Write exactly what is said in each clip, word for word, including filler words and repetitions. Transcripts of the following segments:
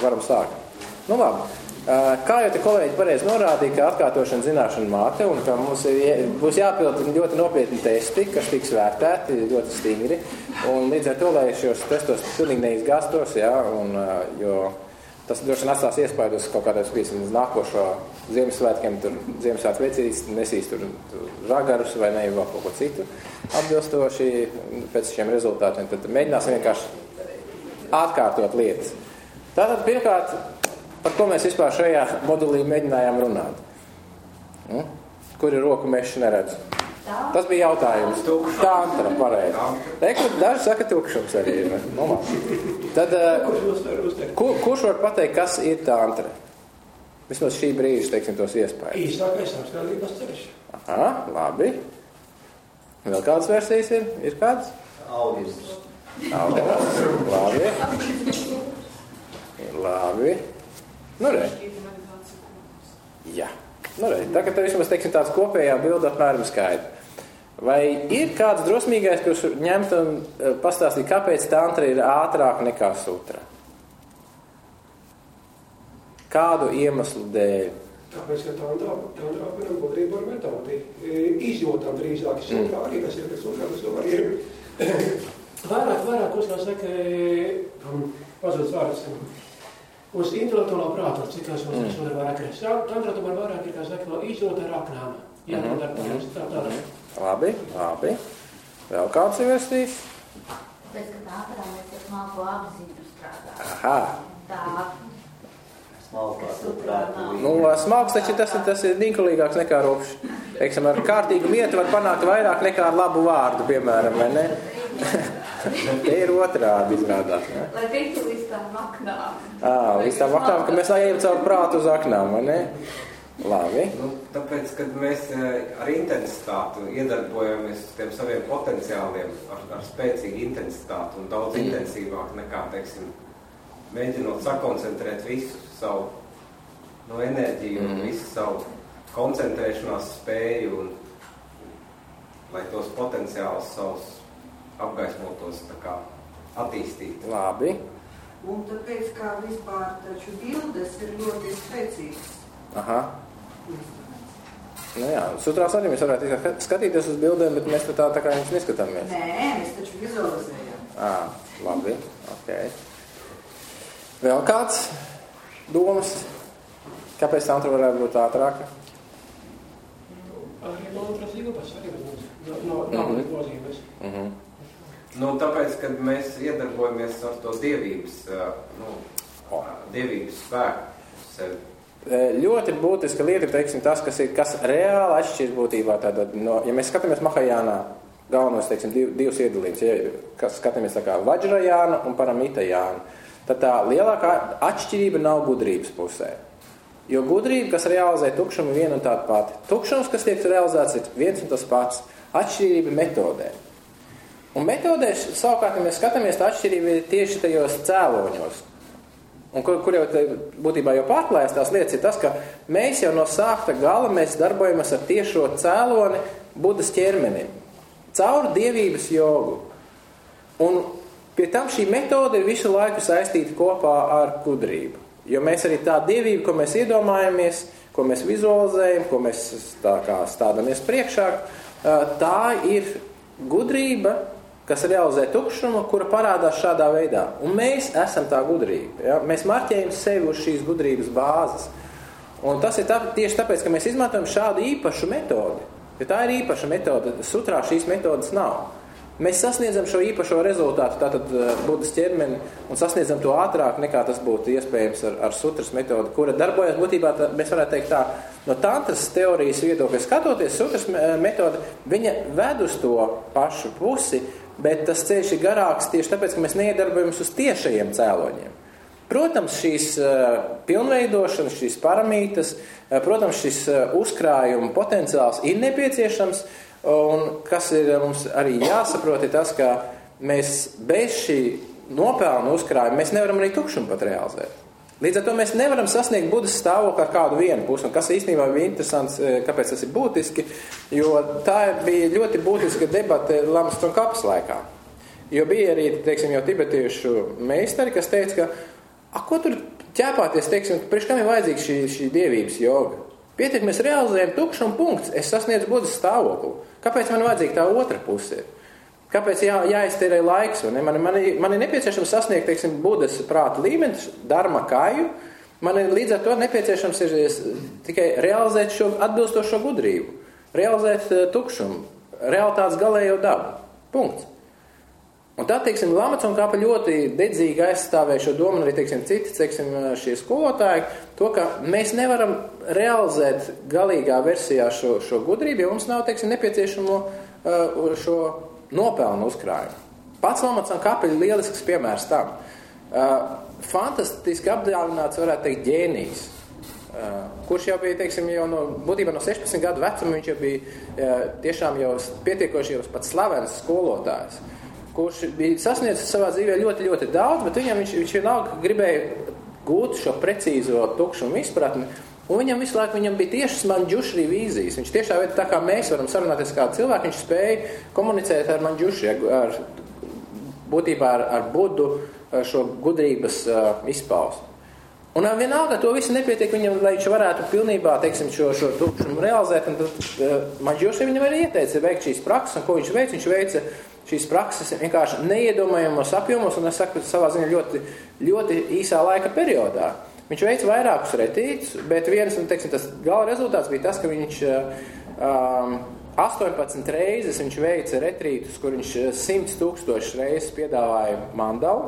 varam sākt. Nu labi. Kā jau te kolēģi pareizi norādīja, ka atkārtošana zināšana māte un ka mums ir, būs jāpild ļoti nopietni testi, kas tiks vērtēti ļoti stingri. Un līdz ar to, lai šos testos pilnīgi neizgāstos, jā, un, jo tas droši vien atstās iespēju uz kaut kādās piecīm nākošo Ziemassvētkiem, tur Ziemassvētku vecīs nesīs tur ragarus vai ne, vēl kaut ko citu atbilstoši pēc šiem rezultātiem. Tad mēģināsim vienkārši atkārtot lietas. Tātad pirmkārt, par ko mēs vispār šajā modulī mēģinājām runāt? Hm? Kur ir roku mešu neredzu? Tas bija jautājums. Tantra, pareizi. Reikot, daži saka tukšums arī. Nu, tad, kur, kurš var pateikt, kas ir tantra? Vismaz šī brīža, teiksim, tos iespējas. Īsākais apskatības ceļš. Aha, labi. Vēl kādas versijas ir? Ir kādas? Audisms. Audisms, labi. Labi. Nu, re. Jā. Nu, re. Tagad tev vismaz, teiksim, tāds kopējā bilda apmēram skaidra. Vai ir kāds drosmīgais, kurš ņemt un pastāstīt, kāpēc tantra ir ātrāk nekā sutra? Kādu iemeslu dēļ? Tāpēc, ka tantrā, tantrā piram gudrība ar metodi. Izjūtam drīzāk, sutrā arī, kas ir, kas sutrā, kas var ir. Vairāk, vairāk, uz kā saka, pazūdz vārds. Uz intelektuālā prāta, cik es mums mm. ir vairāk ir. Tantrā tomēr vairāk ir, kā saka, no izjūta ar aknām. Jā, mm -hmm. tā, tā, tā, tā. Labi, labi. Vēl kāds ir versijas? Pēc, ka tantrā mēs ar smalko apziņu strādājam. Aha. Tā. Nu, smalks taču tas, tas ir dinkulīgāks nekā rupšs. Teiksim, ar kārtīgu vietu var panākt vairāk nekā ar labu vārdu, piemēram, vai ne? Te ir otrādi izrādās, ne? Lai tiktu līdz tām aknām. Ā, līdz tām aknām, ka mēs ejam caur prātu uz aknām, vai ne? Labi. Nu, tāpēc, kad mēs ar intensitātu iedarbojamies uz tiem saviem potenciāliem, ar, ar spēcīgu intensitātu un daudz mm. intensīvāk nekā, teiksim, mēģinot sakoncentrēt visu savu no enerģiju mm. un visu savu koncentrēšanās spēju un lai tos potenciālus savus apgaismotos tā kā attīstīt. Labi. Un tāpēc, kā vispār taču bildes ir ļoti spēcīgas. Aha. Nu jā, sutrās arī mēs varētu skatīties uz bildēm, bet mēs tā tā kā jums neskatāmies. Nē, mēs taču vizualizējam. Ā, labi, ok. Vēl kāds domas? Kāpēc tantra varētu būt ātrāka? Arī mantras ilgas arī nav nav nozīmes. Mhm. Nu, tāpēc, kad mēs iedarbojamies ar to dievības, nu, dievības spēku sevi. Ļoti būtiska lieta, teiksim, tas, kas ir, kas reāli atšķirs būtībā tātad, no, ja mēs skatāmies Mahajānā, galvenos, teiksim, div, divus iedalījums, ja, kas skatāmies tā kā Vajrajāna un Paramitajāna, tad tā lielākā atšķirība nav gudrības pusē. Jo gudrība, kas realizē tukšumu, ir viena un tāda pati. Tukšums, kas tiek realizēts, ir viens un tas pats. Atšķirība metodē. Un metodēs, savukārt, ja mēs skatāmies, tā atšķirība ir tieši tajos cēloņos. Un kur, kur jau te būtībā jau pārklājas tās lietas, ir tas, ka mēs jau no sākta gala mēs darbojamies ar tiešo cēloni Budas ķermenim. Caur dievības jogu. Un pie tam šī metode ir visu laiku saistīta kopā ar gudrību. Jo mēs arī tā dievība, ko mēs iedomājamies, ko mēs vizualizējam, ko mēs tā kā stādamies priekšā, tā ir gudrība, kas realizē tukšumu, kura parādās šādā veidā. Un mēs esam tā gudrība. Ja? Mēs marķējam sevi uz šīs gudrības bāzes. Un tas ir tā, tieši tāpēc, ka mēs izmantojam šādu īpašu metodi. Jo tā ir īpaša metode. Sutrā šīs metodas nav. Mēs sasniedzam šo īpašo rezultātu, tātad Budas ķermeni, un sasniedzam to ātrāk, nekā tas būtu iespējams ar, ar sutras metodi, kura darbojas būtībā, tā, mēs varētu teikt tā, no tantras teorijas viedokļa skatoties, sutras metode, viņa ved uz to pašu pusi, bet tas ceļš ir garāks tieši tāpēc, ka mēs neiedarbojamies uz tiešajiem cēloņiem. Protams, šīs uh, pilnveidošanas, šīs paramītas, uh, protams, šis uh, uzkrājuma potenciāls ir nepieciešams, un kas ir mums arī jāsaprot, ir tas, ka mēs bez šī nopelna uzkrājuma, mēs nevaram arī tukšumu pat realizēt. Līdz ar to mēs nevaram sasniegt Budas stāvokli ar kādu vienu pusi, un kas īstenībā bija interesants, kāpēc tas ir būtiski, jo tā bija ļoti būtiska debate Lamas Tsongkapas laikā. Jo bija arī, teiksim, jau tibetiešu meistari, kas teica, ka a, ko tur ķēpāties, teiksim, priekš kam ir vajadzīga šī, šī dievības joga? Pietiek, mēs realizējam tukšumu punkts, es sasniedzu budas stāvokli. Kāpēc man vajadzīga tā otra puse? Kāpēc jā, jāiztērē laiks? Man, man, man, man ir nepieciešams sasniegt, teiksim, budas prāta līmenis, dharma kāju. Man ir līdz ar to nepieciešams ir tikai realizēt šo atbilstošo gudrību, realizēt tukšumu, realitātes galējo dabu. Punkts. Un tā, teiksim, Lamacon kāpa ļoti dedzīgi aizstāvēja šo domu, un arī, teiksim, citi, teiksim, šie skolotāji, to, ka mēs nevaram realizēt galīgā versijā šo, šo gudrību, jo mums nav, teiksim, nepieciešamo uh, šo nopelnu uzkrājumu. Pats Lamacon kāpa ir lielisks piemērs tam. Uh, fantastiski apdāvināts, varētu teikt, ģēnijs, uh, kurš jau bija, teiksim, jau no, būtībā no sešpadsmit gadu vecuma, viņš jau bija uh, tiešām jau pietiekoši jau pat slavens skolotājs, kurš bija sasniedzis savā dzīvē ļoti, ļoti daudz, bet viņam viņš, viņš vienalga gribēja gūt šo precīzo tukšumu izpratni, un viņam visu laiku viņam bija tieši manģušrī vīzijas. Viņš tiešā veidā, tā kā mēs varam sarunāties kādu cilvēku, viņš spēja komunicēt ar manģušrī, ar, būtībā ar, ar budu šo gudrības uh, izpausmu. Un vienalga to visu nepietiek viņam, lai viņš varētu pilnībā, teiksim, šo, šo tukšumu realizēt, un tad uh, manģušrī viņam arī ieteica veikt šīs prakses, un ko viņš veica? Viņš veica šīs prakses vienkārši neiedomājamos apjomos, un es saku, savā ziņā ļoti, ļoti īsā laika periodā. Viņš veica vairākus retītus, bet viens, un, teiksim, tas gala rezultāts bija tas, ka viņš um, astoņpadsmit reizes viņš veica retrītus, kur viņš simts tūkstošus reizes piedāvāja mandalu,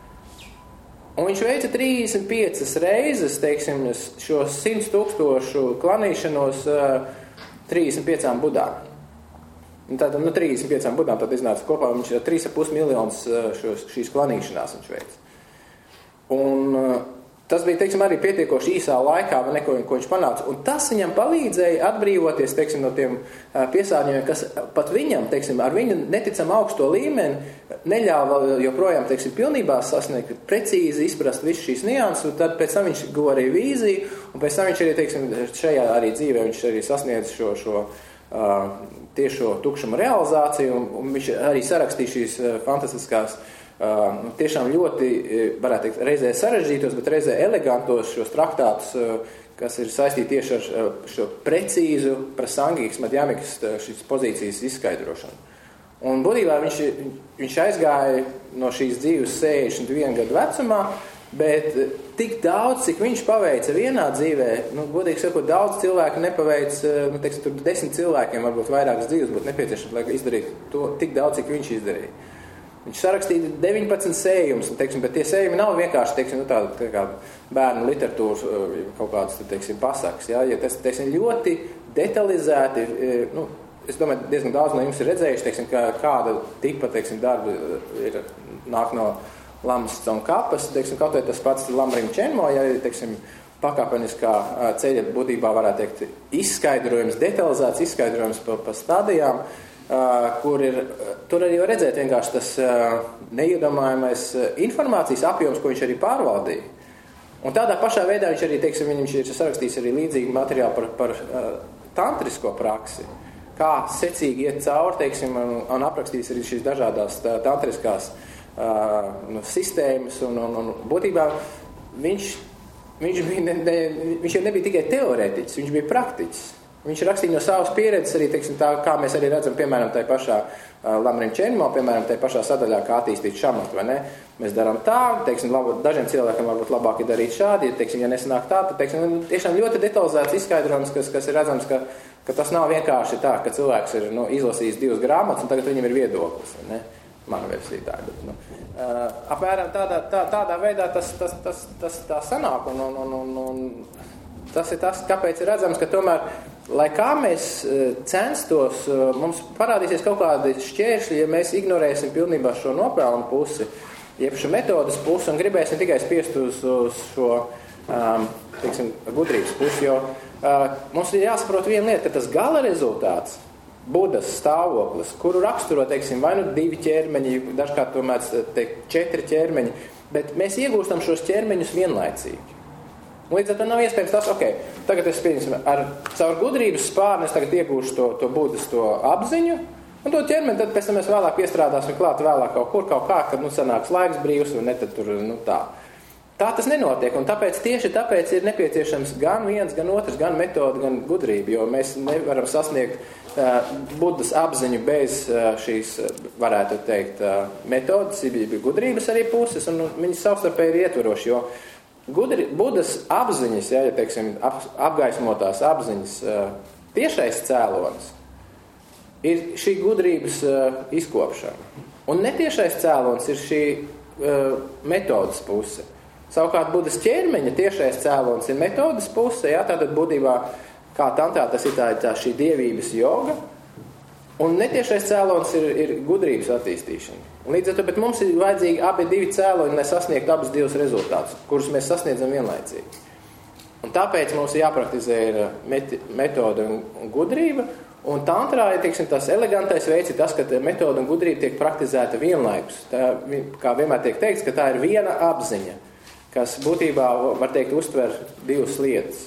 un viņš veica trīsdesmit piecas reizes, teiksim, šo simts tūkstošu klanīšanos uh, trīsdesmit piecām budām. Tātad, nu, trīsdesmit piecām budām tad iznāca kopā, viņš trīs ar pus miljonus šos, šīs klanīšanās viņš veic. Un tas bija, teiksim, arī pietiekoši īsā laikā, vai neko, ko viņš panāca. Un tas viņam palīdzēja atbrīvoties, teiksim, no tiem piesārņojumiem, kas pat viņam, teiksim, ar viņu neticam augsto līmeni neļāva joprojām, teiksim, pilnībā sasniegt, precīzi izprast visu šīs nianses, un tad pēc tam viņš guva arī vīziju, un pēc tam viņš arī, teiksim, šajā arī dzīvē viņš arī sasniedz šo, šo Uh, tiešo tukšuma realizāciju, un, un viņš arī sarakstīja šīs uh, fantastiskās, uh, tiešām ļoti, varētu teikt, reizē sarežģītos, bet reizē elegantos šos traktātus, uh, kas ir saistīti tieši ar uh, šo precīzu prasangīgas madjamikas šīs pozīcijas izskaidrošanu. Un būtībā viņš, viņš aizgāja no šīs dzīves sešdesmit viena gadu vecumā, bet tik daudz, cik viņš paveica vienā dzīvē, nu, godīgi sakot, daudz cilvēku nepaveic, nu, teiksim, tur desmit cilvēkiem varbūt vairākas dzīves būtu nepieciešams, lai izdarītu to tik daudz, cik viņš izdarīja. Viņš sarakstīja deviņpadsmit sējumus, teiksim, bet tie sējumi nav vienkārši, teiksim, nu, tāda, tā kā bērnu literatūras kaut kādas, teiksim, pasakas, ja, ja tas, teiksim, ļoti detalizēti, nu, es domāju, diezgan daudz no jums ir redzējuši, teiksim, kā, kāda tipa, teiksim, darba ir, nāk no Lamas un kapas, teiksim, kaut vai tas pats Lamrim Čenmo, ja ir, teiksim, pakāpeniskā ceļa būtībā varētu teikt izskaidrojums, detalizēts izskaidrojums pa, pa stadijām, uh, kur ir, tur arī var redzēt vienkārši tas uh, neiedomājamais informācijas apjoms, ko viņš arī pārvaldīja. Un tādā pašā veidā viņš arī, teiksim, viņš ir sarakstījis arī līdzīgu materiālu par, par uh, tantrisko praksi, kā secīgi iet cauri, teiksim, un, un aprakstījis arī šīs dažādās tā, tantriskās Uh, no sistēmas, un, un, un būtībā viņš, viņš, bija ne, ne, viņš jau nebija tikai teorētiķis, viņš bija praktiķis. Viņš rakstīja no savas pieredzes arī, teiksim, tā, kā mēs arī redzam, piemēram, tai pašā uh, Lamrim Čenmo, piemēram, tai pašā sadaļā, kā attīstīt šamatu, vai ne? Mēs darām tā, teiksim, lab, dažiem cilvēkiem varbūt labāk ir darīt šādi, ja, teiksim, ja nesanāk tā, tad, teiksim, tiešām ļoti detalizēts izskaidrojums, kas, kas ir redzams, ka, ka tas nav vienkārši tā, ka cilvēks ir, nu, izlasījis divas grāmatas, un tagad viņam ir viedoklis, vai ne? Mana versija tā, bet, nu, uh, apmēram tādā, tā, tādā veidā tas, tas, tas, tas tā sanāk, un, un, un, un tas ir tas, kāpēc ir redzams, ka tomēr, lai kā mēs censtos, mums parādīsies kaut kādi šķēršļi, ja mēs ignorēsim pilnībā šo nopelnu pusi, jeb šo metodas pusi, un gribēsim tikai spiest uz, uz šo, um, teiksim, gudrības pusi, jo uh, mums ir jāsaprot viena lieta, ka tas gala rezultāts, Budas stāvoklis, kuru raksturo, teiksim, vai nu divi ķermeņi, dažkārt tomēr teikt četri ķermeņi, bet mēs iegūstam šos ķermeņus vienlaicīgi. Un līdz ar to nav iespējams tas, ok, tagad es pieņemsim, ar caur gudrības spārni es tagad iegūšu to, to Budas to apziņu, un to ķermeni tad pēc tam mēs vēlāk piestrādāsim klāt vēlāk kaut kur, kaut kā, kad, nu, sanāks laiks brīvs, un ne tad tur, nu, tā. tā tas nenotiek, un tāpēc tieši tāpēc ir nepieciešams gan viens, gan otrs, gan metode, gan gudrība, jo mēs nevaram sasniegt uh, Budas apziņu bez uh, šīs, varētu teikt, uh, metodas, gudrības arī puses, un viņas savstarpēji ir ietveroši, jo gudri, Budas apziņas, ja, ja teiksim, ap, apgaismotās apziņas uh, tiešais cēlonis ir šī gudrības uh, izkopšana. Un netiešais cēlonis ir šī uh, metodas puse. Savukārt Budas ķermeņa tiešais cēlonis ir metodas puse, jā, tātad būtībā, kā tantrā, tas ir tā, tā šī dievības joga, un netiešais cēlonis ir, ir gudrības attīstīšana. Un līdz ar to, bet mums ir vajadzīgi abi divi cēloņi, lai sasniegtu abus divus rezultātus, kurus mēs sasniedzam vienlaicīgi. Un tāpēc mums ir jāpraktizē ir meti, metoda un, un gudrība, un tantrā, ja teiksim, tas elegantais veids ir tas, ka metoda un gudrība tiek praktizēta vienlaikus. Tā, kā vienmēr tiek teikts, ka tā ir viena apziņa, kas būtībā, var teikt, uztver divas lietas.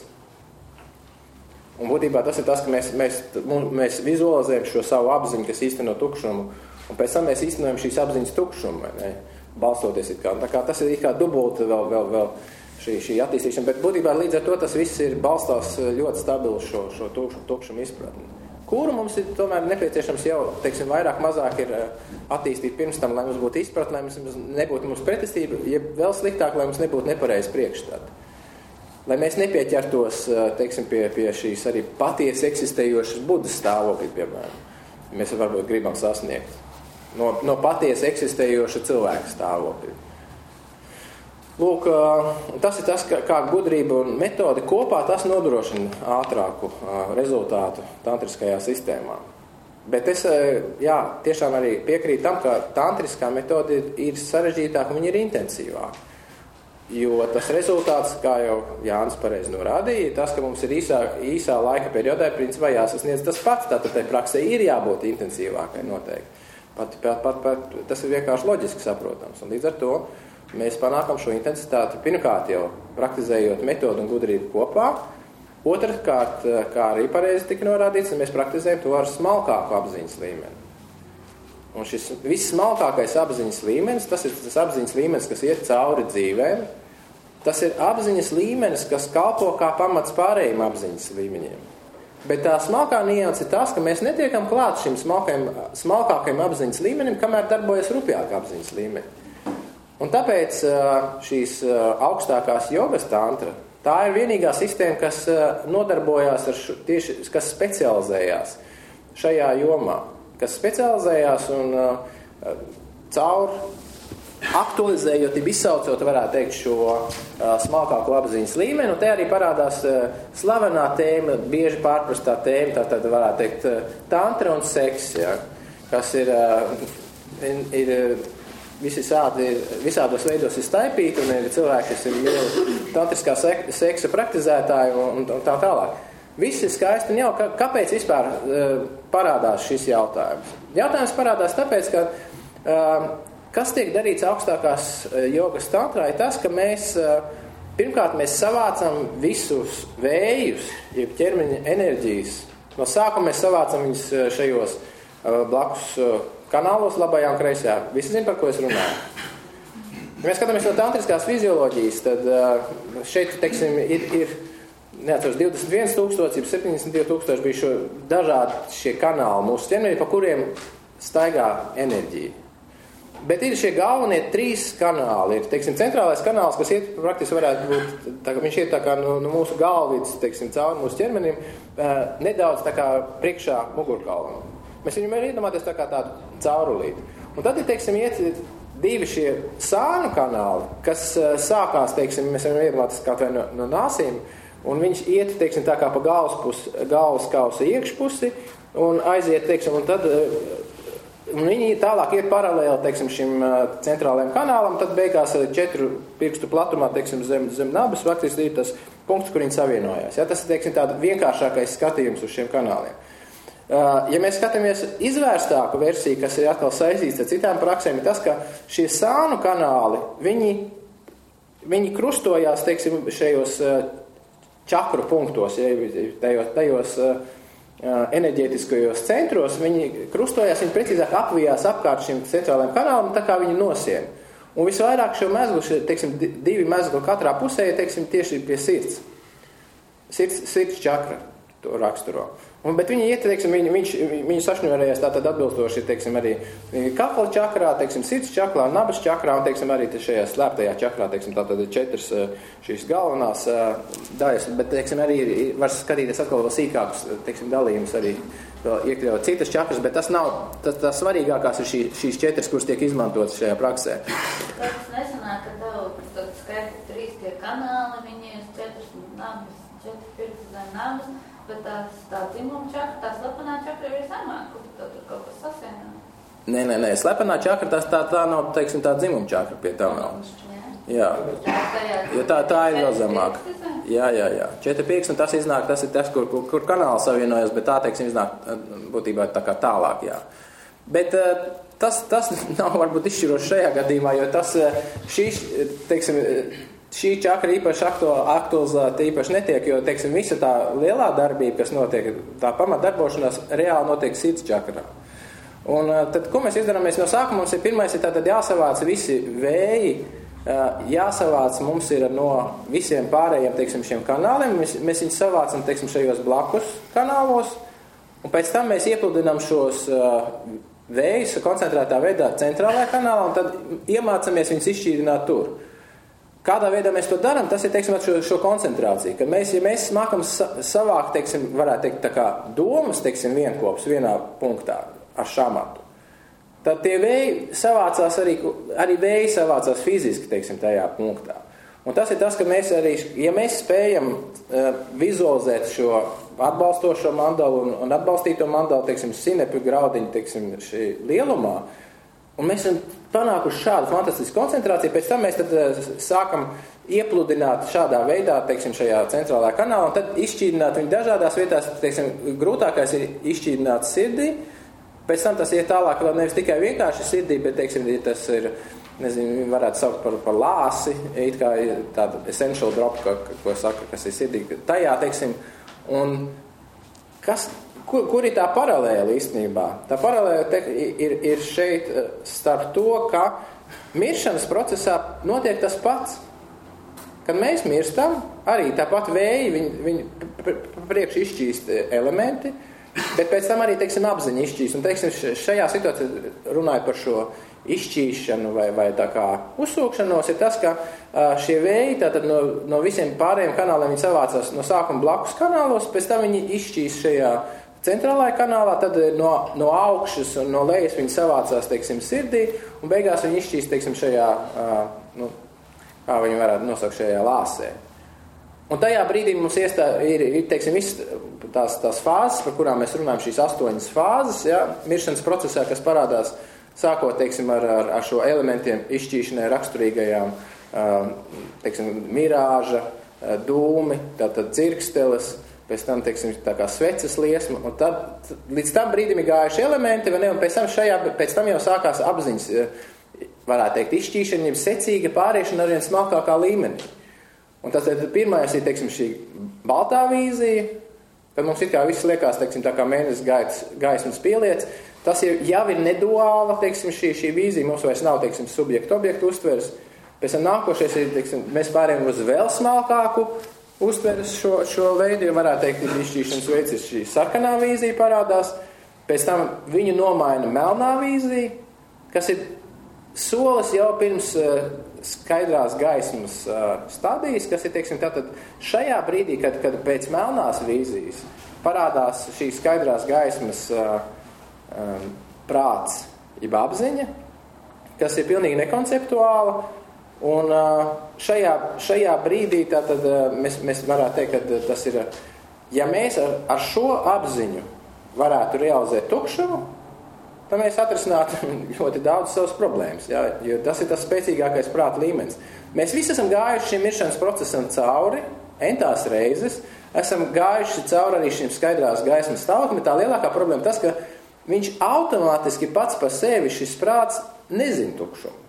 Un būtībā tas ir tas, ka mēs, mēs, mēs vizualizējam šo savu apziņu, kas īsteno tukšumu, un pēc tam mēs īstenojam šīs apziņas tukšumu, vai ne? Balstoties it kā. Tā kā tas ir it kā dubulta vēl, vēl, vēl šī, šī attīstīšana, bet būtībā līdz ar to tas viss ir balstās ļoti stabili šo, šo tukšumu, tukšumu izpratni. Kuru mums ir tomēr nepieciešams jau, teiksim, vairāk mazāk ir attīstīt pirms tam, lai mums būtu izpratne, lai mums nebūtu mums pretestība, ja vēl sliktāk, lai mums nebūtu nepareizi priekšstati. Lai mēs nepieķertos, teiksim, pie, pie šīs arī patiesi eksistējošas Budas stāvokļa, piemēram. Mēs varbūt gribam sasniegt. No, no patiesi eksistējoša cilvēka stāvokļa. Lūk, tas ir tas, kā gudrība un metode kopā tas nodrošina ātrāku rezultātu tantriskajā sistēmā. Bet es, jā, tiešām arī piekrītu tam, ka tantriskā metode ir sarežģītāka un viņa ir intensīvāka. Jo tas rezultāts, kā jau Jānis pareizi norādīja, tas, ka mums ir īsā, īsā laika periodā, principā jāsasniedz tas pats, tātad tai praksē ir jābūt intensīvākai noteikti. Pat, pat, pat, pat, tas ir vienkārši loģiski saprotams. Un līdz ar to mēs panākam šo intensitāti pirmkārt jau praktizējot metodu un gudrību kopā. Otrkārt, kā arī pareizi tika norādīts, mēs praktizējam to ar smalkāku apziņas līmeni. Un šis viss smalkākais apziņas līmenis, tas ir tas apziņas līmenis, kas iet cauri dzīvēm. Tas ir apziņas līmenis, kas kalpo kā pamats pārējiem apziņas līmeņiem. Bet tā smalkā nianse ir tas, ka mēs netiekam klāt šim smalkajam, smalkākajam apziņas līmenim, kamēr darbojas rupjāka apziņas līmeni. Un tāpēc šīs augstākās jogas tantra, tā ir vienīgā sistēma, kas nodarbojās ar šo, tieši, kas specializējās šajā jomā, kas specializējās un caur aktualizējot, ja izsaucot, varētu teikt, šo smalkāko apziņas līmeni, un te arī parādās slavenā tēma, bieži pārprastā tēma, tātad varētu teikt tantra un seks, ja, kas ir, ir visi sādi, visādos veidos ir staipīti, un ir cilvēki, kas ir lieli tantriskā seksa praktizētāji un, un tā tālāk. Viss ir skaisti, un jau kāpēc vispār uh, parādās šis jautājums? Jautājums parādās tāpēc, ka uh, kas tiek darīts augstākās uh, jogas tantrā ir tas, ka mēs, uh, pirmkārt, mēs savācam visus vējus, jeb ķermeņa enerģijas. No sākuma mēs savācam viņus šajos uh, blakus uh, kanālos labajā un kreisajā. Visi zin, par ko es runāju. Ja mēs skatāmies no tantriskās fizioloģijas, tad uh, šeit, teiksim, ir, ir neatceros, divdesmit viens tūkstoši, septiņdesmit divi tūkstoši bija šo dažādi šie kanāli mūsu ķermenī, pa kuriem staigā enerģija. Bet ir šie galvenie trīs kanāli. Ir, teiksim, centrālais kanāls, kas iet, praktiski varētu būt, tā kā viņš iet tā kā no, no mūsu galvids, teiksim, cauri mūsu ķermenim, uh, nedaudz tā kā priekšā mugurkaulam. Mēs viņam arī iedomāties tā kā tādu caurulīti. Un tad, teiksim, iet divi šie sānu kanāli, kas uh, sākās, teiksim, mēs varam iedomāties kā vai no, no nāsīm, un viņš iet, teiksim, tā kā pa galvas, pus, galvas kausa iekšpusi, un aiziet, teiksim, un tad uh, un viņi tālāk iet paralēli, teiksim, šim uh, centrālajam kanālam, tad beigās uh, četru pirkstu platumā, teiksim, zem, zem nabas, faktiski ir tas punkts, kur viņi savienojās. Ja? Tas ir, teiksim, tāda vienkāršākais skatījums uz šiem kanāliem. Ja mēs skatāmies izvērstāku versiju, kas ir atkal saistīts ar citām praksēm, ir tas, ka šie sānu kanāli, viņi, viņi krustojās, teiksim, šajos čakru punktos, ja, tajos, tajos enerģētiskajos centros, viņi krustojās, viņi precīzāk apvijās apkārt šim centrālajiem kanālam, tā kā viņi nosien. Un visvairāk šo mezglu, teiksim, divi mezgli katrā pusē, teiksim, tieši pie sirds. Sirds, sirds čakra to raksturo. Un, bet viņi iet, teiksim, viņi, viņš, viņi sašņorējās tātad atbilstoši, teiksim, arī kakla čakrā, teiksim, sirds čakrā, nabas čakrā un, teiksim, arī šajā slēptajā čakrā, teiksim, tātad četras šīs galvenās daļas, bet, teiksim, arī var skatīties atkal vēl sīkākus, teiksim, dalījumus arī vēl iekļaut citas čakras, bet tas nav, tas, tas svarīgākās ir šī, šīs četras, kuras tiek izmantotas šajā praksē. Tas nesanāk, ka tev tad skaiti trīs tie kanāli, viņi ir četras nabas, četras pirktas zem nabas, bet tās, tā dzimuma čakra, tā slepenā čakra ir zemāka, tad tur kaut kas sasienā. Nē, nē, nē, slepenā čakra, tā, tā, tā nav, teiksim, tā dzimuma čakra pie tā vēl. Jā, jo tā, tā ir vēl zemāka. Jā, jā, jā. Četri pirksti, un tas iznāk, tas ir tas, kur, kur, kur kanāli savienojas, bet tā, teiksim, iznāk būtībā tā kā tālāk, jā. Bet tas, tas nav varbūt izšķiroši šajā gadījumā, jo tas, šīs, teiksim, šī čakra īpaši aktualizēta īpaši netiek, jo, teiksim, visa tā lielā darbība, kas notiek, tā pamatdarbošanās reāli notiek sirds čakrā. Un tad, ko mēs izdarām? Mēs no sākuma mums ir pirmais, ir tātad jāsavāc visi vēji, jāsavāc mums ir no visiem pārējiem, teiksim, šiem kanāliem, mēs, mēs viņus savācam, teiksim, šajos blakus kanālos, un pēc tam mēs iepludinām šos vējus koncentrētā veidā centrālajā kanālā, un tad iemācamies viņus izšķīdināt tur. Kādā veidā mēs to darām, tas ir, teiksim, šo, šo koncentrāciju, kad mēs, ja mēs mākam savākt, teiksim, varētu teikt, tā kā domas, teiksim, vienkops vienā punktā ar šamatu, tad tie vēji savācās arī, arī vēji savācās fiziski, teiksim, tajā punktā. Un tas ir tas, ka mēs arī, ja mēs spējam uh, vizualizēt šo atbalstošo mandalu un, un atbalstīto mandalu, teiksim, sinepu graudiņu, teiksim, šī lielumā, un mēs esam panākuši šādu fantastisku koncentrāciju, pēc tam mēs tad uh, sākam iepludināt šādā veidā, teiksim, šajā centrālajā kanālā, un tad izšķīdināt viņu dažādās vietās, teiksim, grūtākais ir izšķīdināt sirdī. Pēc tam tas iet tālāk vēl nevis tikai vienkārši sirdī, bet, teiksim, tas ir, nezinu, varētu saukt par, par lāsi, it kā tāda essential drop, ko, ko saka, kas ir sirdī. Tajā, teiksim, un kas, kur, kur ir tā paralēla īstenībā? Tā paralēla te, ir, ir šeit starp to, ka miršanas procesā notiek tas pats. Kad mēs mirstam, arī tāpat vēji, viņi, viņi priekš izšķīst elementi, bet pēc tam arī, teiksim, apziņa izšķīs. Un, teiksim, šajā situācijā runājot par šo izšķīšanu vai, vai tā kā uzsūkšanos, ir tas, ka šie vēji tātad no, no visiem pārējiem kanāliem viņi savācās no sākuma blakus kanālos, pēc tam viņi izšķīs šajā centrālajā kanālā, tad no, no augšas un no lejas viņi savācās, teiksim, sirdī, un beigās viņi izšķīs, teiksim, šajā, nu, kā viņi varētu nosaukt, šajā lāsē. Un tajā brīdī mums iestā, ir, ir teiksim, visas tās, tās fāzes, par kurām mēs runājam, šīs astoņas fāzes, ja, miršanas procesā, kas parādās sākot, teiksim, ar, ar, ar šo elementiem izšķīšanai raksturīgajām, teiksim, mirāža, dūmi, tātad dzirksteles, pēc tam, teiksim, tā kā sveces liesma, un tad līdz tam brīdim ir gājuši elementi, vai ne, un pēc tam, šajā, pēc tam jau sākās apziņas, varētu teikt, izšķīšana, jeb secīga pāriešana ar vien smalkākā līmenī. Un tas ir pirmais, ir, teiksim, šī baltā vīzija, kad mums it kā viss liekas, teiksim, tā kā mēnesis gaitas, gaismas pieliec, tas ir, jau ir neduāla, teiksim, šī, šī vīzija, mums vairs nav, teiksim, subjektu-objektu uztveres, pēc tam nākošais ir, teiksim, mēs pārējām uz vēl smalkāku uztveres šo, šo veidu, jo varētu teikt, ir izšķīšanas veids, ir šī sarkanā vīzija parādās, pēc tam viņu nomaina melnā vīzija, kas ir solis jau pirms uh, skaidrās gaismas uh, stadijas, kas ir, teiksim, tātad šajā brīdī, kad, kad pēc melnās vīzijas parādās šī skaidrās gaismas uh, um, prāts, jeb apziņa, kas ir pilnīgi nekonceptuāla, un uh, šajā, šajā brīdī tātad uh, mēs, mēs varētu teikt, ka tas ir, ja mēs ar, ar šo apziņu varētu realizēt tukšumu, tad mēs atrisinātu ļoti daudz savas problēmas, ja? Jo tas ir tas spēcīgākais prāta līmenis. Mēs visi esam gājuši šim miršanas procesam cauri, entās reizes, esam gājuši cauri arī šim skaidrās gaismas stāvoklim, tā lielākā problēma tas, ka viņš automātiski pats par sevi šis prāts nezin tukšumu.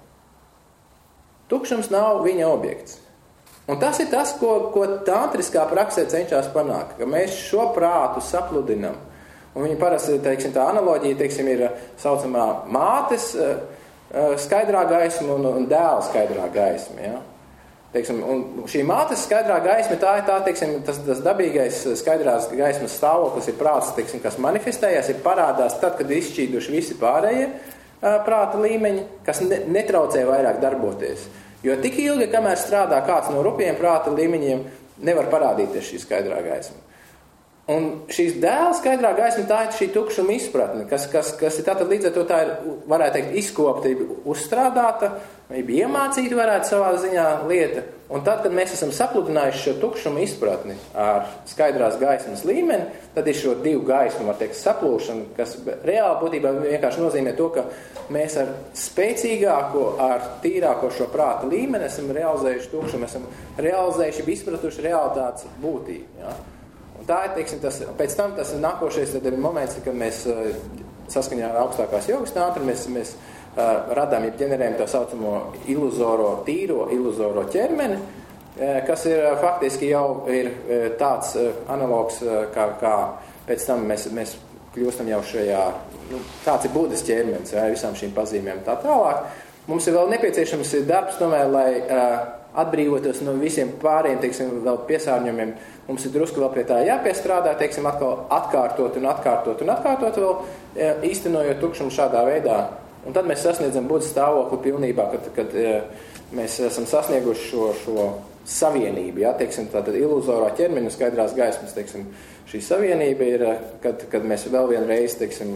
Tukšums nav viņa objekts. Un tas ir tas, ko, ko tantriskā praksē cenšas panākt, ka mēs šo prātu sapludinam. Un viņa parasti, teiksim, tā analoģija, teiksim, ir saucamā mātes skaidrā gaisma un, un dēla skaidrā gaisma. Ja? Teiksim, un šī mātes skaidrā gaisma, tā ir tā, teiksim, tas, tas dabīgais skaidrās gaismas stāvoklis ir prāts, teiksim, kas manifestējas, ir parādās tad, kad izšķīduši visi pārējie prāta līmeņi, kas ne, netraucē vairāk darboties. Jo tik ilgi, kamēr strādā kāds no rupjiem prāta līmeņiem, nevar parādīties šī skaidrā gaisma. Un šīs dēla skaidrā gaisma, tā ir šī tukšuma izpratne, kas, kas, kas ir tātad līdz ar to tā ir, varētu teikt, izkopta, uzstrādāta, iemācīta varētu savā ziņā lieta. Un tad, kad mēs esam sapludinājuši šo tukšuma izpratni ar skaidrās gaismas līmeni, tad ir šo divu gaismu, var teikt, saplūšana, kas reāli būtībā vienkārši nozīmē to, ka mēs ar spēcīgāko, ar tīrāko šo prāta līmeni esam realizējuši tukšumu, esam realizējuši, izpratuši realitātes būtību. Ja? Un tā ir, teiksim, tas, pēc tam tas ir nākošais, tad ir moments, kad mēs saskaņā ar augstākās jogas tāntru, mēs, mēs uh, radām, ja ģenerējam tā saucamo iluzoro, tīro iluzoro ķermeni, uh, kas ir uh, faktiski jau ir uh, tāds uh, analogs, uh, kā, kā pēc tam mēs, mēs kļūstam jau šajā, nu, tāds ir Budas ķermenis, ja, visām šīm pazīmēm tā tālāk. Mums ir vēl nepieciešams darbs, tomēr, lai uh, atbrīvotos no visiem pārējiem, teiksim, vēl piesārņojumiem. Mums ir drusku vēl pie tā jāpiestrādā, teiksim, atkal atkārtot un atkārtot un atkārtot vēl, īstenojot tukšumu šādā veidā. Un tad mēs sasniedzam Budas stāvokli pilnībā, kad, kad mēs esam sasnieguši šo, šo savienību, ja, teiksim, tātad iluzorā ķermeņa skaidrās gaismas, teiksim, šī savienība ir, kad, kad mēs vēl vienreiz, teiksim,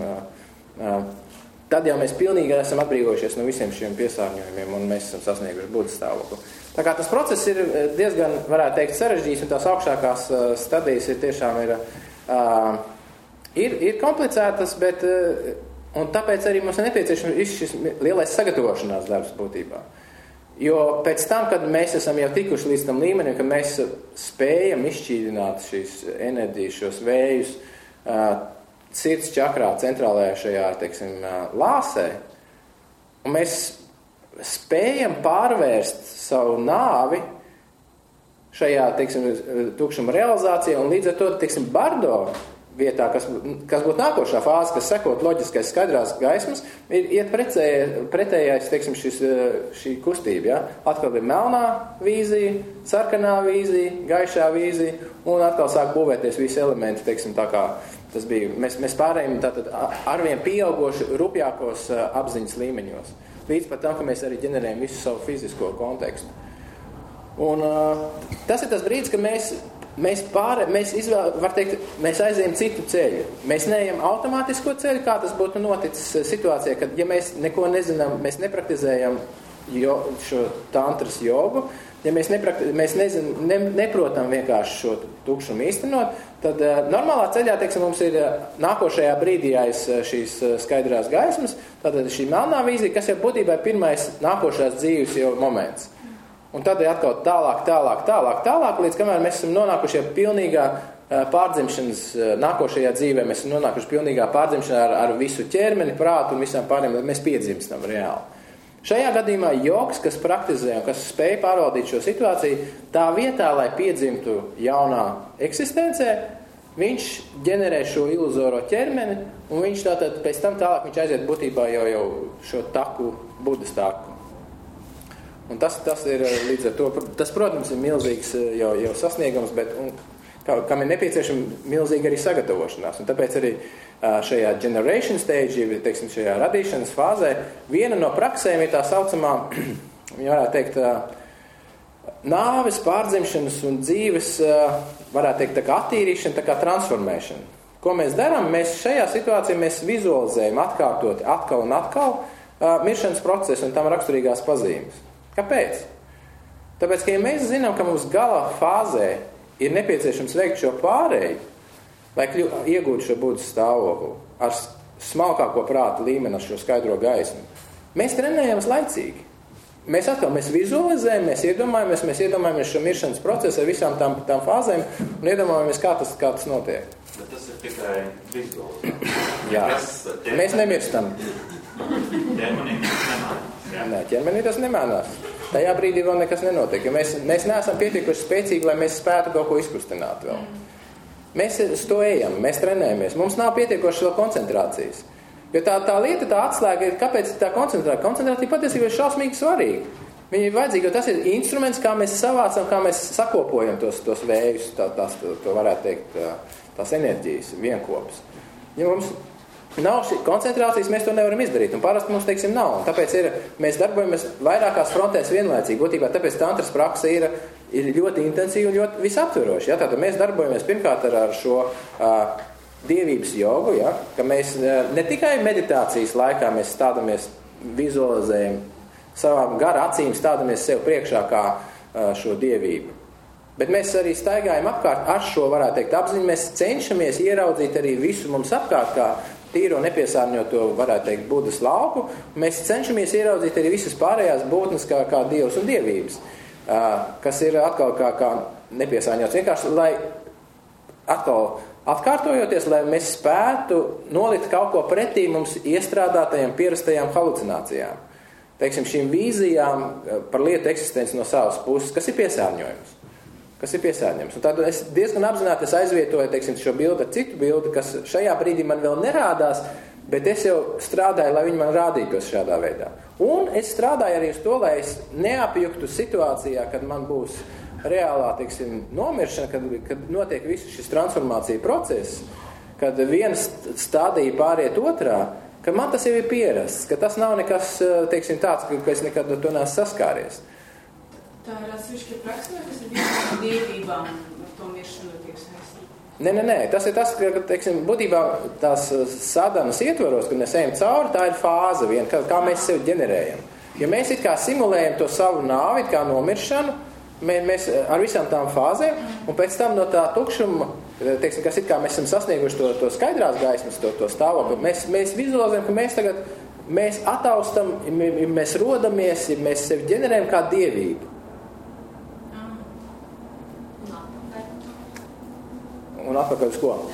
tad jau mēs pilnīgi esam atbrīvojušies no visiem šiem piesārņojumiem un mēs esam sasnieguši Budas stāvokli. Tā kā tas process ir diezgan, varētu teikt, sarežģīts un tās augšākās stadijas ir tiešām ir, uh, ir, ir komplicētas, bet, uh, un tāpēc arī mums ir nepieciešams šis lielais sagatavošanās darbs būtībā. Jo pēc tam, kad mēs esam jau tikuši līdz tam līmenim, ka mēs spējam izšķīdināt šīs enerģijas, šos vējus, uh, sirds čakrā, centrālajā šajā, teiksim, lāsē, un mēs spējam pārvērst savu nāvi šajā, teiksim, tukšuma realizācijā, un līdz ar to, teiksim, bardo vietā, kas, kas būtu nākošā fāze, kas sekot loģiskais skaidrās gaismas, ir iet pretēji, pretējais, teiksim, šis, šī kustība, ja? Atkal ir melnā vīzija, sarkanā vīzija, gaišā vīzija, un atkal sāk būvēties visi elementi, teiksim, tā kā tas bija. Mēs, mēs pārējām tātad arvien pieaugoši rupjākos apziņas līmeņos. Līdz pat tam, ka mēs arī ģenerējam visu savu fizisko kontekstu. Un uh, tas ir tas brīdis, ka mēs, mēs, pārē, mēs, izvēl, var teikt, mēs aizējam citu ceļu. Mēs neejam automātisko ceļu, kā tas būtu noticis situācijā, kad, ja mēs neko nezinām, mēs nepraktizējam jo, šo tantras jogu, ja mēs, neprakti, mēs nezin, ne, neprotam vienkārši šo tukšumu īstenot, tad uh, normālā ceļā, teiksim, mums ir uh, nākošajā brīdī aiz uh, šīs uh, skaidrās gaismas, tātad šī melnā vīzija, kas jau būtībā ir pirmais nākošās dzīves jau moments. Un tad ir atkal tālāk, tālāk, tālāk, tālāk, līdz kamēr mēs esam nonākuši jau pilnīgā uh, pārdzimšanas, uh, nākošajā dzīvē, mēs esam nonākuši pilnīgā pārdzimšanā ar, ar visu ķermeni, prātu un visām pārējiem, lai mēs piedzimstam reāli. Šajā gadījumā jogs, kas praktizē un kas spēj pārvaldīt šo situāciju, tā vietā, lai piedzimtu jaunā eksistencē, viņš ģenerē šo iluzoro ķermeni, un viņš tātad pēc tam tālāk viņš aiziet būtībā jau, jau šo taku, Budas taku. Un tas, tas ir līdz ar to, tas, protams, ir milzīgs jau, jau sasniegums, bet un, kam ir nepieciešama milzīga arī sagatavošanās. Un tāpēc arī šajā generation stage, teiksim, šajā radīšanas fāzē, viena no praksēm ir tā saucamā, varētu teikt, nāves, pārdzimšanas un dzīves, varētu teikt, tā kā attīrīšana, tā kā transformēšana. Ko mēs darām? Mēs šajā situācijā mēs vizualizējam atkārtot atkal un atkal miršanas procesu un tam raksturīgās pazīmes. Kāpēc? Tāpēc, ka ja mēs zinām, ka mums gala fāzē ir nepieciešams veikt šo pārēju, lai kļu, iegūtu šo Budas stāvokli ar smalkāko prāta līmeni, ar šo skaidro gaismu. Mēs trenējamies laicīgi. Mēs atkal mēs vizualizējam, mēs iedomājamies, mēs iedomājamies šo miršanas procesu ar visām tām, tām fāzēm un iedomājamies, kā tas, kā tas notiek. Bet tas ir tikai vizualizējums. Jā, mēs nemirstam. Ķermenī tas nemēnās. Nē, ķermenī tas nemēnās. Tajā brīdī vēl nekas nenotiek, jo mēs, mēs neesam pietiekuši spēcīgi, lai mēs spētu kaut ko izkustināt vēl. Mēs uz to ejam, mēs trenējamies, mums nav pietiekoši vēl koncentrācijas. Bet tā, tā lieta, tā atslēga ir, kāpēc tā koncentrēta. Koncentrētība patiesībā ir šausmīgi svarīga. Viņa ir vajadzīga, jo tas ir instruments, kā mēs savācam, kā mēs sakopojam tos, tos vējus, tā, tās, to varētu teikt, tās enerģijas, vienkopus. Ja mums nav šī koncentrācijas, mēs to nevaram izdarīt, un parasti mums, teiksim, nav. Un tāpēc ir, mēs darbojamies vairākās frontēs vienlaicīgi. Būtībā tāpēc tantras praksa ir, ir ļoti intensīva un ļoti visaptveroša. Ja? Tātad mēs darbojamies pirmkārt ar, ar šo uh, dievības jogu, ja? Ka mēs uh, ne tikai meditācijas laikā mēs stādamies, vizualizējam, savām gara acīm stādamies sev priekšā kā uh, šo dievību. Bet mēs arī staigājam apkārt ar šo, varētu teikt, apziņu. Mēs cenšamies ieraudzīt arī visu mums apkārt, kā tīro nepiesārņoto, varētu teikt, Budas lauku. Mēs cenšamies ieraudzīt arī visas pārējās būtnes kā, kā dievs un dievības, uh, kas ir atkal kā, kā nepiesārņots. Vienkārši, lai atkal atkārtojoties, lai mēs spētu nolikt kaut ko pretī mums iestrādātajām pierastajām halucinācijām. Teiksim, šīm vīzijām par lietu eksistenci no savas puses, kas ir piesārņojums. Kas ir piesārņojums. Un tad es diezgan apzināti es aizvietoju, teiksim, šo bildi ar citu bildi, kas šajā brīdī man vēl nerādās, bet es jau strādāju, lai viņi man rādītos šādā veidā. Un es strādāju arī uz to, lai es neapjuktu situācijā, kad man būs reālā, teiksim, nomiršana, kad, kad notiek visu šis transformācija process, kad viena stādija pāriet otrā, ka man tas jau ir pierasts, ka tas nav nekas, teiksim, tāds, ka es nekad to neesmu saskāries. Tā ir atsevišķa praksa, kas ir visām dievībām to miršanu tiek saistīta? Nē, nē, nē, tas ir tas, ka, teiksim, būtībā tās sadanas ietvaros, kad mēs ejam cauri, tā ir fāze viena, kā, kā mēs sevi ģenerējam. Ja mēs it kā simulējam to savu nāvi, kā nomiršanu, mēs ar visām tām fāzēm, un pēc tam no tā tukšuma, teiksim, kas it kā mēs esam sasnieguši to, to skaidrās gaismas, to, to stāvokli, mēs, mēs vizualizējam, ka mēs tagad, mēs ataustam, mēs rodamies, mēs sevi ģenerējam kā dievību. Un atpakaļ uz ko?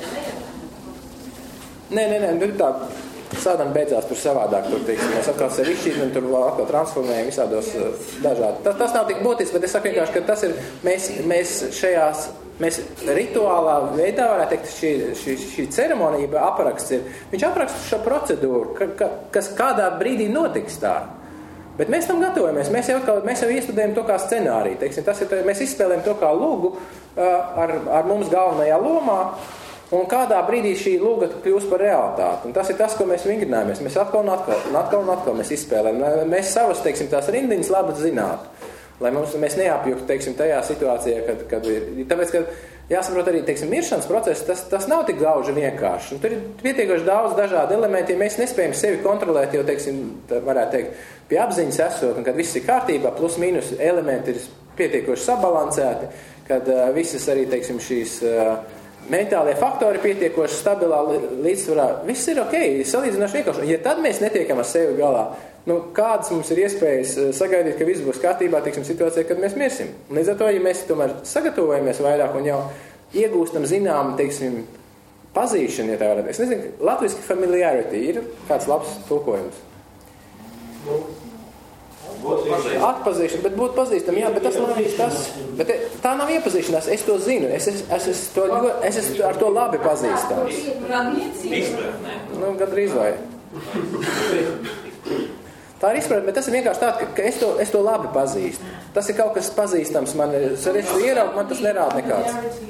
Nē, nē, nē, nu tā sādana beidzās tur savādāk, tur, teiksim, mēs atkal sevi izšķīdam, tur vēl atkal transformējam visādos dažādi. Tas, tas nav tik būtiski, bet es saku vienkārši, ka tas ir, mēs, mēs šajās, mēs rituālā veidā, varētu teikt, šī, šī, šī ceremonija apraksts ir, viņš apraksta šo procedūru, ka, ka, kas kādā brīdī notiks tā. Bet mēs tam gatavojamies, mēs jau, atkal, mēs jau iestudējam to kā scenāriju, teiksim, tas ir, mēs izspēlējam to kā lūgu ar, ar mums galvenajā lomā, un kādā brīdī šī lūga kļūst par realitāti. Un tas ir tas, ko mēs vingrinājamies. Mēs atkal un atkal, un atkal un atkal mēs izspēlējam. Mēs savas, teiksim, tās rindiņas labi zinātu. Lai mums, mēs neapjuktu, teiksim, tajā situācijā, kad, kad ir. Tāpēc, ka jāsaprot arī, teiksim, miršanas process, tas, tas nav tik gauži vienkārši. Un tur ir pietiekoši daudz dažādu elementu, ja mēs nespējam sevi kontrolēt, jo, teiksim, varētu teikt, pie apziņas esot, un kad viss ir kārtībā, plus mīnus elementi ir pietiekoši sabalansēti, kad uh, visas arī, teiksim, šīs uh, mentālie faktori pietiekoši stabilā līdzsvarā. Viss ir ok, salīdzinoši vienkārši. Ja tad mēs netiekam ar sevi galā, nu, kādas mums ir iespējas sagaidīt, ka viss būs kārtībā, teiksim, situācijā, kad mēs mirsim. Un līdz ar to, ja mēs tomēr sagatavojamies vairāk un jau iegūstam zinām, teiksim, pazīšanu, ja tā varētu. Es nezinu, latviski familiarity ir kāds labs tulkojums. Nu. Atpazīšana, bet būt pazīstam, jā, bet tas nav īsti tas. Bet tā nav iepazīšanās, es to zinu, es, es, es, es, to, es esmu ar to labi pazīstams. Radniecība? Nu, gandrīz vai. Tā ir izpratne, bet tas ir vienkārši tā, ka es to, es to labi pazīstu. Tas ir kaut kas pazīstams, man ir, es to ieraugu, man tas nerāda nekāds.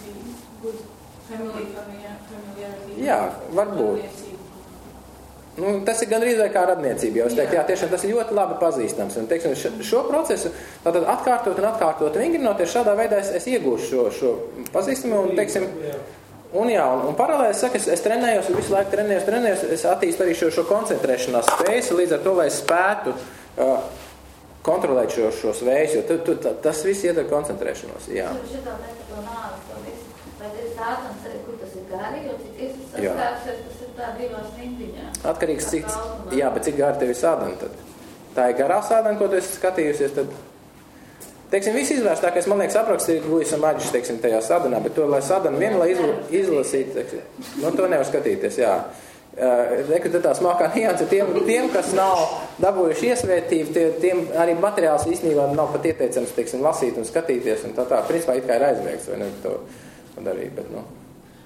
Jā, varbūt. Nu, tas ir gandrīz vai kā radniecība, jau es teiktu, jā, tiešām tas ir ļoti labi pazīstams. Un, teiksim, šo procesu tātad atkārtot un atkārtot vingrinoties, šādā veidā es, es iegūšu šo, šo pazīstamu un, teiksim, un jā, un, un paralēli es saku, es, es trenējos, visu laiku trenējos, trenējos, es attīstu arī šo, šo koncentrēšanās spējas, līdz ar to, lai es spētu uh, kontrolēt šo, šos vējus, jo tu, tu, ta, tas viss iedara koncentrēšanos, jā. Šitā mēs to nāvis, to visu, vai tas ir tātams arī, kur tas ir gari, jo cik es saskāršies, tas ir tā divās rindiņā. Atkarīgs, cik, jā, bet cik gari tev ir sādana tad? Tā ir garā sādana, ko tu esi skatījusies, tad, teiksim, viss izvērstākais, man liekas, apraksts ir Luisa Maģis, teiksim, tajā sadanā, bet to, lai sadana vienu, lai izla, izlasītu, teiksim, no to nevar skatīties, jā. Reku, tad tā smākā nianse, tiem, tiem, kas nav dabūjuši iesvētību, tie, tiem arī materiāls īstenībā nav pat ieteicams, teiksim, lasīt un skatīties, un tā tā, principā it kā ir aizliegts, vai ne, to darīt, bet, nu.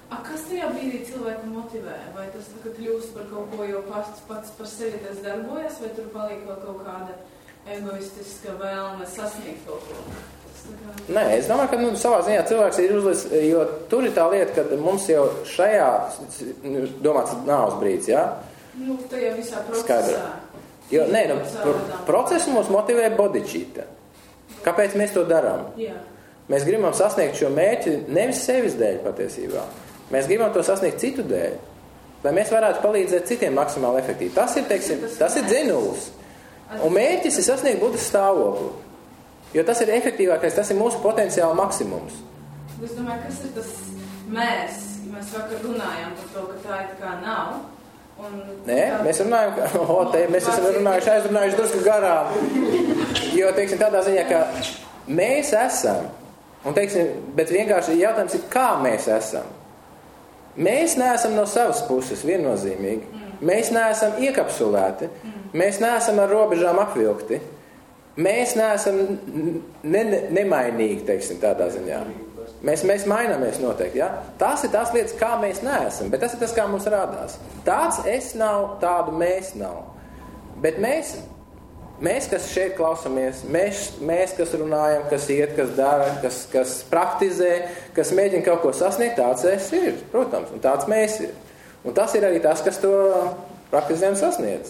A kas tajā brīdī cilvēku motivē? Vai tas tā, kļūst par kaut ko, jo pats, pats par sevi tas darbojas, vai tur paliek vēl kaut kāda egoistiska vēlme sasniegt kaut ko? Kā... Nē, es domāju, ka nu, savā ziņā cilvēks ir uzlicis, jo tur ir tā lieta, ka mums jau šajā domāts nāvs brīdis, jā? Nu, tajā visā procesā. Skaidra. Jo, nē, nu, procesu mums motivē bodičīta. Kāpēc mēs to darām? Jā. Mēs gribam sasniegt šo mērķi nevis sevis dēļ patiesībā. Mēs gribam to sasniegt citu dēļ, lai mēs varētu palīdzēt citiem maksimāli efektīvi. Tas ir, teiksim, tas ir dzinulis. Un mērķis ir sasniegt buddhas stāvokli. Jo tas ir efektīvākais, tas ir mūsu potenciāla maksimums. Es domāju, kas ir tas mēs? Mēs vakar runājām par to, ka tā ir kā nav. Un Nē, tā... mēs runājam, ka, o, te, mēs esam runājuši, aizrunājuši drusku garām. Jo, teiksim, tādā ziņā, ka mēs esam, un, teiksim, bet vienkārši jautājums ir, kā mēs esam. Mēs neesam no savas puses viennozīmīgi. Mm. Mēs neesam iekapsulēti. Mm. Mēs neesam ar robežām apvilkti. Mēs neesam ne, ne, nemainīgi, teiksim, tādā ziņā. Mēs, mēs maināmies noteikti, ja? Tās ir tās lietas, kā mēs neesam, bet tas ir tas, kā mums rādās. Tāds es nav, tādu mēs nav. Bet mēs, mēs kas šeit klausamies, mēs, mēs, kas runājam, kas iet, kas dara, kas, kas praktizē, kas mēģina kaut ko sasniegt, tāds es ir, protams, un tāds mēs ir. Un tas ir arī tas, kas to praktizēm sasniedz.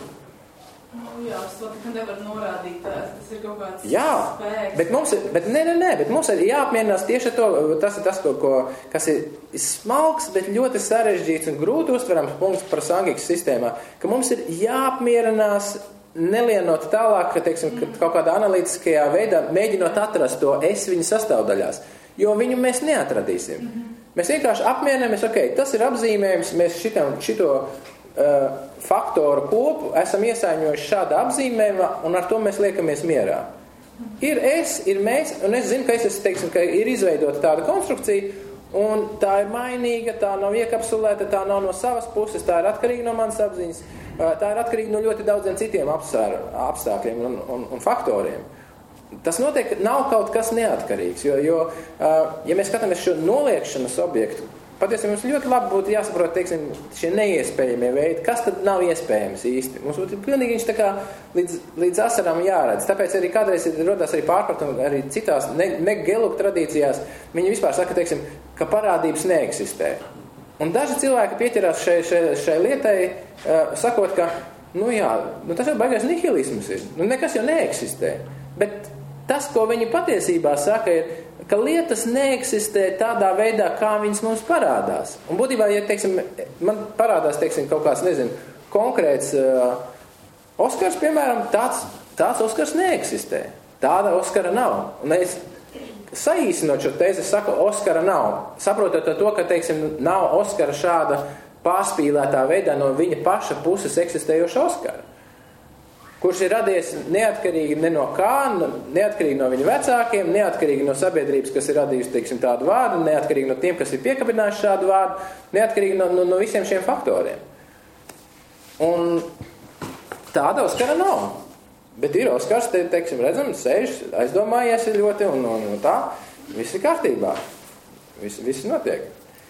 Nu, jā, es to tā nevar norādīt, tas ir kaut kāds jā, spēks. Bet mums ir, bet nē, nē, nē, bet mums ir jāapmierinās tieši ar to, tas ir tas, ko, ko, kas ir smalks, bet ļoti sarežģīts un grūti uztverams punkts par sangikas sistēmā, ka mums ir jāapmierinās nelienot tālāk, ka, teiksim, mm. kaut kādā analītiskajā veidā mēģinot atrast to es viņu sastāvdaļās, jo viņu mēs neatradīsim. Mm-hmm. Mēs vienkārši apmierinamies, ok, tas ir apzīmējums, mēs šitam, šito uh, faktoru kopu esam iesaiņojuši šādā apzīmējumā, un ar to mēs liekamies mierā. Ir es, ir mēs, un es zinu, ka es esmu, teiksim, ka ir izveidota tāda konstrukcija, un tā ir mainīga, tā nav iekapsulēta, tā nav no savas puses, tā ir atkarīga no manas apziņas, tā ir atkarīga no ļoti daudziem citiem apstākļiem un, un, un faktoriem. Tas notiek, nav kaut kas neatkarīgs, jo, jo ja mēs skatāmies šo noliekšanas objektu, patiesībā mums ļoti labi būtu jāsaprot, teiksim, šie neiespējamie veidi, kas tad nav iespējams īsti. Mums būtu pilnīgi viņš tā kā līdz, līdz asarām jāredz. Tāpēc arī kādreiz rodās arī pārpratumi, arī citās ne, ne geluku tradīcijās, viņi vispār saka, teiksim, ka parādības neeksistē. Un daži cilvēki pieķerās šai, šai, šai lietai, uh, sakot, ka, nu jā, nu tas jau baigais nihilisms ir. Nu nekas jau neeksistē. Bet tas, ko viņi patiesībā saka, ir, ka lietas neeksistē tādā veidā, kā viņas mums parādās. Un būtībā, ja, teiksim, man parādās, teiksim, kaut kāds, nezinu, konkrēts uh, Oskars, piemēram, tāds, tāds Oskars neeksistē. Tāda Oskara nav. Un es saīsinot šo tēzi, es saku, Oskara nav. Saprotot to, ka, teiksim, nav Oskara šāda pārspīlētā veidā no viņa paša puses eksistējoša Oskara, kurš ir radies neatkarīgi ne no kā, neatkarīgi no viņa vecākiem, neatkarīgi no sabiedrības, kas ir radījusi, teiksim, tādu vārdu, neatkarīgi no tiem, kas ir piekabinājuši šādu vārdu, neatkarīgi no, no, no visiem šiem faktoriem. Un tāda Oskara nav. Bet ir Oskars, te, teiksim, redzam, sēž, aizdomājies ir ļoti, un, un, un tā, viss ir kārtībā. Viss, viss notiek.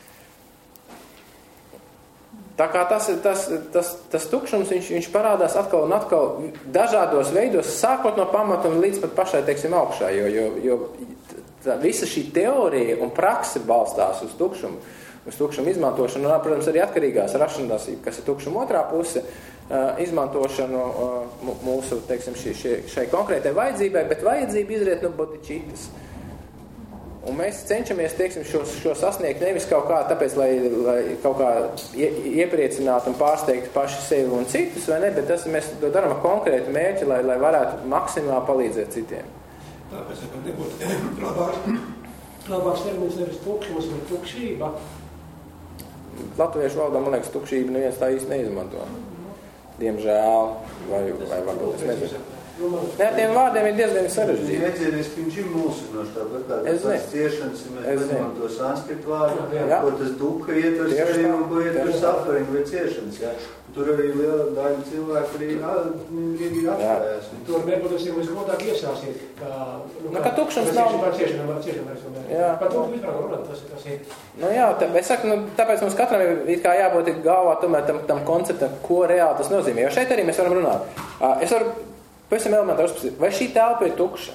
Tā kā tas, tas, tas, tas tukšums, viņš, viņš parādās atkal un atkal dažādos veidos, sākot no pamata un līdz pat pašai, teiksim, augšā, jo, jo, jo tā, visa šī teorija un prakse balstās uz tukšumu, uz tukšumu izmantošanu, un, protams, arī atkarīgās rašanās, kas ir tukšuma otrā puse, izmantošanu mūsu, teiksim, šī, šī, šai konkrētai vajadzībai, bet vajadzība izriet no bodhicitas. Un mēs cenšamies, teiksim, šo, šo sasniegt nevis kaut kā tāpēc, lai, lai kaut kā ie, iepriecinātu un pārsteigtu paši sevi un citus, vai ne, bet tas mēs to darām ar konkrētu mērķi, lai, lai varētu maksimāli palīdzēt citiem. Tāpēc, ka nebūtu labāk, labāks termins nevis tukšums, bet tukšība. Latviešu valodā, man liekas, tukšība neviens tā īsti neizmanto. Diemžēl, vai, vai varbūt es nezinu. Nē, tiem vārdiem ir diezgan sarežģīti. Iedzieties, ka viņš ir mulsinoši, tāpat kā Es tas zinu. ciešanas, ja mēs Es zinu. paņemam to sanskritu vārdu, Jā. ko tas duka ietver Tieši sevī tā. un ko ietver Tieši tā. suffering vai ciešanas. Jā. Tur arī liela daļa cilvēku arī ir atstājās. Tur nebūtu mēs godāk iesāstīt, ka... Nu, ka tukšums nav- Par ciešanām, par ciešanām. Jā. Par to vispār runāt, tas, tas ir. Nu jā, tā, es saku, nu, tāpēc mums katram ir, ir kā jābūt ir galvā tomēr tam, tam konceptam, ko reāli tas nozīmē. Jo šeit arī mēs varam runāt. Uh, es varu pavisam elementāri uzpastīt, vai šī telpa ir tukša?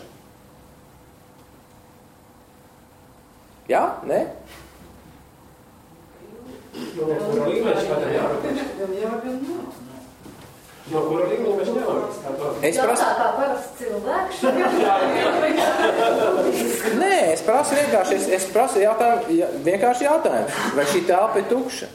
Jā? Nē? No kura līmeņa skatām jārakās? No kura līmeņa mēs nevaram? Es prasu, Jautā kā parasts cilvēks. nē, es prasu vienkārši, es, es prasu jautājumu, ja, vienkārši jautājumu, vai šī telpa ir tukša?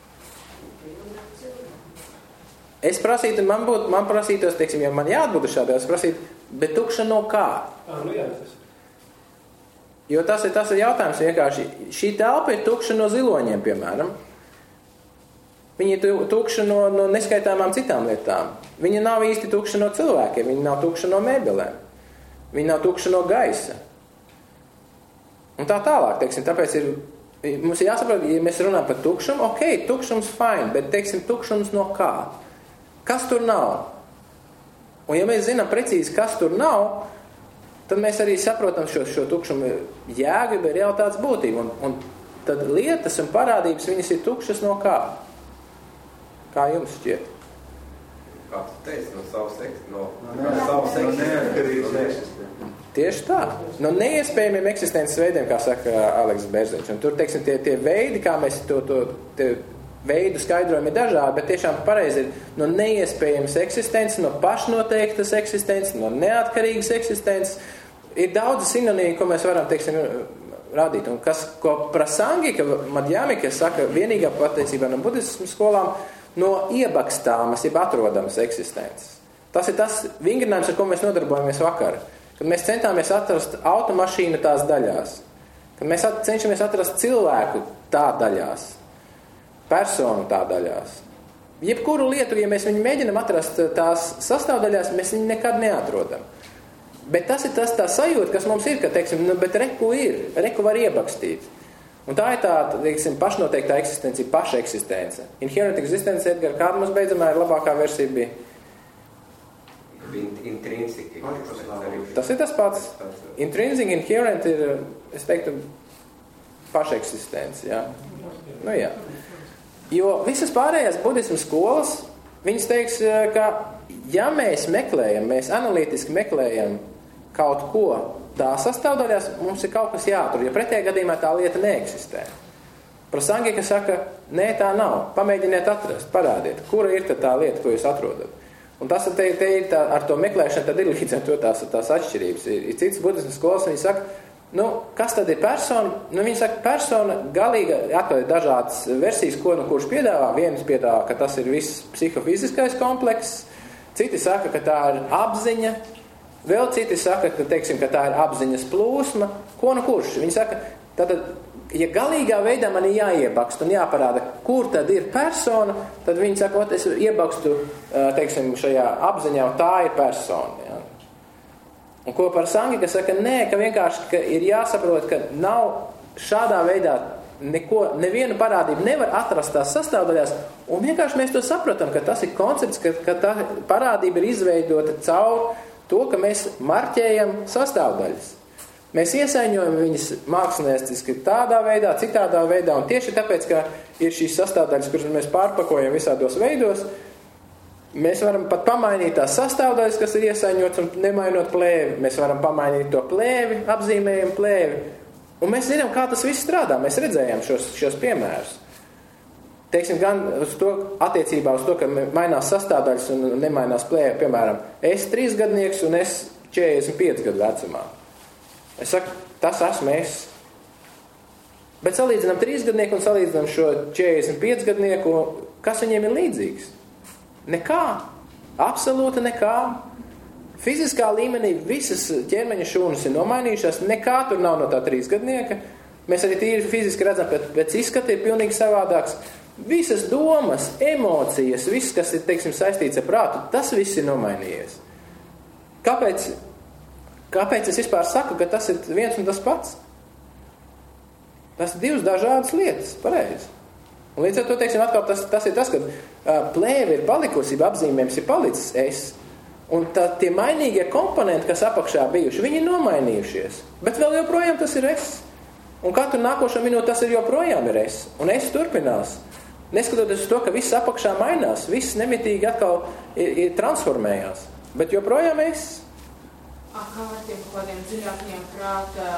Es prasītu, man būtu, man prasītos, teiksim, ja man jāatbūt šādā, es prasītu, bet tukša no kā? Ā, nu jā, tas. Jo tas ir, tas ir jautājums vienkārši. Šī telpa ir tukša no ziloņiem, piemēram. Viņa ir tu- tukša no, no neskaitāmām citām lietām. Viņa nav īsti tukša no cilvēkiem, viņa nav tukša no mēbelēm. Viņa nav tukša no gaisa. Un tā tālāk, teiksim, tāpēc ir, mums ir jāsaprot, ja mēs runājam par tukšumu, ok, tukšums fine, bet, teiksim, tukšums no kā? Kas tur nav? Un ja mēs zinām precīzi, kas tur nav, tad mēs arī saprotam šo, šo tukšumu jēgu, realitātes būtību. Un, un tad lietas un parādības, viņas ir tukšas no kā? Kā jums šķiet? Kā tu teici, no savas eksistēnces, no, No no ne- savas no eksistēnces. neatkarīgas eksistēnces. Tieši tā. No neiespējamiem eksistences veidiem, kā saka Aleks Berziņš. Un tur, teiksim, tie, tie veidi, kā mēs to, to tie veidu skaidrojumi ir dažādi, bet tiešām pareizi ir no neiespējamas eksistences, no pašnoteiktas eksistences, no neatkarīgas eksistences. Ir daudz sinonīmu, ko mēs varam, teiksim, radīt. Un kas, ko Prasangika, Madhyamika saka, vienīgā patiesībā no budismu skolām, no iebakstāmas, jeb atrodamas eksistences. Tas ir tas vingrinājums, ar ko mēs nodarbojamies vakar. Kad mēs centāmies atrast automašīnu tās daļās. Kad mēs at, cenšamies atrast cilvēku tā daļās. Personu tā daļās. Jebkuru lietu, ja mēs viņu mēģinam atrast tās sastāvdaļās, mēs viņu nekad neatrodam. Bet tas ir tas tā sajūta, kas mums ir, ka, teiksim, nu, bet reku ir, reku var iebakstīt. Un tā ir tā, teiksim, pašnoteiktā eksistence, paša eksistence. Inherent existence, Edgar, kāda mums beidzamā ir labākā versija bija? Intrinsika. Tas ir tas pats. Intrinsic, inherent ir, es teiktu, paša eksistence, jā. Nu jā. Jo visas pārējās budismu skolas, viņas teiks, ka ja mēs meklējam, mēs analītiski meklējam kaut ko tā sastāvdaļās, mums ir kaut kas jāatur, jo pretējā gadījumā tā lieta neeksistē. Prasangika saka, nē, tā nav. Pamēģiniet atrast, parādiet, kura ir tā lieta, ko jūs atrodat. Un tas te, te ir tā, ar to meklēšanu, tad ir līdz ar to tās, tās atšķirības. Ir, ir cits budismu skolas, viņi saka, nu, kas tad ir persona? Nu, viņi saka, persona galīga, atklāt dažādas versijas, ko nu kurš piedāvā. Vienas piedāvā, ka tas ir viss psihofiziskais komplekss, citi saka, ka tā ir apziņa, vēl citi saka, ka, teiksim, ka tā ir apziņas plūsma. Ko nu kurš? Viņi saka, tātad, ja galīgā veidā man ir jāiebakst un jāparāda, kur tad ir persona, tad viņi saka, ot, es iebakstu, teiksim, šajā apziņā, un tā ir persona. Ja? Un ko par Sangika saka, nē, ka vienkārši ka ir jāsaprot, ka nav šādā veidā neko, nevienu parādību nevar atrast tās sastāvdaļās, un vienkārši mēs to saprotam, ka tas ir koncepts, ka, ka tā parādība ir izveidota caur to, ka mēs marķējam sastāvdaļas. Mēs iesaiņojam viņas mākslinieciski tādā veidā, citādā veidā, un tieši tāpēc, ka ir šīs sastāvdaļas, kuras mēs pārpakojam visādos veidos, mēs varam pat pamainīt tās sastāvdaļas, kas ir iesaiņotas, un nemainot plēvi. Mēs varam pamainīt to plēvi, apzīmējam plēvi, un mēs zinām, kā tas viss strādā. Mēs redzējām šos, šos piemērus. Teiksim, gan uz to attiecībā uz to, ka mainās sastāvdaļas un nemainās plēvi, piemēram, es trīsgadnieks un es četrdesmit pieci gadu vecumā. Es saku, tas esmu es. Bet salīdzinām trīsgadnieku un salīdzinām šo četrdesmit pieci gadnieku, kas viņiem ir līdzīgs? Nekā. Absolūti nekā. Fiziskā līmenī visas ķermeņa šūnas ir nomainījušās, nekā tur nav no tā trīsgadnieka. Mēs arī tīri fiziski redzam, ka pēc izskata ir pilnīgi savādāks. Visas domas, emocijas, viss, kas ir, teiksim, saistīts ar prātu, tas viss ir nomainījies. kāpēc, kāpēc es vispār saku, ka tas ir viens un tas pats? Tas ir divas dažādas lietas, pareizi. Un līdz ar to, teiksim, atkal tas, tas ir tas, ka uh, plēve ir palikusi, apzīmējums ir palicis es, un tā, tie mainīgie komponenti, kas apakšā bijuši, viņi ir nomainījušies, bet vēl joprojām tas ir es. Un katru nākošo minūti tas ir joprojām ir es, un es turpinās. Neskatoties uz to, ka viss apakšā mainās, viss nemitīgi atkal ir, ir transformējās, bet joprojām es. A, kā ar tiem kaut kādiem dziļākiem prāta,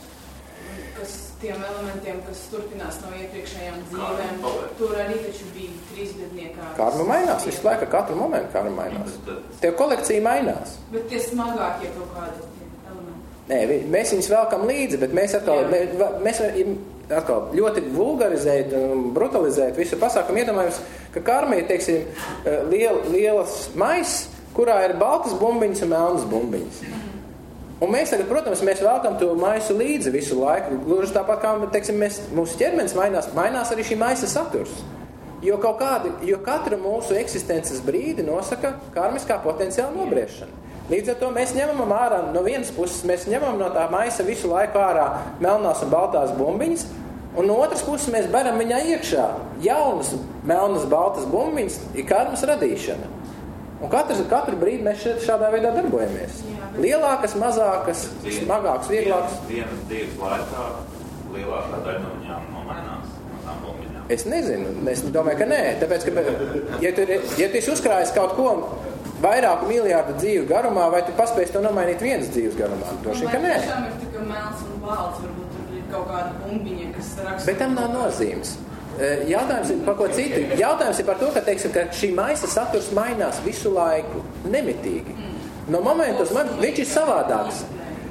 kas tiem elementiem, kas turpinās no iepriekšējām dzīvēm, tur arī taču bija trīsgadniekā. Karma mainās, visu laiku, katru momentu karma mainās. Tev kolekcija mainās. Bet tie smagākie kaut kādi elementi. Nē, mēs viņus velkam līdzi, bet mēs atkal, mēs, mēs atkal ļoti vulgarizēt un brutalizēt visu pasākumu iedomājums, ka karma ir, teiksim, liel, lielas maiss, kurā ir baltas bumbiņas un melnas bumbiņas. Un mēs tagad, protams, mēs velkam to maisu līdzi visu laiku. Gluži tāpat kā, teiksim, mēs, mūsu ķermenis mainās, mainās arī šī maisa saturs. Jo kaut kādi, jo katru mūsu eksistences brīdi nosaka karmiskā potenciāla nobriešana. Līdz ar to mēs ņemam ārā no vienas puses, mēs ņemam no tā maisa visu laiku ārā melnās un baltās bumbiņas, un no otras puses mēs beram viņā iekšā jaunas melnas, baltas bumbiņas, ir karmas radīšana. Un katru, katru brīdi mēs šeit šādā veidā darbojamies. Jā, bet... Lielākas, mazākas, Dien, smagākas, vieglākas. Dienas divas laikā lielākā daļa no viņām nomainās no tām bumbiņām. Es nezinu, es domāju, ka nē. Tāpēc, ka, ja tu, ja tu esi uzkrājis kaut ko vairāku miljārdu dzīvu garumā, vai tu paspēsi to nomainīt vienas dzīves garumā? Droši, ka nē. Vai tiešām ir tikai melns un balts, varbūt tur ir kaut kāda bumbiņa, kas raksta... Bet tam nav nozīmes. Jautājums ir par ko citu. Jautājums ir par to, ka, teiksim, ka šī maisa saturs mainās visu laiku, nemitīgi. No momenta uz momentu viņš ir savādāks.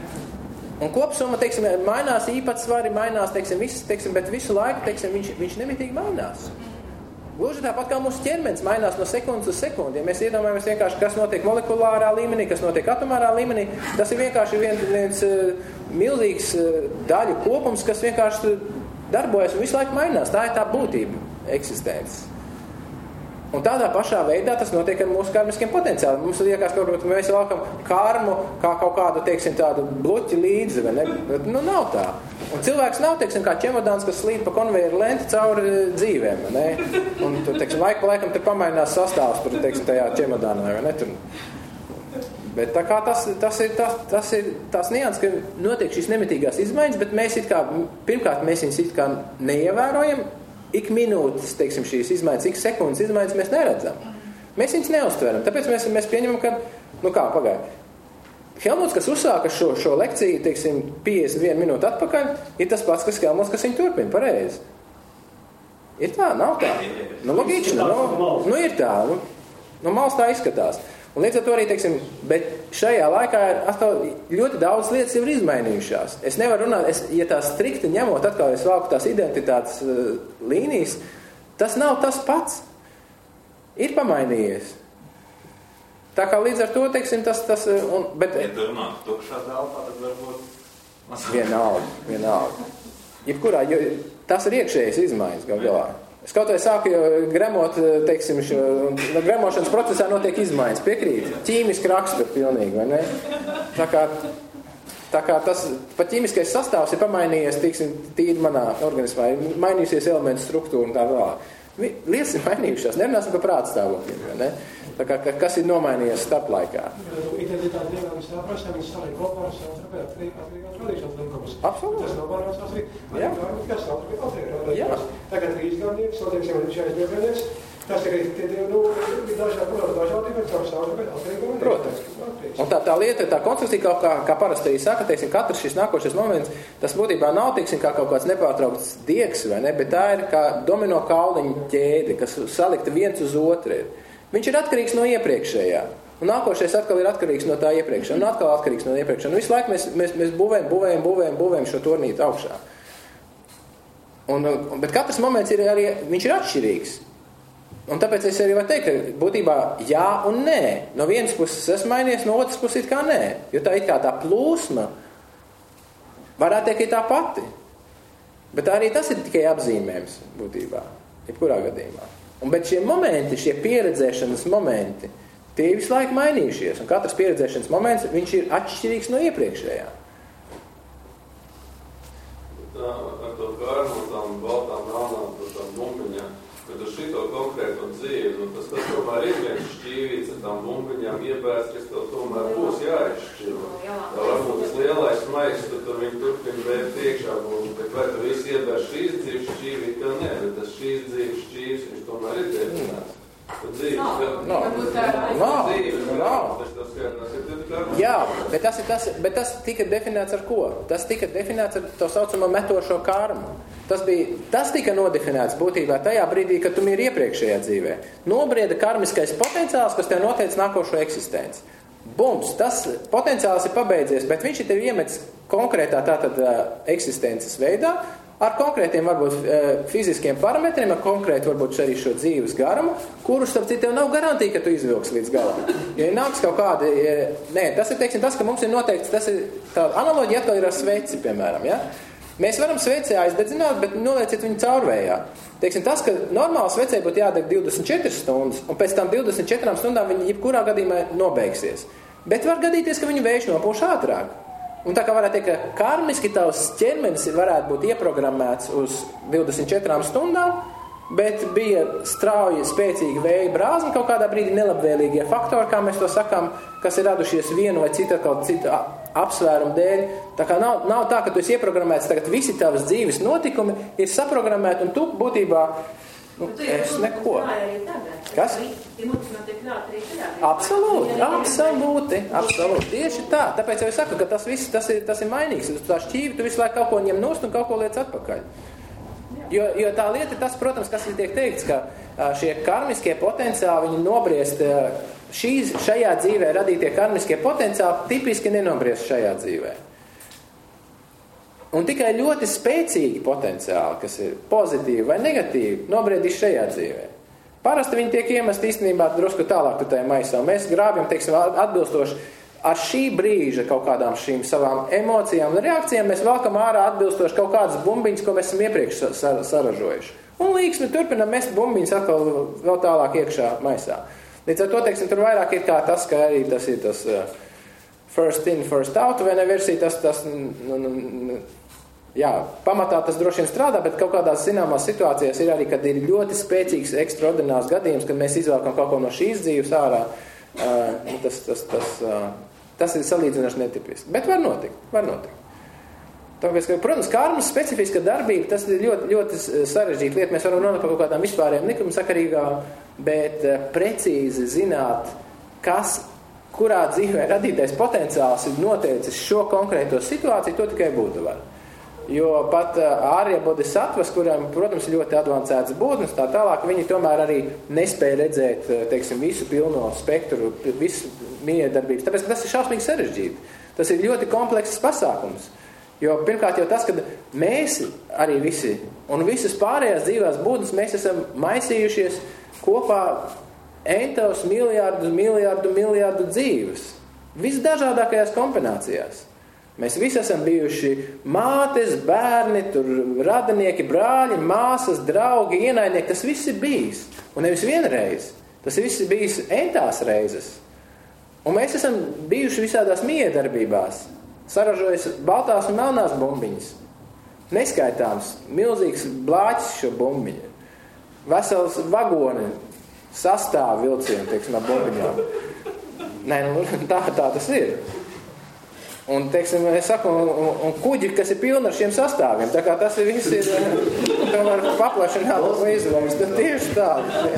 Un kopsumma, teiksim, mainās īpatsvari, mainās, teiksim, viss, teiksim, bet visu laiku, teiksim, viņš, viņš nemitīgi mainās. Gluži tāpat kā mūsu ķermenis mainās no sekundes uz sekundi. Ja mēs iedomājamies vienkārši, kas notiek molekulārā līmenī, kas notiek atomārā līmenī, tas ir vienkārši viens, viens milzīgs daļu kopums, kas vienkārši darbojas un visu laiku mainās. Tā ir tā būtība eksistences. Un tādā pašā veidā tas notiek ar mūsu karmiskiem potenciāliem. Mums liekas, ka mēs valkam karmu kā kaut kādu, teiksim, tādu bluķi līdzi, vai ne? Nu, nav tā. Un cilvēks nav, teiksim, kā čemodāns, kas slīd pa konvejeru lenti cauri dzīvēm, vai ne? Un, tur, teiksim, laika pa laikam tur pamainās sastāvs, tur, teiksim, tajā čemodānā, vai ne? Tur. Bet tā kā tas, tas ir, tas, tas ir tās nianses, ka notiek šīs nemitīgās izmaiņas, bet mēs it kā, pirmkārt, mēs viņus it kā neievērojam, ik minūtes, teiksim, šīs izmaiņas, ik sekundes izmaiņas mēs neredzam. Mēs viņus neuztveram, tāpēc mēs, mēs pieņemam, ka, nu kā, pagāja. Helmuts, kas uzsāka šo, šo lekciju, teiksim, piecdesmit vienu minūti atpakaļ, ir tas pats, kas Helmuts, kas viņu turpina, pareizi. Ir tā, nav tā. Nu, logiski, nu, nu ir tā, nu, nu malas tā izskatās. Un līdz ar to arī, teiksim, bet šajā laikā atkal ļoti daudz lietas jau ir izmainījušās. Es nevaru runāt, es, ja tā strikti ņemot atkal, es valku tās identitātes uh, līnijas, tas nav tas pats. Ir pamainījies. Tā kā līdz ar to, teiksim, tas, tas, un, bet... Ja tu runāt tukšā telpā, tad varbūt... Vienalga, vienalga. Jebkurā, jo tas ir iekšējas izmaiņas gal galā. Es kaut vai sāku gremot, teiksim, šo, no gremošanas procesā notiek izmaiņas, piekrīt, ķīmiski rakstur pilnīgi, vai ne? Tā kā, tā kā tas, pat ķīmiskais sastāvs ir pamainījies, teiksim, tīri manā organismā, ir mainījusies elementu struktūra un tā vēlāk. Lietas ir mainījušās, nerunāsim par prāta stāvokļiem, vai ne? Tā kā, kas ir nomainījies starp laikā. Identitāte vienkārši saprasa, viņas saliek kopā ar savu atkarīgās radīšanas likumus. Absolūti. Tas nav manās arī, Jā. kas nav atkarīgās Jā. Tagad trīs gadnieks, vēl teiksim, viņš aizbēgnieks, tas ir, nu, dažādi, dažādi, bet caur savu, bet atkarīgā. Protams. Un tā, tā lieta, tā konstrukcija, kā, kā, kā parasti arī saka, teiksim, katrs šis nākošais moments, tas būtībā nav, teiksim, kā kaut kāds nepārtraukts diegs, vai ne, bet tā ir kā domino kauliņu ķēde, kas salikta viens uz otru. Viņš ir atkarīgs no iepriekšējā. Un nākošais atkal ir atkarīgs no tā iepriekšējā. Un atkal atkarīgs no iepriekšējā. Un visu laiku mēs, mēs, mēs būvējam, būvējam, būvējam, būvējam šo tornīti augšā. Un, bet katrs moments ir arī, viņš ir atšķirīgs. Un tāpēc es arī varu teikt, ka būtībā jā un nē. No vienas puses esmu mainījies, no otras puses it kā nē. Jo tā it kā tā plūsma varētu teikt, ir tā pati. Bet arī tas ir tikai apzīmējums būtībā. Jebkurā gadījumā. Un, bet šie momenti, šie pieredzēšanas momenti, Tie visu laiku mainījušies, un katrs pieredzēšanas moments, viņš ir atšķirīgs no iepriekšējā. Tā, ar to kārmu, tām baltām melnām, tām bumbiņām, kad uz šito konkrēto dzīvi, nu tas, tas tomēr ir viens šķīvīts ar tām bumbiņām iebērts, kas tev tomēr būs jāizšķiro. Tā varbūt tas lielais maiks, tad tur viņi turpina vērt iekšā, un vai tu visi iebēr šīs dzīves šķīvīt, tev nē, bet tas šīs dzīves šķīvis, viņš tomēr ir definēts. No, no, no. Jā, bet tas, ir tas, bet tas tika definēts ar ko? Tas tika definēts ar to saucamo metošo karmu. Tas, bija, tas tika nodefinēts būtībā tajā brīdī, kad tu miri iepriekšējā dzīvē. Nobrieda karmiskais potenciāls, kas tev noteica nākošo eksistenci. Bums, tas potenciāls ir pabeidzies, bet viņš ir tev iemetis konkrētā tātad eksistences veidā, ar konkrētiem varbūt fiziskiem parametriem, ar konkrētu varbūt arī šo dzīves garumu, kurus, starp citu, tev nav garantija, ka tu izvilksi līdz galam. Ja nāks kaut kādi, nē, tas ir, teiksim, tas, ka mums ir noteikts, tas ir tā analoģija atkal ir ar sveci, piemēram, ja? Mēs varam sveci aizdedzināt, bet nolieciet viņu caurvējā. Teiksim, tas, ka normāli svecei būtu jādeg divdesmit četras stundas, un pēc tam divdesmit četrām stundām viņi jebkurā gadījumā nobeigsies. Bet var gadīties, ka viņu vējš nopūš ātrāk. Un tā kā varētu teikt, ka karmiski tavs ķermenis varētu būt ieprogrammēts uz divdesmit četrām stundām, bet bija strauji, spēcīgi vēja brāzma kaut kādā brīdī nelabvēlīgie faktori, kā mēs to sakām, kas ir radušies vienu vai citu, kaut citu apsvērumu dēļ. Tā kā nav, nav tā, ka tu esi ieprogrammēts, tagad visi tavas dzīves notikumi ir saprogrammēti, un tu būtībā, nu, es neko. Kas? Absolūti, absolūti, absolūti. Tieši tā. Tāpēc jau es saku, ka tas viss, tas ir, tas ir mainīgs. Tu tā šķīvi, tu visu laiku kaut ko ņem nost un kaut ko liec atpakaļ. Jo, jo tā lieta ir tas, protams, kas ir tiek teikts, ka šie karmiskie potenciāli, viņi nobriest, šīs, šajā dzīvē radītie karmiskie potenciāli tipiski nenobriest šajā dzīvē. Un tikai ļoti spēcīgi potenciāli, kas ir pozitīvi vai negatīvi, nobriedīs šajā dzīvē. Parasti viņi tiek iemesti īstenībā drusku tālāk tajā maisā. Mēs grābjam, teiksim, atbilstoši ar šī brīža kaut kādām šīm savām emocijām un reakcijām mēs valkam ārā atbilstoši kaut kādas bumbiņas, ko mēs esam iepriekš saražojuši. Un līksmi turpinam mest bumbiņas atkal vēl tālāk iekšā maisā. Līdz ar to, teiksim, tur vairāk ir kā tas, ka arī tas ir tas uh, first in, first out, vai ne versija, tas, tas, nu, nu, jā, pamatā tas droši vien strādā, bet kaut kādās zināmās situācijās ir arī, kad ir ļoti spēcīgs ekstraordinārs gadījums, kad mēs izvēlkam kaut ko no šīs dzīves ārā, uh, tas, tas, tas, uh, tas ir salīdzinoši netipiski. Bet var notikt, var notikt. Tāpēc, ka, protams, karmas specifiska darbība, tas ir ļoti, ļoti sarežģīta lieta. Mēs varam runāt par kaut kādām vispārējām likumsakarīgām, bet uh, precīzi zināt, kas, kurā dzīvē radītais potenciāls ir noteicis šo konkrēto situāciju, to tikai būtu var. Jo pat ārja bodhisattvas, kurām, protams, ļoti advancētas būtnes, tā tālāk, viņi tomēr arī nespēja redzēt, teiksim, visu pilno spektru, visu miedarbības. Tāpēc, ka tas ir šausmīgi sarežģīti. Tas ir ļoti komplekss pasākums. Jo pirmkārt jau tas, ka mēs arī visi, un visas pārējās dzīvās būtnes, mēs esam maisījušies kopā entos miljārdu, miljārdu, miljārdu dzīves. Visdažādākajās kombinācijās. Mēs visi esam bijuši mātes, bērni, tur radinieki, brāļi, māsas, draugi, ienaidnieki. Tas viss ir bijis. Un nevis vienreiz. Tas viss ir bijis entās reizes. Un mēs esam bijuši visādās miedarbībās. Saražojas baltās un melnās bumbiņas. Neskaitāms, milzīgs blāķis šo bumbiņu. Vesels vagoni sastāv vilcienu, teiksim, ar bumbiņām. Nē, nu, tā, tā tas ir. Un, teiksim, es saku, un, un, un kuģi, kas ir pilni ar šiem sastāviem, tā kā tas ir viss ir, to var paplašināt un izvēlēt, tad tieši tā.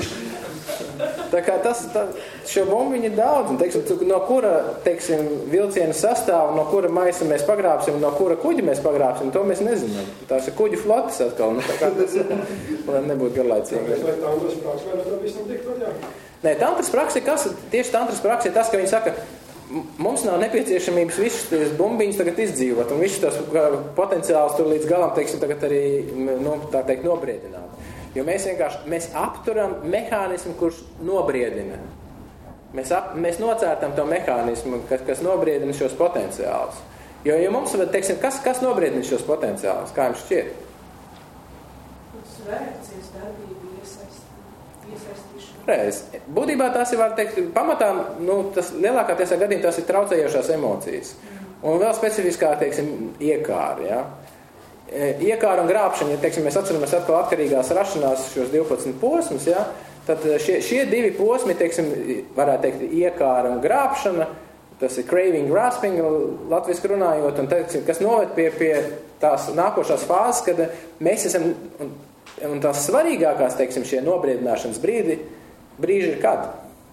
Tā kā tas, tā, šo bumbiņu ir daudz, un, teiksim, no kura, teiksim, vilciena sastāva, no kura maisa mēs pagrābsim, no kura kuģi mēs pagrābsim, to mēs nezinām. Tās ir kuģu flotes atkal, nu, tā kā tas, lai nebūtu garlaicīgi. Vai tantras praksa, vai no to visam tikt var jā? Nē, tantras praksa ir kas, tieši tantras praksa ir tas, ka viņi saka, mums nav nepieciešamības visus tos bumbiņus tagad izdzīvot, un visus tos potenciālus tur līdz galam, teiksim, tagad arī, nu, tā teikt, nobriedināt. Jo mēs vienkārši, mēs apturam mehānismu, kurš nobriedina. Mēs, ap, mēs nocērtam to mehānismu, kas, kas nobriedina šos potenciālus. Jo, jo mums, teiksim, kas, kas nobriedina šos potenciālus? Kā jums šķiet? Reakcijas darbība iesaistīt. Reiz. Būtībā tās ir, var teikt, pamatā, nu, tas lielākā tiesā gadījumā tās ir traucējošās emocijas. Un vēl specifiskāk, teiksim, iekāri, ja. Iekāra un grābšana, ja, teiksim, mēs atceramies atkal atkarīgās rašanās šos divpadsmit posmus, ja, tad šie, šie divi posmi, teiksim, varētu teikt, iekāra un grābšana, tas ir craving, grasping, latviski runājot, un, teiksim, kas noved pie, pie tās nākošās fāzes, kad mēs esam, un, un tās svarīgākās, teiksim, šie nobriedināšanas brīdi, brīži ir kad?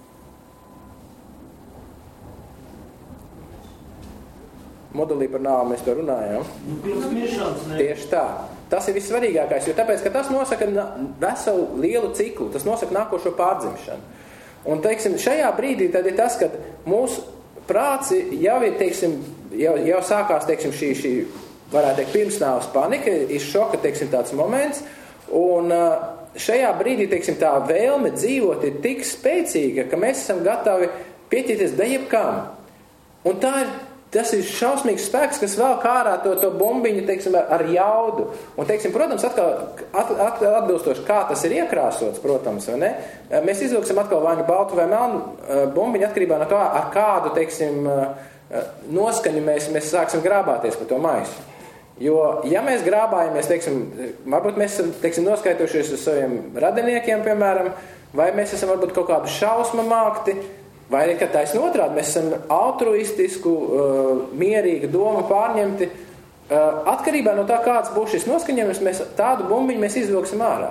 Modulī par nāvu mēs to runājam. Tieši tā. Tas ir vissvarīgākais, jo tāpēc, ka tas nosaka veselu lielu ciklu, tas nosaka nākošo pārdzimšanu. Un, teiksim, šajā brīdī tad ir tas, ka mūsu prāts jau ir, teiksim, jau, jau sākās, teiksim, šī, šī, varētu teikt, pirmsnāvas panika, ir šoka, teiksim, tāds moments, un šajā brīdī, teiksim, tā vēlme dzīvot ir tik spēcīga, ka mēs esam gatavi pieķerties dejebkām. Un tā ir Tas ir šausmīgs spēks, kas vēl kārā to, to bumbiņu, teiksim, ar jaudu. Un, teiksim, protams, atkal at, at, atbilstoši, kā tas ir iekrāsots, protams, vai ne? Mēs izvilksim atkal vai nu baltu vai melnu bumbiņu atkarībā no to, ar kādu, teiksim, noskaņu mēs, mēs sāksim grābāties pa to maisu. Jo, ja mēs grābājamies, teiksim, varbūt mēs esam, teiksim, noskaitojušies uz saviem radiniekiem, piemēram, vai mēs esam varbūt kaut kādu šausmu mākti, vai arī, ka taisn otrādi, mēs esam altruistisku, uh, mierīgu domu pārņemti. Uh, atkarībā no tā, kāds būs šis noskaņojums, mēs tādu bumbiņu mēs izvilksim ārā.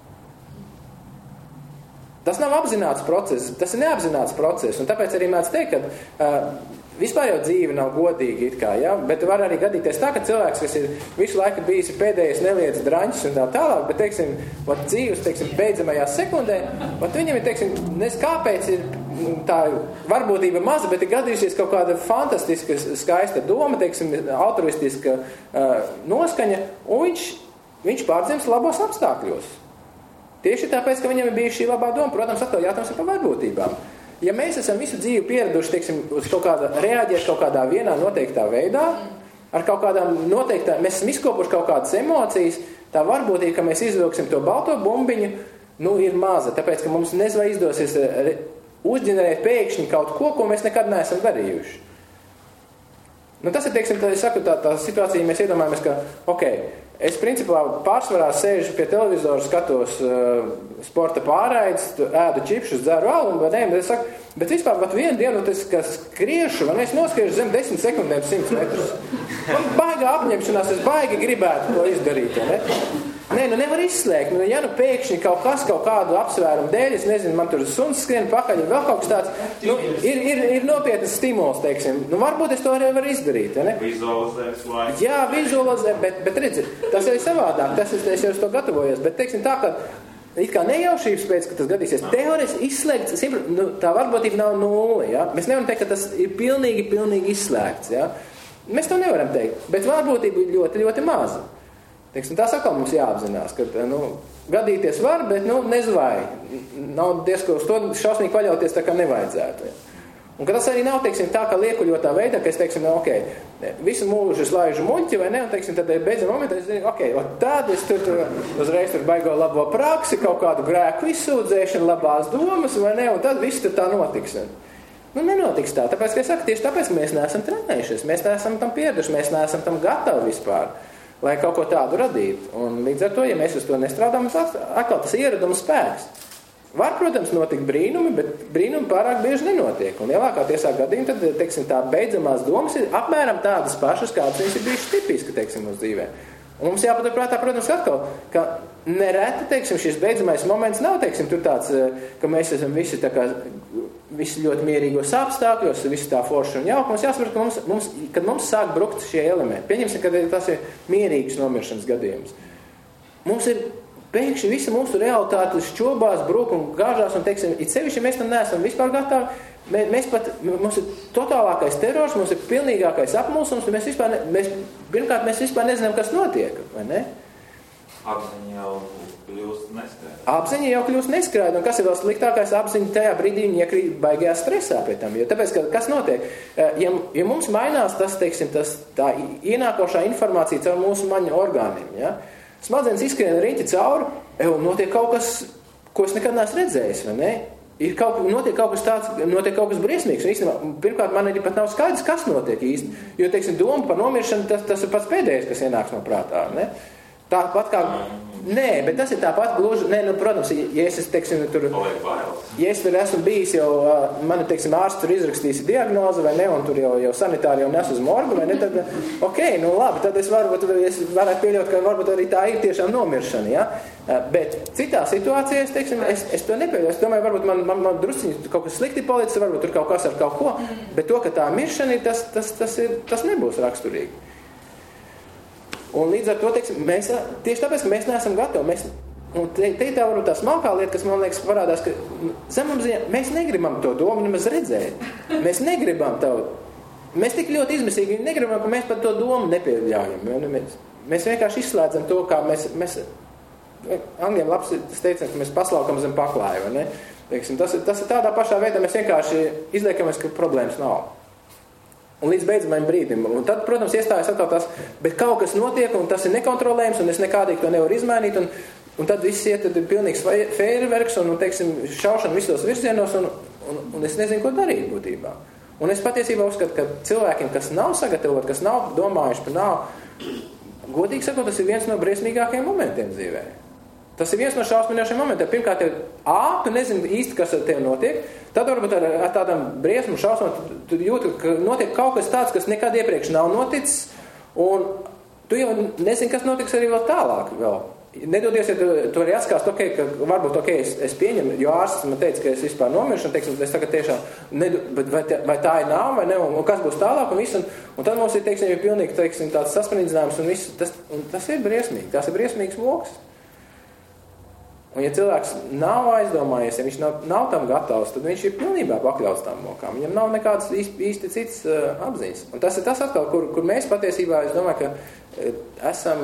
Tas nav apzināts process, tas ir neapzināts process, un tāpēc arī mēdz teikt, ka uh, vispār jau dzīve nav godīga it kā, ja? Bet var arī gadīties tā, ka cilvēks, kas ir visu laiku bijis pēdējais neliec draņķis un tā tālāk, bet, teiksim, vat dzīves, teiksim, beidzamajā sekundē, vat viņam ir, teiksim, nes kāpēc ir tā varbūtība maza, bet ir gadījusies kaut kāda fantastiska, skaista doma, teiksim, altruistiska uh, noskaņa, un viņš, viņš pārdzims labos apstākļos. Tieši tāpēc, ka viņam ir bijusi šī labā doma, protams, atkal jātams ir par varbūtībām. Ja mēs esam visu dzīvi pieraduši, teiksim, uz kaut kāda, reaģēt kaut kādā vienā noteiktā veidā, ar kaut kādām noteiktām, mēs esam izkopuši kaut kādas emocijas, tā varbūtība, ka mēs izvilksim to balto bumbiņu, nu, ir maza, tāpēc, ka mums nezvai izdosies uzģenerēt pēkšņi kaut ko, ko mēs nekad neesam darījuši. Nu, tas ir, teiksim, tā, es saku, tā, tā situācija, mēs iedomājamies, ka, ok, es principā pārsvarā sēžu pie televizoru, skatos uh, sporta pārraides, ēdu čipšus, dzeru alu, bet, ne, bet es saku, bet vispār pat vienu dienu, tas, ka skriešu, vai ne, es noskriešu zem desmit sekundēm simts metrus. Man baigā apņemšanās, es baigi gribētu to izdarīt, ne? Nē, nu nevar izslēgt, nu, ja nu pēkšņi kaut kas, kaut kādu apsvērumu dēļ, es nezinu, man tur suns skrien pakaļ, vēl kaut kas tāds, nu, ir, ir, ir nopietnas stimuls, teiksim, nu, varbūt es to arī varu izdarīt, ne? Vizualizēs vai? Jā, vizualizē, bet, bet redzi, tas ir savādāk, tas ir, es jau uz to gatavojos, bet, teiksim, tā, ka it kā nejaušības pēc, ka tas gadīsies, teoris izslēgts, nu, tā varbūtība nav nulli, ja? Mēs nevaram teikt, ka tas ir pilnīgi, pilnīgi izslēgts, ja? Mēs to nevaram teikt, bet varbūtība ir ļoti, ļoti maza. Teiksim, tā sakal mums jāapzinās, ka, nu, gadīties var, bet, nu, nezvai. Nav diezko uz to šausmīgi paļauties tā, kā nevajadzētu. Ja. Un ka tas arī nav, teiksim, tā, ka liekuļotā veidā, ka es, teiksim, nu, ok, visu mūžu es laižu muļķi, vai ne, un, teiksim, tad beidzam momentā, es zinu, ok, tad es tur, tur uzreiz tur baigo labo praksi, kaut kādu grēku izsūdzēšanu, labās domas, vai ne, un tad viss tur tā notiks. Nu, nenotiks tā, tāpēc, ka es saku, tieši tāpēc, ka mēs neesam trenējušies, mēs neesam tam pieraduši, mēs neesam tam gatavi vispār, lai kaut ko tādu radītu. Un līdz ar to, ja mēs uz to nestrādājam, tas atkal tas ieraduma spēks. Var, protams, notikt brīnumi, bet brīnumi pārāk bieži nenotiek. Un lielākā tiesā gadījumā, tad, teiksim, tā beidzamās domas ir apmēram tādas pašas, kādas viņas ir bijušas tipiski, teiksim, mūsu dzīvē. Un mums jāpaturprātā, protams, atkal, ka nereti, teiksim, šis beidzamais moments nav, teiksim, tur tāds, ka mēs esam visi tā kā, visi ļoti mierīgos apstākļos, visi tā forši un jauki. Mums jāsaprot, ka mums, mums, kad mums sāk brukt šie elementi, pieņemsim, kad tas ir mierīgs nomiršanas gadījums. Mums ir pēkšņi visa mūsu realitāte šķobās, bruk un gāžās, un, teiksim, it sevišķi mēs tam neesam vispār gatavi. Mēs, mēs pat, mums ir totālākais terors, mums ir pilnīgākais apmulsums, un mēs vispār, ne, mēs, pirmkārt, mēs vispār nezinām, kas notiek, vai ne? Apziņa jau kļūst neskrēda. Apziņa jau kļūst neskrēda, un kas ir vēl sliktākais, apziņa tajā brīdī viņa iekrīt baigajā stresā pie tam. Jo tāpēc, ka, kas notiek? Ja, ja mums mainās tas, teiksim, tas, tā ienākošā informācija caur mūsu maņu orgāniem, ja? Smadzenes izskrien riņķi cauri, jau notiek kaut kas, ko es nekad neesmu redzējis, vai ne? Ir kaut, notiek kaut kas tāds, notiek kaut kas briesmīgs. Un īstenībā, pirmkārt, man arī pat nav skaidrs, kas notiek īsti. Jo, teiksim, doma par nomiršanu, tas, tas ir pats pēdējais, kas ienāks no prātā, ne? Tāpat kā... Nē, bet tas ir tāpat gluži... Nē, nu, protams, ja es, teiksim, tur... Ja es tur esmu bijis jau... Mani, teiksim, ārsts tur izrakstīs diagnozi, vai ne, un tur jau, jau sanitāri jau nes uz morgu, vai ne, tad... Ok, nu labi, tad es varbūt, es varētu pieļaut, ka varbūt arī tā ir tiešām nomiršana, ja? Bet citā situācijā, es, teiksim, es, es to nepieļauju. Es domāju, varbūt man, man, man drusciņi kaut kas slikti palicis, varbūt tur kaut kas ar kaut ko, bet to, ka tā miršana ir, tas, tas, tas, ir, tas nebūs raksturīgi. Un līdz ar to, teiksim, mēs, tieši tāpēc, ka mēs neesam gatavi, mēs, un te, te tā varbūt tā smalkā lieta, kas man liekas parādās, ka zemapziņā mēs negribam to domu nemaz redzēt. Mēs negribam to, mēs tik ļoti izmisīgi negribam, ka mēs pat to domu nepieļaujam. Mēs, mēs vienkārši izslēdzam to, kā mēs, mēs angļiem labs teicam, ka mēs paslaukam zem paklāja, vai ne? Teiksim, tas, ir, tas ir tādā pašā veidā, mēs vienkārši izliekamies, ka problēmas nav. Un līdz beidzamajam brīdim. Un tad, protams, iestājas atkal tas, bet kaut kas notiek, un tas ir nekontrolējams, un es nekādīgi to nevaru izmainīt, un, un tad viss iet, tad ir pilnīgs fējerverks, un, un, teiksim, šaušana visos virzienos, un, un, un es nezinu, ko darīt būtībā. Un es patiesībā uzskatu, ka cilvēkiem, kas nav sagatavoti, kas nav domājuši par nav, godīgi sakot, tas ir viens no briesmīgākajiem momentiem dzīvē. Tas ir viens no šausminošiem momentiem. Pirmkārt, tev, ā, tu nezini īsti, kas ar tevi notiek, tad varbūt ar, ar tādām briesmu šausmām tu, tu jūti, ka notiek kaut kas tāds, kas nekad iepriekš nav noticis, un tu jau nezini, kas notiks arī vēl tālāk vēl. Nedodies, ja tu, tu arī atskāst, ok, ka varbūt, ok, es, es pieņemu, jo ārsts man teica, ka es vispār nomiršu, un teiksim, es tagad tiešām, nedu, bet vai, te, vai tā ir nav, vai ne, un, un kas būs tālāk, un viss, un, un tad mums ir, teiksim, ir pilnīgi, teiksim, tāds sasprindzinājums, un viss, tas, un tas ir briesmīgi, tas ir briesmīgs moks. Un ja cilvēks nav aizdomājies, ja viņš nav, nav tam gatavs, tad viņš ir pilnībā pakļauts tam mokām. Viņam nav nekādas īsti, īsti cits uh, apziņas. Un tas ir tas atkal, kur, kur mēs patiesībā, es domāju, ka uh, esam,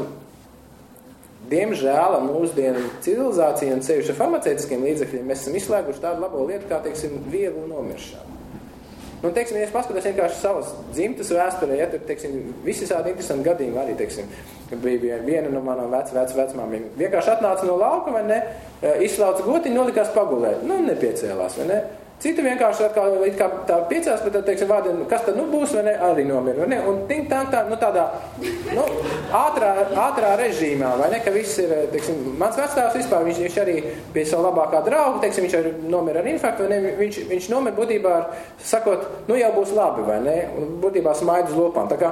diemžēl, mūsdienu civilizācija un sevišķi ar farmaceitiskiem līdzekļiem, mēs esam izslēguši tādu labo lietu, kā, teiksim, vieglu nomiršanu. Nu, teiksim, ja es paskatos vienkārši savas dzimtas vēsturē, ja tur, teiksim, visi tādi interesanti gadījumi arī, teiksim, bija viena no manām vec, vec, vecmāmiem. Vienkārši atnāca no lauka, vai ne, izslauca gotiņu, nolikās pagulēt. Nu, nepiecēlās, vai ne. Citu vienkārši atkal, it kā tā piecās, bet tad, teiksim, vārdi, kas tad nu būs, vai ne, arī nomir, vai ne. Un ting tā, tā, nu tādā, nu, ātrā, ātrā režīmā, vai ne, ka viss ir, teiksim, mans vectēvs vispār, viņš, viņš arī bija savu labākā draugu, teiksim, viņš arī nomir ar infarktu, vai ne, viņš, viņš nomir būtībā ar, sakot, nu jau būs labi, vai ne, un būtībā smaid uz lopām. Tā kā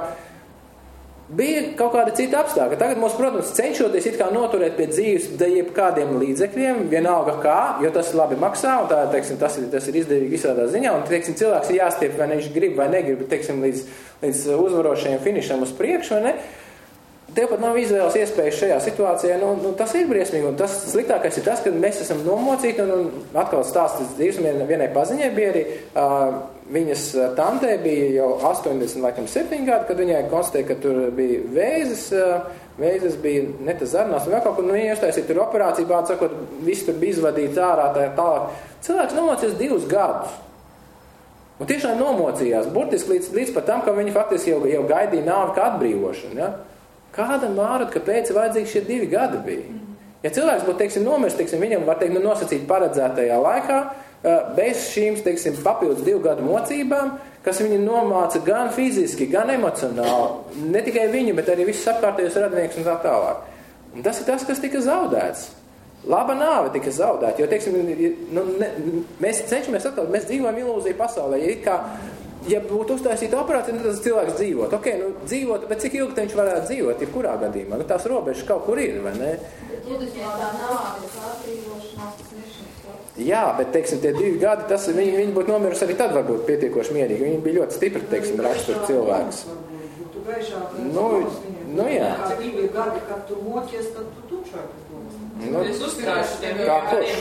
bija kaut kāda cita apstākļa. Tagad mums, protams, cenšoties it kā noturēt pie dzīves jeb kādiem līdzekļiem, vienalga kā, jo tas labi maksā, un tā, teiksim, tas ir, tas ir izdevīgi visādā ziņā, un, teiksim, cilvēks ir jāstiep, vai ne, viņš grib vai negrib, teiksim, līdz, līdz uzvarošajiem finišam uz priekšu, vai ne. Tev pat nav izvēles iespējas šajā situācijā, nu, nu tas ir briesmīgi, un tas sliktākais ir tas, ka mēs esam nomocīti, un, un atkal stāstis dzīves vienai paziņai bija arī, uh, viņas tantē bija jau astoņdesmit, laikam, septiņi gadi, kad viņai konstatēja, ka tur bija vēzes, vēzes bija ne tas zarnās, un vēl kaut kur, nu, viņa iestājas, tur operācija, bād sakot, viss tur bija izvadīts ārā, tā ir tālāk. Cilvēks nomocījās divus gadus. Un tiešām nomocījās, burtiski līdz, līdz pat tam, ka viņi faktiski jau, jau gaidīja nāvi kā atbrīvošanu, ja? Kāda mārad, kāpēc vajadzīgi šie divi gadi bija? Ja cilvēks būtu, teiksim, nomirst, teiksim, viņam var teikt, nu, nosacīt paredzētajā laikā, bez šīm, teiksim, papildus divu gadu mocībām, kas viņu nomāca gan fiziski, gan emocionāli, ne tikai viņu, bet arī visus apkārtējos radinieks un tā tālāk. Un tas ir tas, kas tika zaudēts. Laba nāve tika zaudēta, jo, teiksim, nu, ne, mēs cenšamies atkal, mēs dzīvojam ilūziju pasaulē, ja it kā, ja būtu uztaisīta operācija, tad tas cilvēks dzīvot. Ok, nu dzīvot, bet cik ilgi viņš varētu dzīvot, ir kurā gadījumā? Nu tās robežas kaut kur ir, vai ne? Jā, bet, teiksim, tie divi gadi, tas, viņi, viņi būtu nomirusi arī tad varbūt pietiekoši mierīgi. Viņi bija ļoti stipri, teiksim, rakstur cilvēks. Nu, nu jā. Cik divi gadi, kad tu moties, tad tu tukšāk. Nu, kā kurš?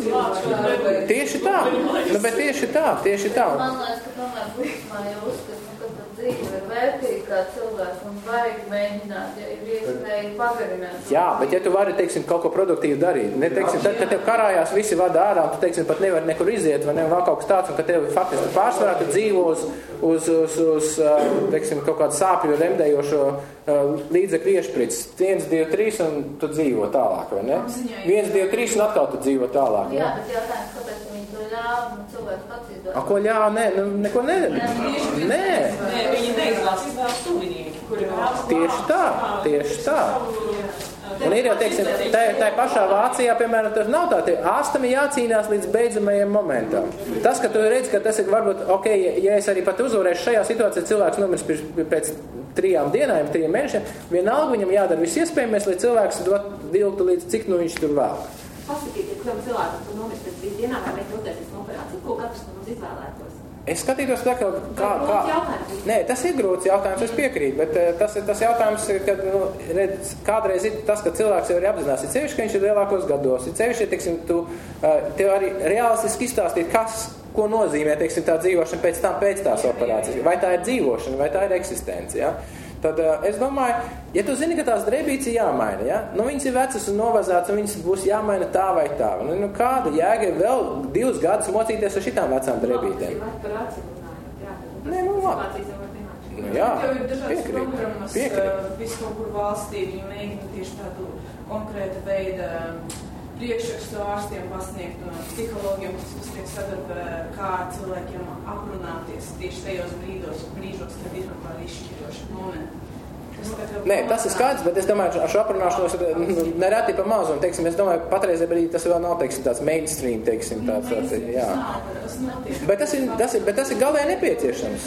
Tieši tā, nu, bet tieši tā, tieši tā. Man liekas, ka tomēr būtismā jau uzskata, ka tad dzīve ir vērtīga kā cilvēks un vajag mēģināt, ja ir iespēja pagarināt. Jā, bet ja tu vari, teiksim, kaut ko produktīvu darīt, ne, teiksim, tad, kad tev karājās visi vada ārā, tu, teiksim, pat nevar nekur iziet, vai nevar kaut kas tāds, un ka tev faktiski pārsvarā tu dzīvo uz, uz, uz, uz teiksim, kaut kādu sāpju remdējošo līdzekļu iešprits. viens, divi, trīs un tu dzīvo tālāk, vai ne? viens, divi, trīs un atkal tu dzīvo tālāk. Jā, bet jautājums, kāpēc viņi to ļāva, un cilvēks pats izdod. A, ko ļāva? Nē, nu, neko ne. Nē. Nē, viņi neizvēlas, izvēlas tuvinieki, kuri vēlas. Tieši tā, tieši tā. Un ir jau, teiksim, tā, tā pašā Vācijā, piemēram, tas nav tā, tie ārstam ir jācīnās līdz beidzamajam momentam. Tas, ka tu redzi, ka tas ir varbūt, ok, ja, ja es arī pat uzvarēšu šajā situācijā, cilvēks nomirs pēc trijām dienām, trijiem mēnešiem, vienalga viņam jādara viss iespējamais, lai cilvēks viltu līdz cik nu viņš tur vēl. Pasakīt, ja kādam cilvēkam tu nomirs pēc trīs dienām vai veikt uztaisīs operāciju, ko katrs no mums izvēlētos? Es skatītos tā, ka kā, kā... Nē, tas ir grūts jautājums, es piekrītu, bet tas ir tas jautājums, kad, nu, redz, kādreiz ir tas, ka cilvēks jau ir apzinās, ir sevišķi, ka viņš ir lielākos gados, ir sevišķi, teiksim, tu, tev arī realistiski izstāstīt, kas, ko nozīmē, teiksim, tā dzīvošana pēc tam, pēc tās operācijas, vai tā ir dzīvošana, vai tā ir eksistence, ja? Tad es domāju, ja tu zini, ka tās drēbītes ir jāmaina, ja? Nu, viņas ir vecas un novazāts, un viņas būs jāmaina tā vai tā. Nu, nu kāda jēga ir vēl divus gadus mocīties ar šitām vecām drēbītēm? Nē, nu labi. Nu, jā, jau ir dažādas piekrīt, programmas, piekrīt. visu kaut kur valstī, viņi mēģina tieši tādu konkrētu veidu priekšrakstu ārstiem pasniegt no psihologiem, kas tiek sadarbē, kā cilvēkiem aprunāties tieši tajos brīdos, brīžos, kad ir kaut kādi izšķiroši momenti. Nē, tas ir skaidrs, bet es domāju, ar šo aprunāšanos nu, nereti pa mazu, un, teiksim, es domāju, patreizē brīdī tas vēl nav, teiksim, tāds mainstream, teiksim, tāds, tāds jā. Bet tas ir, tas ir, bet tas ir galēji nepieciešams.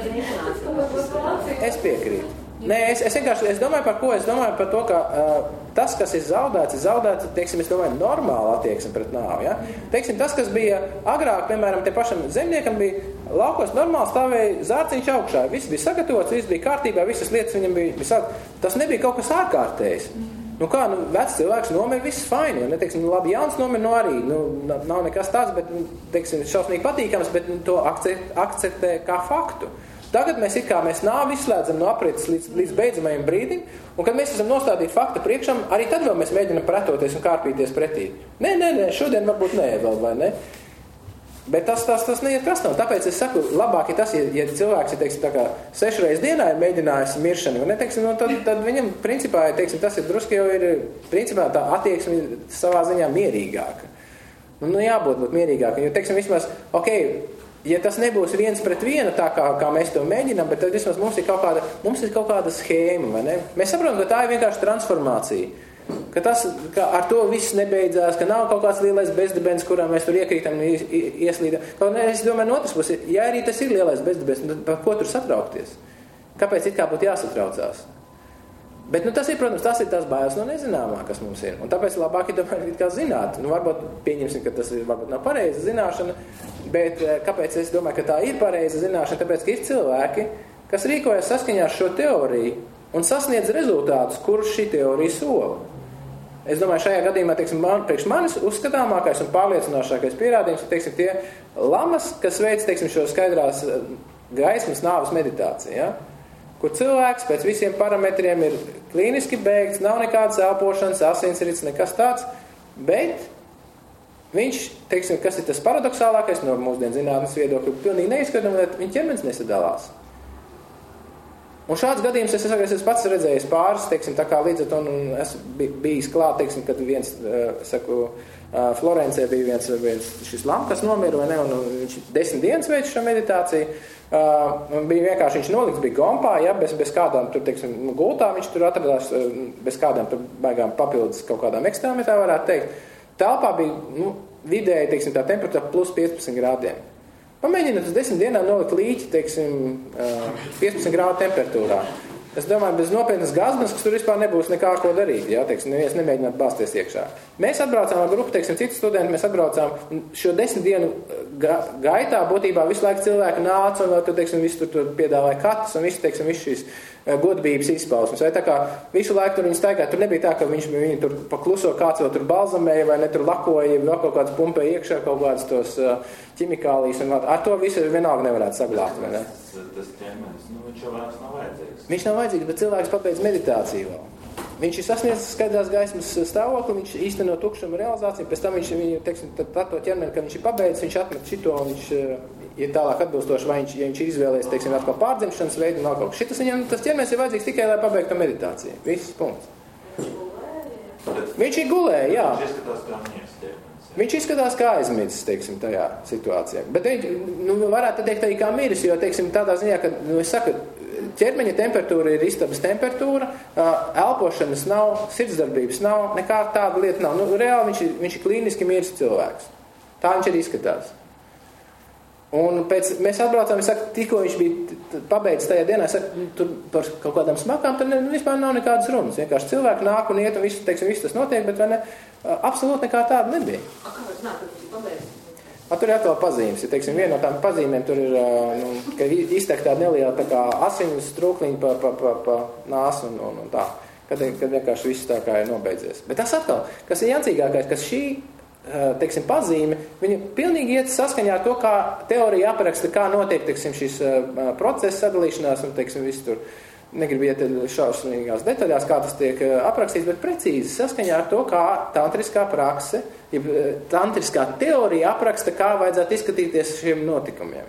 Es piekrītu. Nē, es, es vienkārši, es domāju par ko, es domāju par to, ka uh, tas, kas ir zaudēts, ir zaudēts, teiksim, es domāju, normāla attieksme pret nāvi, ja? Teiksim, tas, kas bija agrāk, piemēram, te pašam zemniekam bija laukos normāli stāvēja zārciņš augšā, viss bija sagatavots, viss bija kārtībā, visas lietas viņam bija, bija tas nebija kaut kas ārkārtējs. Nu kā, nu, vecs cilvēks nomir, viss fine, jo, ne, teiksim, nu, labi, jauns nomir, nu arī, nu, nav nekas tāds, bet, teiksim, šausmīgi patīkams, bet nu, to akceptē kā faktu. Tagad mēs it kā mēs nāvi izslēdzam no aprietes līdz, līdz beidzamajam brīdim, un kad mēs esam nostādīti fakta priekšam, arī tad vēl mēs mēģinam pretoties un kārpīties pretī. Nē, nē, nē, šodien varbūt nē, vēl vai ne. Bet tas, tas, tas neiet krastā. Tāpēc es saku, labāk ir tas, ja, ja cilvēks ir, teiksim, tā kā sešreiz dienā ir mēģinājis miršanu, ne, teiksim, nu, tad, tad viņam principā, teiksim, tas ir druski jau ir, principā tā attieksme savā ziņā mierīgāka. Nu, nu jābūt būt mierīgāka, jo, teiksim, vismaz, ok, ja tas nebūs viens pret vienu, tā kā, kā mēs to mēģinām, bet tad vismaz mums ir kaut kāda, mums ir kaut kāda schēma, vai ne? Mēs saprotam, ka tā ir vienkārši transformācija. Ka tas, ka ar to viss nebeidzās, ka nav kaut kāds lielais bezdibens, kurā mēs tur iekrītam un ieslīdam. Kaut ne, es domāju, no otras puses, ja arī tas ir lielais bezdibens, tad par ko tur satraukties? Kāpēc it kā būtu jāsatraucās? Bet, nu, tas ir, protams, tas ir tās bailes no nezināmā, kas mums ir. Un tāpēc labāk ir domāt, kā zināt. Nu, varbūt pieņemsim, ka tas ir, varbūt nav pareiza zināšana, bet kāpēc es domāju, ka tā ir pareiza zināšana? Tāpēc, ka ir cilvēki, kas rīkojas saskaņā ar šo teoriju un sasniedz rezultātus, kurus šī teorija sola. Es domāju, šajā gadījumā, teiksim, man, priekš manis uzskatāmākais un pārliecinošākais pierādījums ir, teiksim, tie lamas, kas veic, teiksim, šo skaidrās gaismas nāves meditāciju, ja? Kur cilvēks pēc visiem parametriem ir klīniski beigts, nav nekādas elpošanas, asinsrites, nekas tāds, bet viņš, teiksim, kas ir tas paradoxālākais no mūsdienu zinātnes viedokļa, pilnīgi neizskatam, bet viņa ķermenis nesadalās. Un šāds gadījums, es, es, es pats redzējis pāris, teiksim, tā kā līdz ar to, un es bijis klāt, teiksim, kad viens, saku, Florencē bija viens, viens šis lamkas nomira, vai ne, un viņš desmit dienas veids šo meditāciju. Uh, bija vienkārši viņš nolikts, bija gompā, ja, bez, bez kādām, tur, teiksim, gultā viņš tur atradās, bez kādām tur baigām papildus kaut kādām ekstrēmiem, tā varētu teikt. Telpā bija, nu, vidēji, teiksim, tā temperatūra plus piecpadsmit grādiem. Pamēģināt uz desmit dienām nolikt līķi, teiksim, uh, piecpadsmit grādu temperatūrā. Es domāju, bez nopietnas gazmas, kas tur vispār nebūs nekā ko darīt, ja, teiksim, neviens nemēģināt bāzties iekšā. Mēs atbraucām ar grupu, teiksim, citu studenti, mēs atbraucām šo desmit dienu ga gaitā, būtībā visu laiku cilvēki nāca un, tur, teiksim, visu tur, tur piedāvāja katas un visu, teiksim, visu šīs godbības izpausmes. Vai tā kā visu laiku tur viņi staigāja, tur nebija tā, ka viņš, viņi tur pakluso kāds vēl tur balzamēja vai ne tur lakoja, vēl kaut kāds pumpēja iekšā kaut kādas tos ķimikālijas un ar to visu vienalga nevarētu saglāt, vai ne? Tas ķermenis, nu, viņš Viņš jau vairs nav vajadzīgs. Viņš nav vajadzīgs, bet cilvēks pabeidz meditāciju vēl. Viņš ir sasniedzis skaidrās gaismas stāvokli, viņš īsteno tukšumu realizāciju, pēc tam viņš viņu, teiksim, tad to ķermeni, kad viņš ir pabeidzis, viņš atmet šito un viņš ir tālāk atbilstoši, vai viņš, ja viņš ir izvēlējies, teiksim, atkal pārdzimšanas veidu un atkal. Šitas viņam, tas ķermenis ir vajadzīgs tikai, lai pabeigtu meditāciju. Viss punkts. Viņš ir gulē, jā. Viņš izskatās kā miers ķermenis. Viņš izskatās kā aizmidzis, teiksim, tajā situācijā. Bet viņš, nu, varētu teikt arī kā miris, jo, teiksim, tādā ziņā, ka, nu, es saku, ķermeņa temperatūra ir istabas temperatūra, elpošanas nav, sirdsdarbības nav, nekā tāda lieta nav. Nu, reāli viņš ir, viņš ir klīniski miris cilvēks. Tā viņš arī izskatās. Un pēc, mēs atbraucām, es saku, tikko viņš bija pabeidzis tajā dienā, es saku, tur par kaut kādām smakām, tad ne, vispār nav nekādas runas. Vienkārši cilvēki nāk un iet un visu, teiksim, visu tas notiek, bet vai ne, absolūti nekā tāda nebija. A, kā var zināt, ka viņš ir pabeidzis? A, tur ir atkal pazīmes. Ja, teiksim, viena no tām pazīmēm tur ir, nu, ka iztek tāda neliela tā kā asiņu strūkliņa pa, pa, pa, pa nāsu un, un, un tā. Kad, kad vienkārši viss tā kā ir nobeidzies. Bet tas atkal, kas ir jancīgākais, ka šī, teiksim, pazīme, viņa pilnīgi iet saskaņā ar to, kā teorija apraksta, kā notiek, teiksim, šis process sadalīšanās un, teiksim, viss tur. Negribu iet šausmīgās detaļās, kā tas tiek aprakstīts, bet precīzi saskaņā ar to, kā tantriskā prakse, ja tantriskā teorija apraksta, kā vajadzētu izskatīties šiem notikumiem.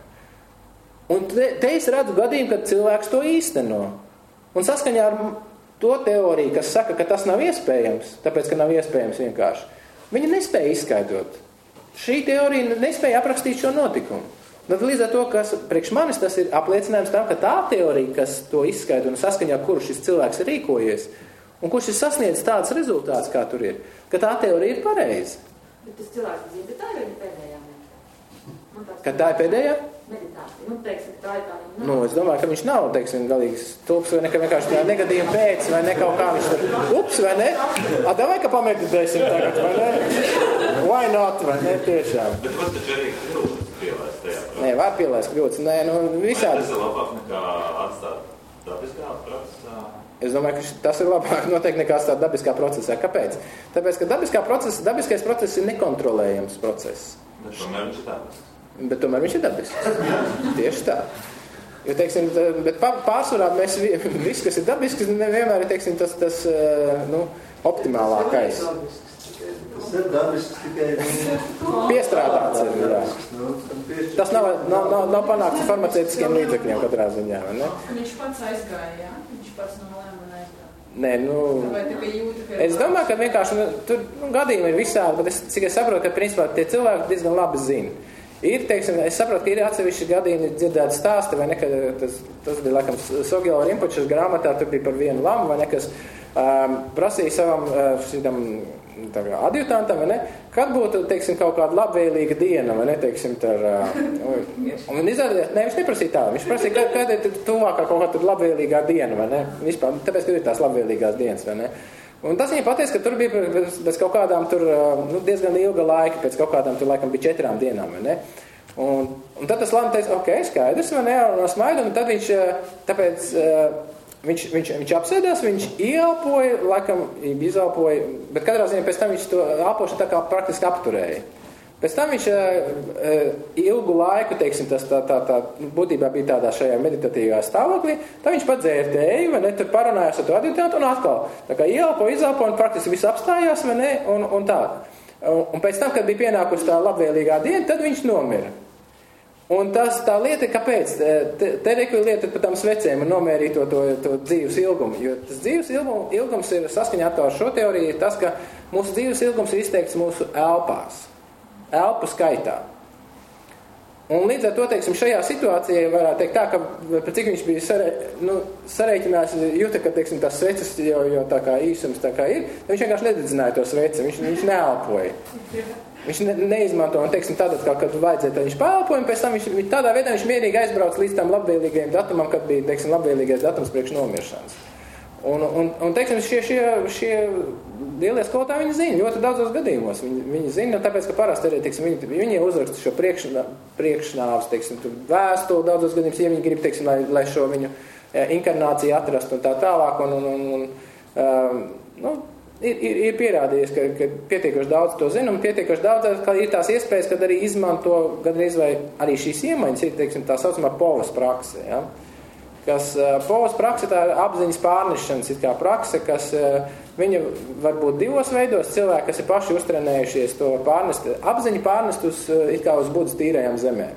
Un te, te es redzu gadījumu, kad cilvēks to īsteno. Un saskaņā ar to teoriju, kas saka, ka tas nav iespējams, tāpēc, ka nav iespējams vienkārši, viņa nespēja izskaidrot. Šī teorija nespēja aprakstīt šo notikumu. Tad līdz ar to, kas priekš manis tas ir apliecinājums tam, ka tā teorija, kas to izskaidro un saskaņā, kuru šis cilvēks ir rīkojies, un kurš ir sasniedzis tāds rezultāts, kā tur ir, ka tā teorija ir pareiza. Bet tas cilvēks zina, ka tā ir viņa pēdējā meditācija. Ka tā ir pēdējā? Meditācija. Nu, teiksim, tā ir tā viņa. Nu, es domāju, ka viņš nav, teiksim, galīgs tulps vai nekā vienkārši tā negadījuma pēc, vai ne kaut kā viņš tur ups, vai ne? A, davai, ka pameditēsim tagad, vai ne? Why not, vai ne? Tiešām. Bet ko taču arī kļūdas pielaist tajā? Nē, var pielaist kļūdas. Nē, nu, visādi. Tas ir labāk nekā atstāt dabiskā procesā? Es domāju, ka tas ir labāk noteikti nekā atstāt dabiskā procesā. Kāpēc? Tāpēc, ka dabiskā procesa, dabiskais process ir nekontrolējams process. Bet tomēr viņš ir dabisks. Bet tomēr viņš ir dabisks. Tieši tā. Jo, teiksim, bet pārsvarā mēs viss, kas ir dabisks, nevienmēr ir, teiksim, tas, tas nu, optimālākais. Tas ir dabisks tikai piestrādāts. Jā. Tas nav, nav, nav, nav panākts farmaceitiskiem līdzekļiem katrā ziņā, vai ne? Viņš pats aizgāja, jā? Viņš pats no lēmuma aizgāja. Nē, nu, Vai tikai jūta, ka es domāju, ka vienkārši, nu, tur nu, gadījumi ir visādi, bet es, cik es saprotu, ka principā tie cilvēki diezgan labi zina. Ir, teiksim, es saprotu, ka ir atsevišķi gadījumi dzirdēti stāsti, vai ne, ka tas, tas bija, laikam, Sogyala Rinpočes grāmatā, tur bija par vienu lamu, vai ne, kas um, prasīja savam uh, šitam tā kā adjutantam, vai ne, kad būtu, teiksim, kaut kāda labvēlīga diena, vai ne, teiksim, tur, uh, un izrādījās, ne, viņš neprasīja tā, viņš prasīja, kad, kad ir tuvākā kaut kāda labvēlīgā diena, vai ne, vispār, tāpēc, ka ir tās labvēlīgās dienas, vai ne. Un tas viņa pateica, ka tur bija pēc, pēc kaut kādām tur, nu, diezgan ilga laika, pēc kaut kādām tur laikam bija četrām dienām, vai ne? Un, un tad tas lama teica, ok, skaidrs, vai ne, un smaidu, un tad viņš, tāpēc, viņš, viņš, viņš apsēdās, viņš ieelpoja, laikam, izelpoja, bet katrā ziņā pēc tam viņš to elpošanu tā kā praktiski apturēja. Pēc tam viņš uh, ilgu laiku, teiksim, tas tā, tā, tā, būtībā bija tādā šajā meditatīvā stāvoklī, tad viņš pat dzēra tēju, vai ne, tur parunājās ar to adjutantu un atkal, tā kā ielpo, izelpo un praktiski viss apstājās, vai ne, un, un tā. Un, un pēc tam, kad bija pienākusi tā labvēlīgā diena, tad viņš nomira. Un tas tā lieta, kāpēc? Te, te reku lieta par tām svecēm un nomērīt to, to, to dzīves ilgumu, jo tas dzīves ilgums, ilgums ir saskaņā ar šo teoriju, tas, ka mūsu dzīves ilgums ir izteikts mūsu elpās. Elpu skaitā. Un līdz ar to, teiksim, šajā situācijā varētu teikt tā, ka par cik viņš bija sarē, nu, sareiķinājis, jūta, ka, teiksim, tās sveces jau, jau tā kā īsums tā kā ir, viņš vienkārši nededzināja to sveci, viņš, viņš neelpoja. Viņš ne, neizmanto, un, teiksim, tādā, kā, kad vajadzēja, tad viņš paelpoja, un pēc tam viņš, tādā veidā viņš mierīgi aizbrauc līdz tam labvēlīgajam datumam, kad bija, teiksim, labvēlīgais datums priekš nomiršanas. Un, un, un teiksim, šie, šie, šie lielie skolotāji, viņi zina ļoti daudzos gadījumos. Viņi, viņi zina, tāpēc, ka parasti arī, teiksim, viņi, viņi uzraksta šo priekšnā, priekšnāvus, teiksim, vēstuli daudzos gadījumos, ja viņi grib, teiksim, lai, lai šo viņu inkarnāciju atrastu un tā tālāk. Un, un, un, um, nu, ir, ir, ir pierādījies, ka, ka pietiekoši daudz to zina, un pietiekoši daudz, ka ir tās iespējas, kad arī izmanto, kad arī, arī šīs iemaņas ir, teiksim, tā saucamā povas prakse, ja? kas povas prakse, tā ir apziņas pārnešanas it kā prakse, kas viņa var būt divos veidos. Cilvēki, kas ir paši uztrenējušies to pārnest, apziņu pārnest uz, it kā uz būdas tīrajām zemēm.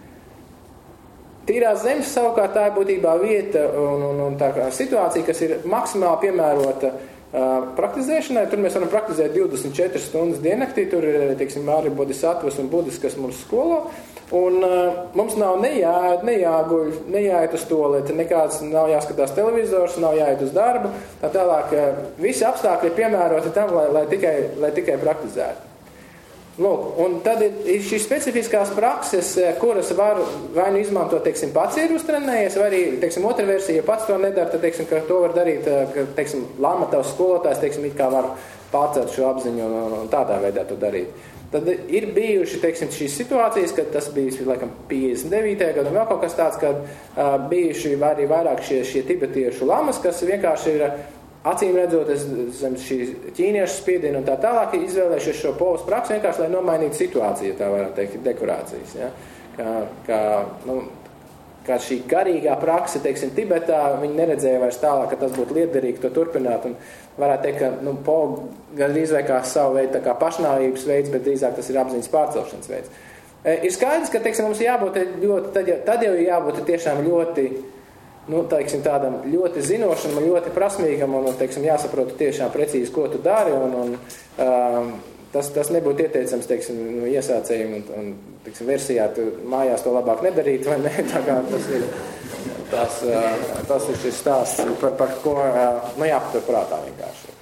Tīrās zemes savukārt tā ir būtībā vieta un, un, un tā kā situācija, kas ir maksimāli piemērota uh, praktizēšanai. Tur mēs varam praktizēt divdesmit četras stundas diennaktī, tur ir, teiksim, arī bodhisattvas un buddhis, kas mums skolo. Un uh, mums nav nejāiet, nejāguļ, nejāiet uz toleti, nekāds nav jāskatās televizors, nav jāiet uz darbu. Tā tālāk, uh, visi apstākļi ir piemēroti tam, lai, lai, tikai, lai tikai praktizētu. Lūk, un tad ir šīs specifiskās prakses, kuras var vai nu izmantot, teiksim, pats ir uztrenējies, vai arī, teiksim, otra versija, ja pats to nedara, tad, teiksim, ka to var darīt, ka, teiksim, lama tavs skolotājs, teiksim, it kā var pārcelt šo apziņu un, un tādā veidā to darīt. Tad ir bijuši, teiksim, šīs situācijas, kad tas bija, laikam, piecdesmit devītajā gadā un vēl kaut kas tāds, kad uh, bijuši arī vairāk šie, šie tibetiešu lamas, kas vienkārši ir acīm redzot, zem šī ķīniešu spiediena un tā tālāk izvēlējušies šo povas praksi vienkārši, lai nomainītu situāciju, tā varētu teikt, dekorācijas. Ja? Kā, kā, nu, kā šī garīgā prakse, teiksim, Tibetā, viņi neredzēja vairs tālāk, ka tas būtu lietderīgi to turpināt, un varētu teikt, ka, nu, pova gandrīz vai kā savu veidu, tā kā pašnāvības veids, bet drīzāk tas ir apziņas pārcelšanas veids. E, ir skaidrs, ka, teiksim, mums jābūt ļoti, tad jau, tad jau jābūt tiešām ļoti, nu, teiksim, tādam ļoti zinošam un ļoti prasmīgam un, teiksim, jāsaprot tiešām precīzi, ko tu dari, un, un um, tas, tas nebūtu ieteicams, teiksim, nu, iesācējiem un, un, teiksim, versijā tu mājās to labāk nedarīt, vai ne, tā kā tas ir, tas, uh, tas ir šis stāsts, par, par ko, uh, nu, jāpatur prātā vienkārši.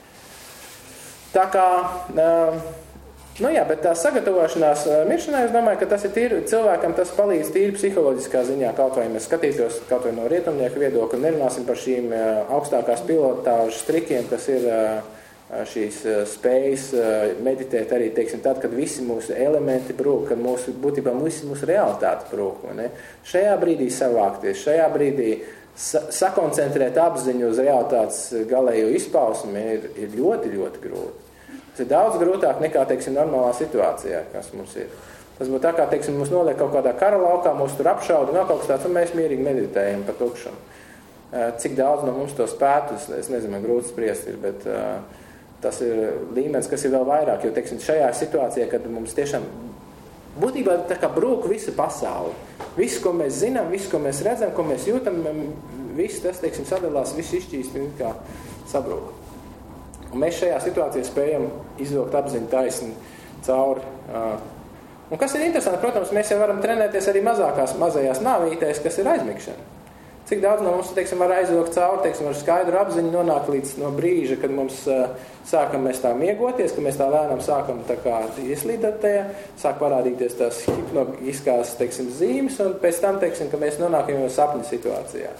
Tā kā, uh, nu jā, bet tā sagatavošanās miršanai, es domāju, ka tas ir tīri, cilvēkam tas palīdz tīri psiholoģiskā ziņā, kaut vai mēs skatītos kaut vai no rietumnieku viedokļa, nerunāsim par šīm augstākās pilotāžas trikiem, kas ir šīs spējas meditēt arī, teiksim, tad, kad visi mūsu elementi brūk, kad mūsu, būtībā mūsu, mūsu realitāte brūk, ne? Šajā brīdī savākties, šajā brīdī sa- sakoncentrēt apziņu uz realitātes galējo izpausmi ir, ir ļoti, ļoti grūti. Tas ir daudz grūtāk nekā, teiksim, normālā situācijā, kas mums ir. Tas būtu tā kā, teiksim, mums noliek kaut kādā kara laukā, mūs tur apšauda, vēl kaut kas tāds, un mēs mierīgi meditējam par tukšumu. Cik daudz no mums to spētu, es, es nezinu, grūti spriest ir, bet uh, tas ir līmenis, kas ir vēl vairāk, jo, teiksim, šajā situācijā, kad mums tiešām būtībā tā kā brūk visa pasauli. Viss, ko mēs zinām, viss, ko mēs redzam, ko mēs jūtam, viss tas, teiksim, sadalās, viss izšķīst, kā sabrūk. Un mēs šajā situācijā spējam izvilkt apziņu taisni cauri. Un kas ir interesanti, protams, mēs jau varam trenēties arī mazākās, mazajās nāvītēs, kas ir aizmigšana. Cik daudz no mums, teiksim, var aizvilkt cauri, teiksim, ar skaidru apziņu nonākt līdz no brīža, kad mums sākam mēs tā miegoties, ka mēs tā lēnām sākam tā kā ieslīdēt tajā, sāk parādīties tās hipnotiskās, teiksim, zīmes, un pēc tam, teiksim, ka mēs nonākam jau sapņu situācijā.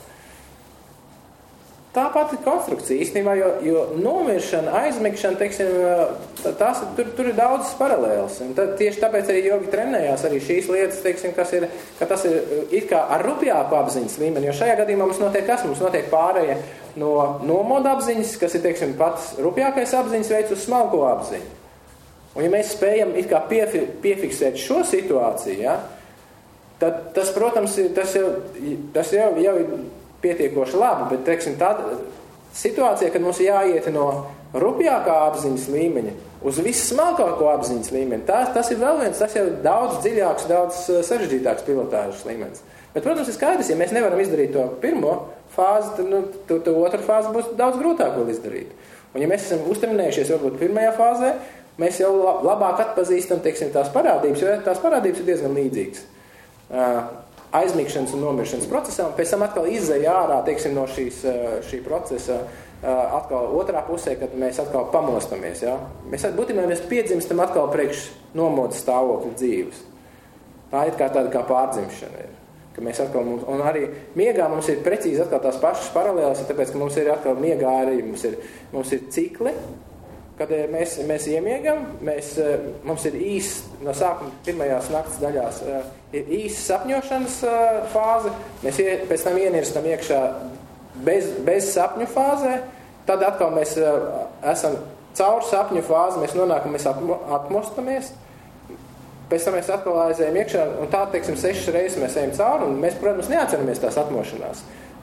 Tā pati konstrukcija īstenībā, jo, jo nomiršana, aizmigšana, teiksim, tās, tur, tur ir daudzas paralēlas. Un tad, tieši tāpēc arī jogi trenējās arī šīs lietas, teiksim, kas ir, ka tas ir it kā ar rupjāku apziņas līmeni, jo šajā gadījumā mums notiek kas? Mums notiek pārēja no nomoda apziņas, kas ir, teiksim, pats rupjākais apziņas veids uz smalko apziņu. Un ja mēs spējam it kā piefi, piefiksēt šo situāciju, ja, tad tas, protams, tas jau, tas jau, jau ir pietiekoši labi, bet, teiksim, tāda situācija, kad mums jāiet no rupjākā apziņas līmeņa uz vissmalkāko apziņas līmeni, tas, tas ir vēl viens, tas jau daudz dziļāks, daudz sarežģītāks pilotāžas līmenis. Bet, protams, ir skaidrs, ja mēs nevaram izdarīt to pirmo fāzi, tad, nu, to, to otru fāzi būs daudz grūtāk vēl izdarīt. Un, ja mēs esam uztrenējušies varbūt pirmajā fāzē, mēs jau labāk atpazīstam, teiksim, tās parādības, jo tās parādības ir diezgan līdzīgas. Aizmigšanas un nomiršanas procesā, un pēc tam atkal izēja ārā, teiksim, no šīs, šī procesa atkal otrā pusē, kad mēs atkal pamostamies. Ja? Mēs būtībā mēs piedzimstam atkal priekš nomodas stāvokļa dzīves. Tā ir kā tāda kā pārdzimšana. Ir. Ka mēs atkal mums, un arī miegā mums ir precīzi atkal tās pašas paralēlas, tāpēc, ka mums ir atkal miegā arī, mums ir, mums ir cikli, kad mēs, mēs iemiegam, mēs, mums ir īs, no sākuma pirmajās naktas daļās, ir īsa sapņošanas fāze, mēs ie, pēc tam ienirstam iekšā bez, bez sapņu fāzē, tad atkal mēs esam caur sapņu fāzi, mēs nonākam, mēs atmostamies, pēc tam mēs atkal aizējam iekšā, un tā, teiksim, sešas reizes mēs ejam cauri, un mēs, protams, neatceramies tās atmošanās.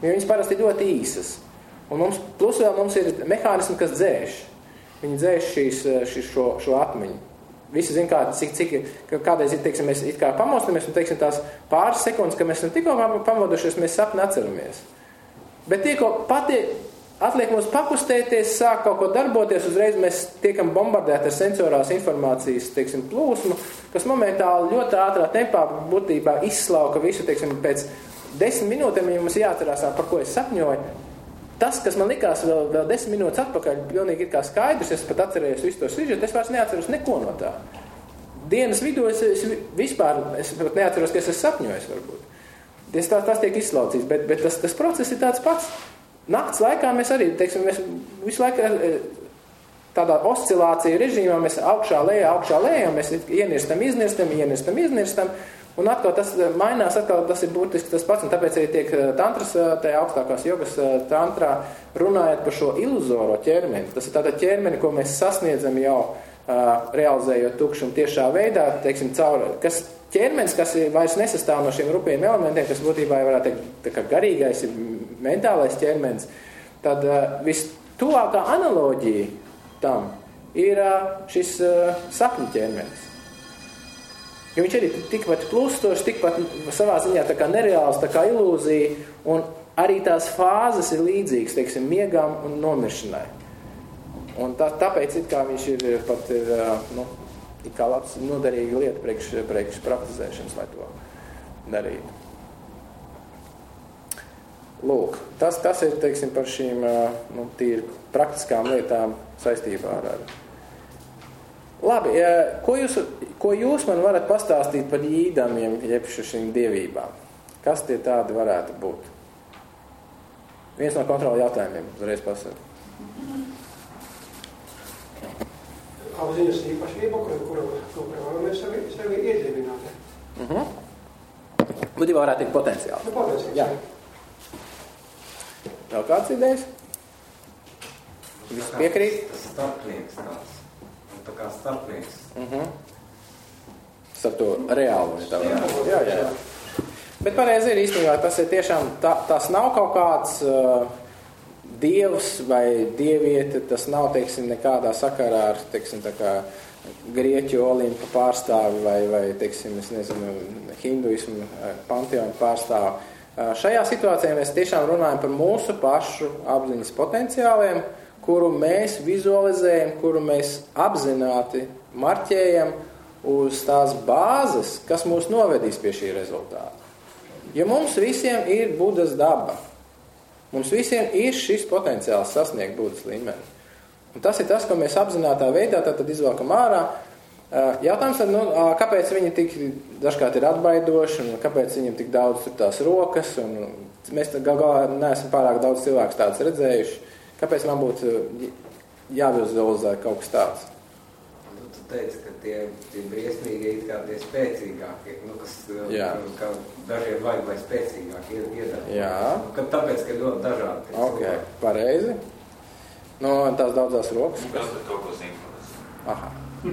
jo viņas parasti ļoti īsas. Un mums, plus vēl mums ir mehānismi, kas dzēš. Viņi dzēš šīs, šīs šo, šo atmiņu. Visi zin, kā, cik, cik, kādreiz, teiksim, mēs it kā pamostamies, un, teiksim, tās pāris sekundes, ka mēs tikko pamodušies, mēs sapni atceramies. Bet tie, ko pati atliek mums pakustēties, sāk kaut ko darboties, uzreiz mēs tiekam bombardēti ar sensorās informācijas, teiksim, plūsmu, kas momentāli ļoti ātrā tempā būtībā izslauka visu, teiksim, pēc desmit minūtēm, ja mums jāatcerās, par ko es sapņoju. Tas, kas man likās vēl, vēl desmit minūtes atpakaļ, pilnīgi ir kā skaidrs, es pat atcerējos visu to sižetu, es vairs neatceros neko no tā. Dienas vidū es, es vispār, es pat neatceros, ka es esmu sapņojis varbūt. Tas, tas tiek izslaucīts, bet, bet tas, tas process ir tāds pats. Nakts laikā mēs arī, teiksim, mēs visu laiku tādā oscilācija režīmā, mēs augšā lejā, augšā lejā, mēs ienirstam, iznirstam, ienirstam, iznirstam, un atkal tas mainās, atkal tas ir būtiski tas pats, un tāpēc arī tiek tantras, tajā augstākās jogas tantrā, runājot par šo iluzoro ķermeni. Tas ir tāda ķermeni, ko mēs sasniedzam jau realizējot tukšumu tiešā veidā, teiksim, caur, kas ķermenis, kas vairs nesastāv no šiem rupiem elementiem, kas būtībā varētu teikt, tā kā garīgais, mentālais ķermenis, tad vistuvākā analoģija tam ir šis sapņu ķermenis. Jo viņš arī tikpat plūstošs, tikpat savā ziņā tā kā nereāls, tā kā ilūzija, un arī tās fāzes ir līdzīgas, teiksim, miegām un nomiršanai. Un tā, tāpēc it kā viņš ir pat ir, nu, it kā labs noderīga lieta priekš, priekš praktizēšanas, lai to darītu. Lūk, tas, tas ir, teiksim, par šīm, nu, tīri praktiskām lietām saistībā ar ar. Labi, ko jūs, ko jūs man varat pastāstīt par jīdamiem, jeb šīm dievībām? Kas tie tādi varētu būt? Viens no kontrola jautājumiem, uzreiz pasaku. Apziņas īpašība, kuru, kuru, kuru vēlamies sevi, sevi iedzīvināt. Uh-huh. Būtībā varētu teikt potenciāli. Nu, potenciāli. Jā. Vēl kāds idejas? Viss piekrīt? Tas starpnieks tāds. Tā kā starpnieks. Uh-huh. Starp to reālu. Tā jā, jā, jā. Bet pareizi ir īstenībā, tas ir tiešām, tā, tas nav kaut kāds uh, dievs vai dieviete, tas nav, teiksim, nekādā sakarā ar, teiksim, tā kā Grieķu olimpa pārstāvi vai, vai, teiksim, es nezinu, hinduismu panteonu pārstāvi. Šajā situācijā mēs tiešām runājam par mūsu pašu apziņas potenciāliem, kuru mēs vizualizējam, kuru mēs apzināti marķējam uz tās bāzes, kas mūs novedīs pie šī rezultāta. Jo mums visiem ir Budas daba. Mums visiem ir šis potenciāls sasniegt Budas līmeni. Un tas ir tas, ko mēs apzinātā veidā tad izvelkam ārā. Jautājums tad, nu, kāpēc viņi tik dažkārt ir atbaidoši un kāpēc viņiem tik daudz tur tās rokas un mēs gal galā neesam pārāk daudz cilvēkus tāds redzējuši. Kāpēc man būtu jāvizualizē kaut kas tāds? Tu, tu teici, ka tie, tie briesmīgi ir kā tie spēcīgākie, nu, kas kā dažiem vajag, lai spēcīgākie iedara. Jā. Nu, ka tāpēc, ka ļoti dažādi. Ok, pareizi. No tās daudzās rokas. Tas ir kaut ko simbolis. Aha.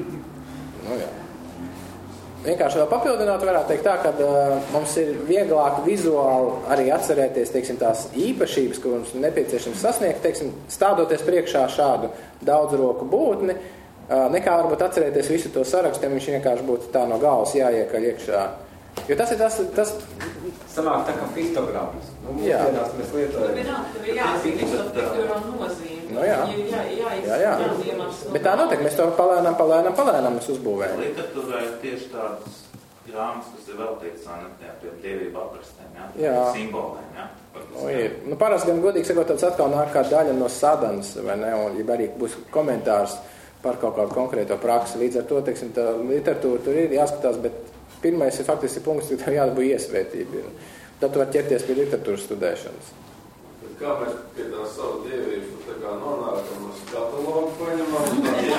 Nu jā. Vienkārši vēl papildināt varētu teikt tā, ka uh, mums ir vieglāk vizuāli arī atcerēties, teiksim, tās īpašības, ko mums nepieciešams sasniegt, teiksim, stādoties priekšā šādu daudzroku būtni, uh, nekā varbūt atcerēties visu to sarakstu, ja viņš vienkārši būtu tā no galvas jāiekaļ iekšā. Jo tas ir tas... tas... Sanāk tā kā piktogrāfis. Nu, jā. Dienās mēs lietojam. Vienāk, tev ir jāzina, visu to piktogrāmu nozīmi. Nu jā. Jā, jā, jā, jā, jā. Bet tā notiek, mēs to palēnām, palēnām, palēnām mēs uzbūvējam. Literatūrā ir tieši tādas grāmatas, kas ir veltītas pie dievību aprastēm, jā? Jā. Simbolēm, jā? Nu, ir. Nu, parasti gan godīgi sakot, tāds atkal nāk kā daļa no sadanas, vai ne, un ja arī būs komentārs par kaut kādu konkrēto praksi. Līdz ar to, teiksim, tā literatūra tur ir jāskatās, bet pirmais ir faktiski punkts, ka tev jābūt iesvētība. Tad tu var ķerties pie literatūras studēšanas. Bet kā mēs pie tā savu dievību tā kā nonākam uz katalogu paņemam?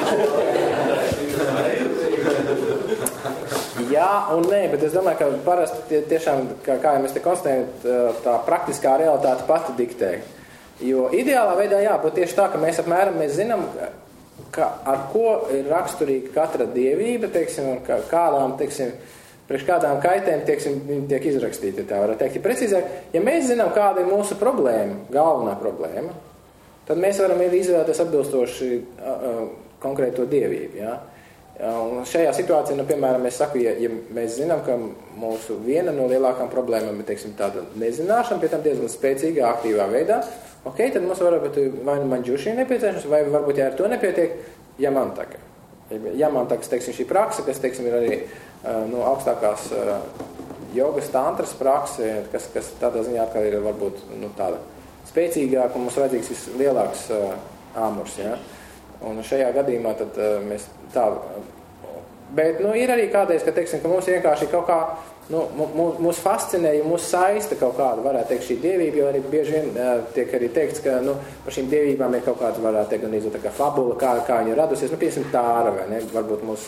Jā un nē, bet es domāju, ka parasti tie, tiešām, kā, kā mēs te konstatējam, tā praktiskā realitāte pati diktē. Jo ideālā veidā jābūt tieši tā, ka mēs apmēram mēs zinām, ka ar ko ir raksturīga katra dievība, teiksim, un kā, kādām, teiksim, priekš kādām kaitēm, tieksim, viņi tiek izrakstīti, tā varētu teikt. Ja precīzāk, ja mēs zinām, kāda ir mūsu problēma, galvenā problēma, tad mēs varam izvēlēties atbilstoši uh, uh, konkrēto dievību, jā. Un šajā situācijā, nu, piemēram, es saku, ja, ja mēs zinām, ka mūsu viena no lielākām problēmām ir, teiksim, tāda nezināšana, pie tam diezgan spēcīgā, aktīvā veidā, ok, tad mums varbūt vai nu man džušī nepieciešams, vai varbūt, ja ar to nepietiek, jamantaka. Jamantakas, teiksim, šī praksa, kas, teiksim, ir arī no augstākās jogas tantras praksa, kas, kas tādā ziņā atkal ir varbūt, nu, tāda spēcīgāka un mums vajadzīgs vislielāks āmurs, ja? Un šajā gadījumā tad mēs tā, bet, nu, ir arī kādreiz, ka, teiksim, ka mums vienkārši kaut kā, nu, mūs fascinē, ja mūs saista kaut kāda, varētu teikt, šī dievība, jo arī bieži vien tiek arī teikts, ka, nu, par šīm dievībām ir kaut kāda, varētu teikt, gan izot tā kā fabula, kā, kā viņa radusies, nu, piemēram, tāra, vai ne, varbūt mūs,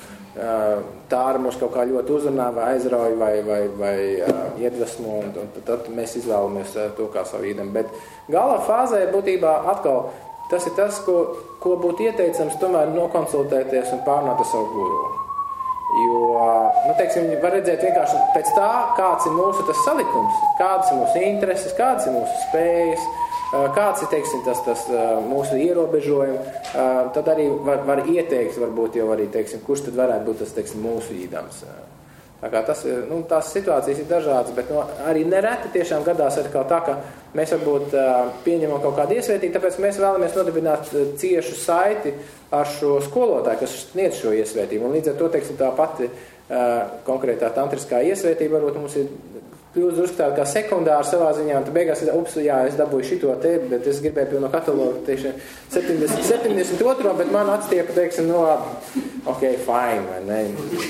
tāra mūs kaut kā ļoti uzrunā, vai aizrauj, vai, vai, vai iedvesmo, un, un tad mēs izvēlamies to kā savu īdam, bet galā fāzē būtībā atkal tas ir tas, ko, ko būtu ieteicams tomēr nokonsultēties un pārnāt ar savu guru. Jo, nu, teiksim, var redzēt vienkārši pēc tā, kāds ir mūsu tas salikums, kādas ir mūsu intereses, kādas ir mūsu spējas, kāds ir, teiksim, tas, tas mūsu ierobežojumi, tad arī var, var ieteikt, varbūt jau arī, teiksim, kurš tad varētu būt tas, teiksim, mūsu īdams. Tā kā tas, nu, tās situācijas ir dažādas, bet, nu, arī nereti tiešām gadās ir kaut tā, ka mēs varbūt uh, pieņemam kaut kādu iesvētību, tāpēc mēs vēlamies nodibināt ciešu saiti ar šo skolotāju, kas sniedz šo iesvētību. Un līdz ar to, teiksim, tā pati uh, konkrētā tantriskā iesvētība varbūt mums ir kļūst uzskatāt kā sekundāra savā ziņā, un tad beigās ir, ups, jā, es dabūju šito te, bet es gribēju pilno katalogu, teiksim, septiņdesmit, septiņdesmit otro, bet man atstiepa, teiksim, no, ok, fine, vai ne?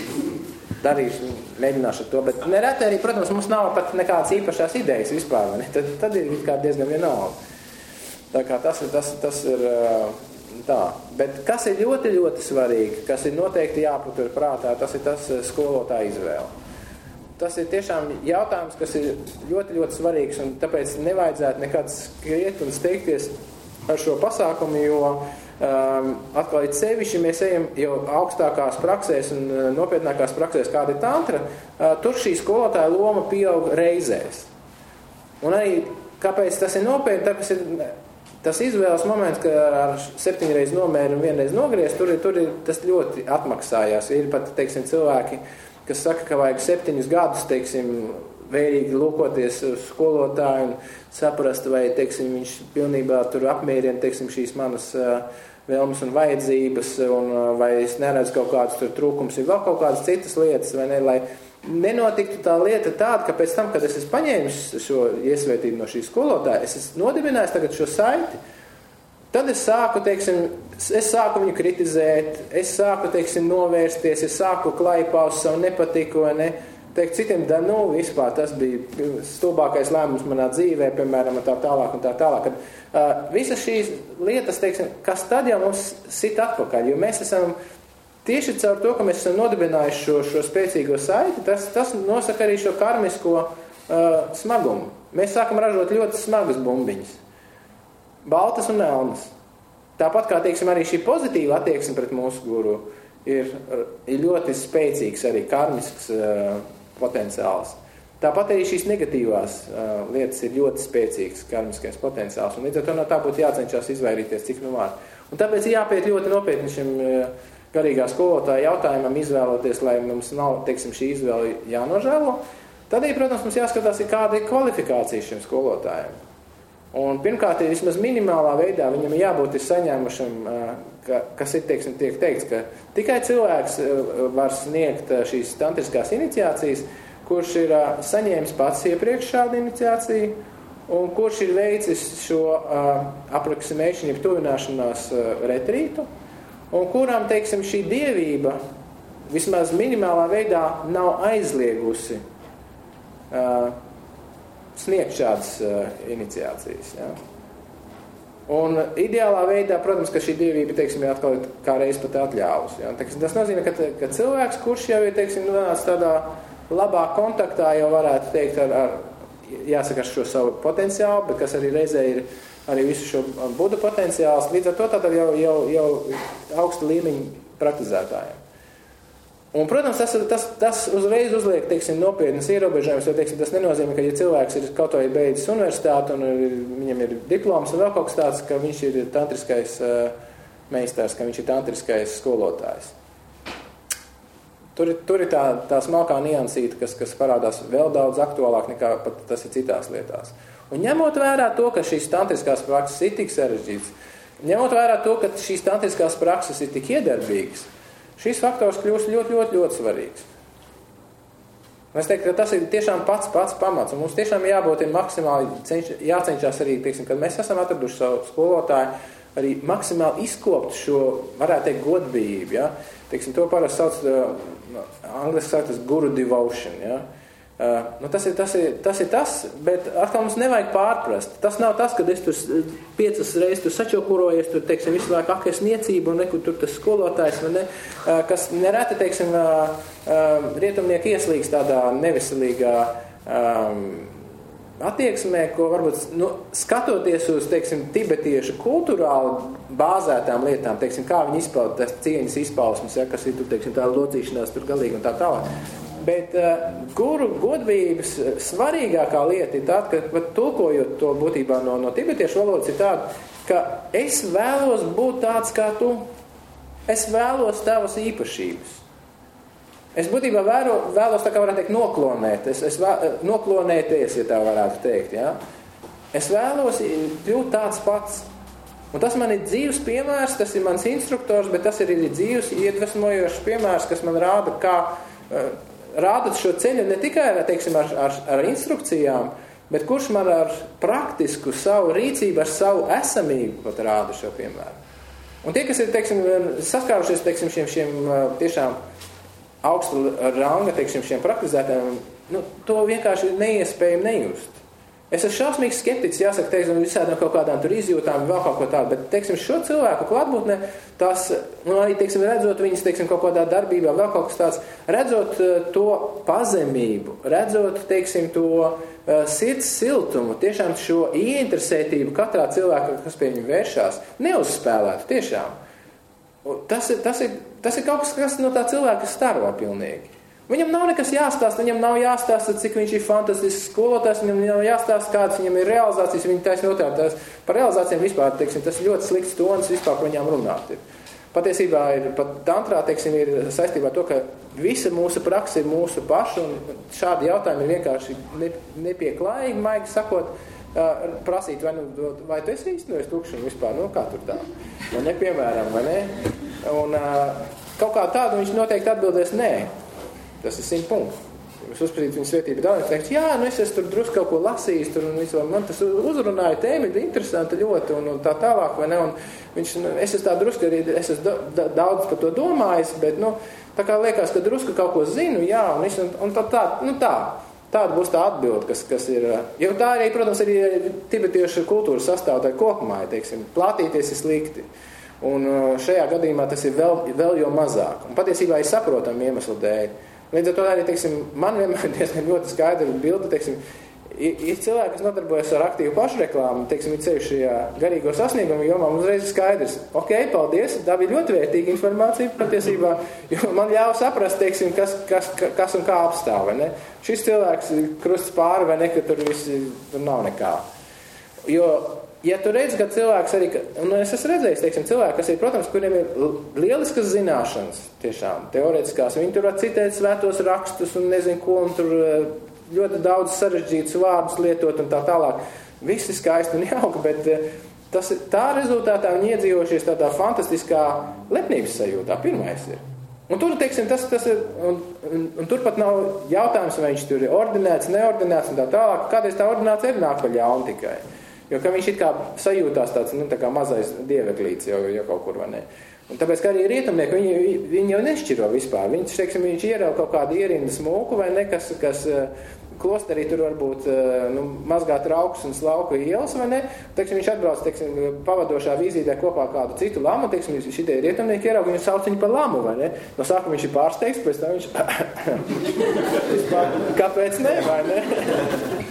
Darīšu, mēģināšu ar to, bet nereti arī, protams, mums nav pat nekādas īpašās idejas vispār, vai ne? Tad, tad ir kā diezgan vienalga. Tā kā tas ir, tas, tas ir tā. Bet kas ir ļoti, ļoti svarīgi, kas ir noteikti jāpatur prātā, tas ir tas skolotāja izvēle. Tas ir tiešām jautājums, kas ir ļoti, ļoti svarīgs, un tāpēc nevajadzētu nekad skriet un steigties ar šo pasākumu, jo Um, atkal it sevišķi mēs ejam jau augstākās praksēs un uh, nopietnākās praksēs, kāda ir tantra, uh, tur šī skolotāja loma pieaug reizēs. Un arī, kāpēc tas ir nopietni, tāpēc ir tas izvēles moments, ka ar septiņreiz nomēri un vienreiz nogriez, tur ir, tur ir tas ļoti atmaksājās. Ir pat, teiksim, cilvēki, kas saka, ka vajag septiņus gadus, teiksim, vērīgi lūkoties uz skolotāju un saprast, vai, teiksim, viņš pilnībā tur apmierina, teiksim, šīs manas uh, vēlmes un vajadzības, un vai es neredzu kaut kādus tur trūkums, ir vēl kaut kādas citas lietas, vai ne, lai nenotiktu tā lieta tāda, ka pēc tam, kad es esmu paņēmis šo iesvētību no šī skolotāja, es esmu nodibinājis tagad šo saiti, tad es sāku, teiksim, es sāku viņu kritizēt, es sāku, teiksim, novērsties, es sāku klaipaust savu nepatiku, vai ne, teikt citiem, da, nu, vispār tas bija stulbākais lēmums manā dzīvē, piemēram, un tā tālāk un tā tālāk. Kad, uh, visas šīs lietas, teiksim, kas tad jau mums sit atpakaļ, jo mēs esam tieši caur to, ka mēs esam nodibinājuši šo, šo spēcīgo saiti, tas, tas nosaka arī šo karmisko uh, smagumu. Mēs sākam ražot ļoti smagas bumbiņas, baltas un melnas. Tāpat kā, teiksim, arī šī pozitīva attieksme pret mūsu guru ir, ir ļoti spēcīgs arī karmisks uh, potenciāls. Tāpat arī šīs negatīvās uh, lietas ir ļoti spēcīgs karmiskais potenciāls, un līdz ar to no tā būtu jācenšas izvairīties, cik nu var. Un tāpēc jāpiet ļoti nopietni šim uh, garīgā skolotāja jautājumam, izvēloties, lai mums nav, teiksim, šī izvēle jānožēlo. Tad, protams, mums jāskatās, kāda ir kvalifikācija šim skolotājiem. Un pirmkārt, ir vismaz minimālā veidā viņam jābūt ir saņēmušam, ka, kas ir, teiksim, tiek teikts, ka tikai cilvēks var sniegt šīs tantriskās iniciācijas, kurš ir saņēmis pats iepriekš šādu iniciāciju, un kurš ir veicis šo uh, approximation, jeb tuvināšanās uh, retrītu, un kuram, teiksim, šī dievība vismaz minimālā veidā nav aizliegusi uh, sniegt šādas uh, iniciācijas. Ja? Un ideālā veidā, protams, ka šī dievība, teiksim, ir atkal kā reiz pat atļāvusi. Ja? Tas nozīmē, ka, ka cilvēks, kurš jau ir, teiksim, nonācis tādā labā kontaktā, jau varētu teikt ar, ar, jāsaka, ar šo savu potenciālu, bet kas arī reizē ir arī visu šo budu potenciāls, līdz ar to tātad jau, jau, jau augsta līmeņa praktizētājiem. Un, protams, tas, tas, tas uzreiz uzliek, teiksim, nopietnas ierobežojumus, jo, teiksim, tas nenozīmē, ka, ja cilvēks ir kaut vai beidzis universitāti un viņam ir diploms un vēl kaut kas tāds, ka viņš ir tantriskais uh, meistars, ka viņš ir tantriskais skolotājs. Tur, tur ir tā, tā smalkā niansīta, kas, kas parādās vēl daudz aktuālāk nekā pat tas ir citās lietās. Un ņemot vērā to, ka šīs tantriskās prakses ir tik sarežģītas, ņemot vērā to, ka šīs tantriskās prakses ir tik iedarbīgas, šīs faktors kļūst ļoti, ļoti, ļoti svarīgs. Es teiktu, ka tas ir tiešām pats, pats pamats, un mums tiešām jābūt ir maksimāli, cenš, jācenšas arī, teiksim, kad mēs esam atraduši savu skolotāju, arī maksimāli izkopt šo, varētu teikt, godbijību, ja? Teiksim, to parasti sauc, no, angliski sauc tas guru devotion, ja? Uh, nu tas, ir, tas, ir, tas ir tas, bet atkal mums nevajag pārprast. Tas nav tas, kad es tur piecas reizes tur sačokurojies, tur, teiksim, visu laiku, ak, es niecību, un nekur tur tas skolotājs, vai ne, uh, kas nereti, teiksim, uh, uh, rietumnieki ieslīgs tādā neveselīgā um, attieksmē, ko varbūt, nu, skatoties uz, teiksim, tibetiešu kulturāli bāzētām lietām, teiksim, kā viņi izpauda tas cieņas izpausmes, ja, kas ir tur, teiksim, tā locīšanās tur galīgi un tā tālāk. Bet uh, guru godbības svarīgākā lieta ir tāda, ka pat tulkojot to būtībā no, no tibetiešu valodas ir tāda, ka es vēlos būt tāds kā tu. Es vēlos tavas īpašības. Es būtībā vēro, vēlos tā kā varētu teikt noklonēt. Es, es vēl, noklonēties, ja tā varētu teikt. Ja? Es vēlos kļūt tāds pats. Un tas man ir dzīves piemērs, tas ir mans instruktors, bet tas ir arī dzīves iedvesmojošs piemērs, kas man rāda, kā uh, rādat šo ceļu ne tikai, teiksim, ar, ar, ar instrukcijām, bet kurš man ar praktisku savu rīcību, ar savu esamību pat rāda šo piemēru. Un tie, kas ir, teiksim, saskārušies, teiksim, šiem, šiem tiešām augsta ranga, teiksim, šiem praktizētājiem, nu, to vienkārši ir neiespējami nejust. Es esmu šausmīgs skeptiķis, jāsaka, teiksim, visādi no kaut kādām tur izjūtām, vēl kaut ko tādu, bet, teiksim, šo cilvēku klātbūtnē, tās, nu, arī, teiksim, redzot viņas, teiksim, kaut kādā darbībā, vēl kaut kas tāds, redzot to pazemību, redzot, teiksim, to uh, sirds siltumu, tiešām šo ieinteresētību katrā cilvēkā, kas pie viņu vēršās, neuzspēlētu, tiešām. Tas ir, tas ir, tas ir kaut kas, kas no tā cilvēka staro pilnīgi. Viņam nav nekas jāstāsta, viņam nav jāstāsta, cik viņš ir fantastisks skolotājs, viņam nav jāstāsta, kādas viņam ir realizācijas, viņa taisn otrādi. Par realizācijām vispār, teiksim, tas ļoti slikts tonis vispār par viņām runāt. Patiesībā ir pat tantrā, teiksim, ir saistībā ar to, ka visa mūsu praksa ir mūsu paša, un šādi jautājumi ir vienkārši ne, nepieklājīgi, maigi sakot, uh, prasīt, vai, nu, vai tu esi īstenojis tukšumu vispār, nu kā tur tā, vai ne, piemēram, vai ne? Un uh, kaut kā tādu viņš noteikti atbildēs nē. Tas ir simt punkts. Jūs uzspētīt viņu svētību daudz, teikt, jā, nu es esmu tur drusku kaut ko lasījis, tur un visu, man tas uzrunāja tēma, ir interesanti ļoti, un, un tā tālāk, vai ne, un viņš, nu, es esmu tā drusku arī, es esmu da, daudz par to domājis, bet, nu, tā kā liekas, ka drusku kaut ko zinu, jā, un, es, un, un tā, tā, nu tā, tāda būs tā atbilde, kas, kas ir, jo tā arī, protams, arī tibetiešu kultūras sastāvdaļa kopumā, teiksim, plātīties ir slikti. Un šajā gadījumā tas ir vēl, vēl jo mazāk. Un patiesībā ir saprotami iemeslu dēļ. Līdz ar to arī, teiksim, man vienmēr diezgan ļoti skaidra bilde, teiksim, ir, ir cilvēki, kas nodarbojas ar aktīvu pašreklāmu, teiksim, ir ceļš šajā garīgo sasniegumu jomā, mums uzreiz ir skaidrs. Ok, paldies, tā bija ļoti vērtīga informācija patiesībā, jo man ļauj saprast, teiksim, kas, kas, kas un kā apstāv, vai ne? Šis cilvēks krusts pāri, vai ne, ka tur visi, tur nav nekā. Jo, ja tu redzi, ka cilvēks arī, un es esmu redzējis, teiksim, cilvēki, kas ir, protams, kuriem ir lieliskas zināšanas, tiešām, teorētiskās, viņi tur var citēt svētos rakstus un nezinu ko, un tur ļoti daudz sarežģītus vārdus lietot un tā tālāk. Visi skaisti un jauki, bet tas, tā rezultātā viņi iedzīvojušies tādā fantastiskā lepnības sajūtā, pirmais ir. Un tur, teiksim, tas, tas ir, un, un, un tur pat nav jautājums, vai viņš tur ir ordinēts, neordinēts un tā tālāk, kādreiz tā ordinācija ir nāk pa ļaunu tikai. Jo, ka viņš it kā sajūtās tāds, nu, tā kā mazais dieveklīts jau, jau kaut kur, vai ne. Un tāpēc, ka arī rietumnieki, viņi, viņi jau nešķiro vispār. Viņš, teiksim, viņš ierauj kaut kādu ierindas mūku, vai ne, kas, kas klosterī tur varbūt, nu, mazgāt raukus un slauku ielas, vai ne. Teiksim, viņš atbrauc, teiksim, pavadošā vīzītē kopā kādu citu lamu, teiksim, šitie rietumnieki ierauj, viņš sauc viņu par lamu, vai ne. No sākuma viņš ir pārsteigts, pēc tam viņš vispār, kāpēc ne, vai ne.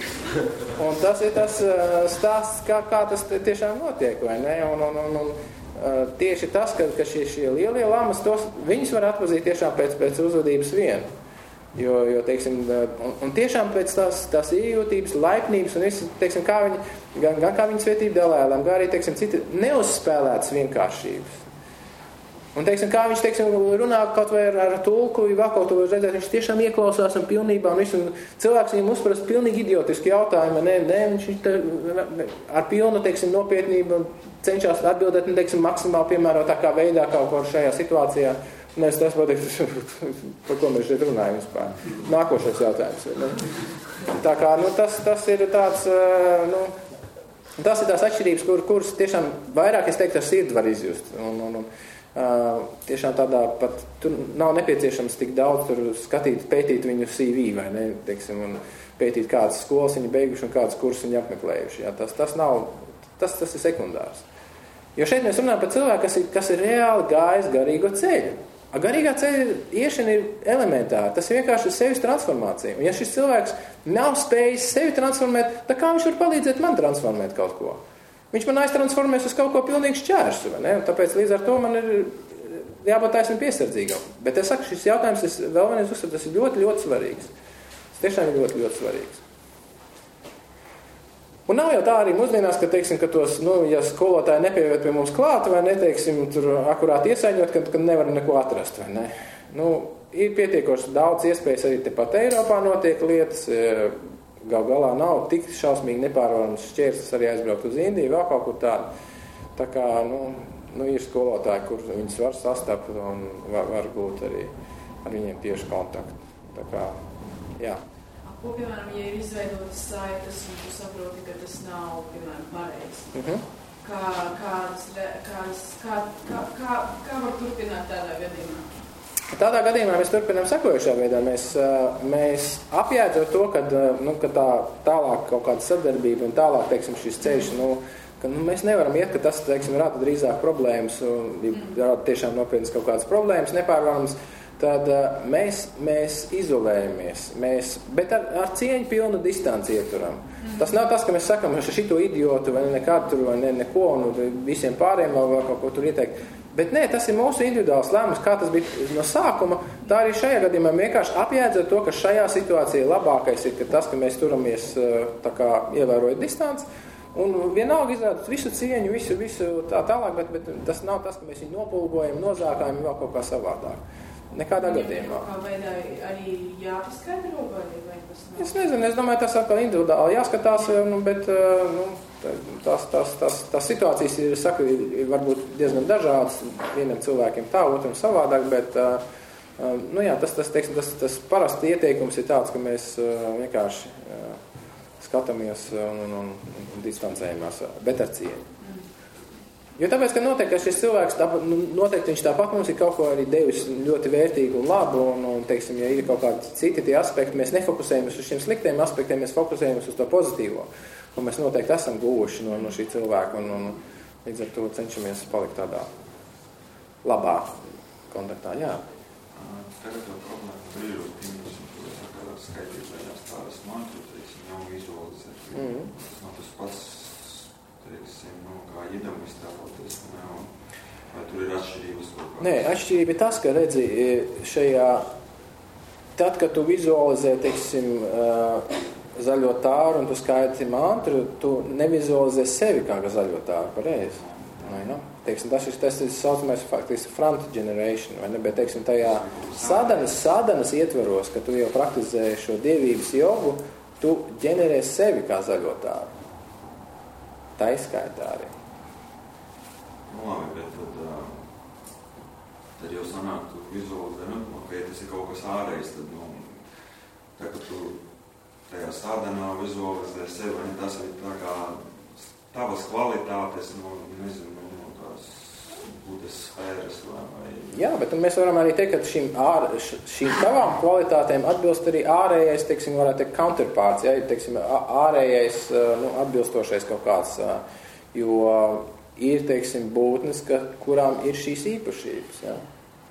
Un tas ir tas stāsts, kā, kā tas tiešām notiek, vai ne? Un, un, un, un tieši tas, ka, ka šie, šie lielie lamas, tos, viņus var atpazīt tiešām pēc, pēc uzvedības vien. Jo, jo teiksim, un, un tiešām pēc tās, tās iejūtības, laipnības un visu, teiksim, kā viņi, gan, gan kā viņi svētība dalēlēm, gan arī, teiksim, citi neuzspēlētas vienkāršības. Un, teiksim, kā viņš, teiksim, runā kaut vai ar, ar tulku, vēl kaut ko redzēt, viņš tiešām ieklausās un pilnībā, un visu, un cilvēks viņam uzprast pilnīgi idiotiski jautājumi, ne, ne, viņš te, ar pilnu, teiksim, nopietnību cenšas atbildēt, ne, teiksim, maksimāli piemērotākā veidā kaut ko šajā situācijā. Un es tas pateiktu, par ko mēs šeit runājam vispār. Nākošais jautājums. Ne? Tā kā, nu, tas, tas ir tāds, nu, tas ir tās atšķirības, kur, kuras tiešām vairāk, es teiktu, ar sirdi var izjust. Un, un, un, uh, tiešām tādā pat, tur nav nepieciešams tik daudz tur skatīt, pētīt viņu C V, vai ne, teiksim, un pētīt kādas skolas viņi beiguši un kādas kursus viņi apmeklējuši. Jā, tas, tas nav, tas, tas ir sekundārs. Jo šeit mēs runājam par cilvēku, kas ir, kas ir reāli gājis garīgo ceļu. Garīgā ceļa iešana ir elementāra. Tas ir vienkārši sevis transformācija. Un ja šis cilvēks nav spējis sevi transformēt, tad kā viņš var palīdzēt man transformēt kaut ko? Viņš man aiztransformēs uz kaut ko pilnīgi šķērsu, vai ne? Un tāpēc līdz ar to man ir jābūt taisni piesardzīgam. Bet es saku, šis jautājums, es vēl vienreiz uzsveru, tas ir ļoti, ļoti svarīgs. Tas tiešām ir ļoti, ļoti svarīgs. Un nav jau tā arī mūsdienās, ka, teiksim, ka tos, nu, ja skolotāji nepieviet pie mums klāt, vai neteiksim, tur akurāt iesaiņot, kad, kad nevar neko atrast, vai ne? Nu, ir pietiekoši daudz iespējas arī tepat Eiropā notiek lietas, gal galā nav tik šausmīgi nepārvarams šķērslis arī aizbraukt uz Indiju, vēl kaut kur tādu. Tā kā, nu, nu, ir skolotāji, kur viņus var sastapt un var, var būt arī ar viņiem tieši kontaktu. Tā kā, jā. Ko, piemēram, ja ir izveidotas saites un tu saproti, ka tas nav, piemēram, pareizi? Uh-huh. Kā, kādas, kādas, kā, kā, kā, kā var turpināt tādā gadījumā? Tādā gadījumā mēs turpinām sekojušā veidā. Mēs, mēs apjēdzot to, kad, nu, ka tā tālāk kaut kāda sadarbība un tālāk, teiksim, šis ceļš, nu, ka nu, mēs nevaram iet, ka tas, teiksim, rāda drīzāk problēmas un rāda tiešām nopietnas kaut kādas problēmas, nepārvaramas. Tad uh, mēs, mēs izolējamies, mēs, bet ar, ar cieņu pilnu distanci ieturam. Mm. Tas nav tas, ka mēs sakam, ka šito idiotu vai nekādu tur vai ne, neko un visiem pāriem vēl kaut ko tur ieteikt. Bet nē, tas ir mūsu individuāls lēmums, kā tas bija no sākuma. Tā arī šajā gadījumā vienkārši apjēdzot to, ka šajā situācijā labākais ir ka tas, ka mēs turamies tā kā ievērojot distanci. Un vienalga izrādot visu cieņu, visu, visu tā tālāk, bet, bet tas nav tas, ka mēs viņu nopulgojam, nozākājam vēl kaut kā savādāk. Nekādā gadījumā. Kā veidā arī jāpaskaidro vai, vai tas nav? Es nezinu, es domāju, tas atkal individuāli jāskatās, nu, bet nu, tās, tās, tās, tās situācijas ir, saku, ir varbūt diezgan dažādas. Vienam cilvēkiem tā, otram savādāk, bet nu, jā, tas, tas, teiksim, tas, tas parasti ieteikums ir tāds, ka mēs vienkārši skatāmies un, un, un, un distancējamies, bet ar cieņu. Jo tāpēc, ka noteikti, ka šis cilvēks, noteikti viņš tāpat mums ir kaut ko arī devis ļoti vērtīgu un labu, un, un teiksim, ja ir kaut kādi citi tie aspekti, mēs nefokusējamies uz šiem sliktiem aspektiem, mēs fokusējamies uz to pozitīvo, un mēs noteikti esam guvuši no, no šī cilvēka, un, un līdz ar to cenšamies palikt tādā labā kontaktā, jā. Tagad jau problēma brīžos, pieņemsim, kā skaitīt vaļās tādas mantru, teiksim, jau vizualizēt. Mm. Tas nav tas pats, teiksim, nu, kā iedam iztēloties, ne, un vai tur ir atšķirības kaut kā? Nē, atšķirība ir tas, ka redzi šajā, tad, kad tu vizualizē, teiksim, zaļo tāru un tu skaiti mantru, tu nevizualizē sevi kā zaļo tāru, pareizi. Vai, nu? Teiksim, tas ir tas ir saucamais faktiski front generation, vai ne, bet, teiksim, tajā sadanas, sadanas ietveros, ka tu jau praktizē šo dievības jogu, tu ģenerē sevi kā zaļo tāru. Tā izskaitā arī. Nu, labi, bet tad, uh, tad jau sanāk, tu vizualizē, nu, ok, tas ir kaut kas ārējs, tad, nu, tā, ka tu tajā sādanā vizualizē sevi, tas ir tā kā tavas kvalitātes, nu, nezinu, no tās būtas sfēras vai, vai... Jā, bet mēs varam arī teikt, ka šīm, ār, šīm tavām kvalitātēm atbilst arī ārējais, teiksim, varētu teikt, counterparts, ja, teiksim, ārējais, nu, atbilstošais kaut kāds, jo ir, teiksim, būtnes, ka, kurām ir šīs īpašības, ja.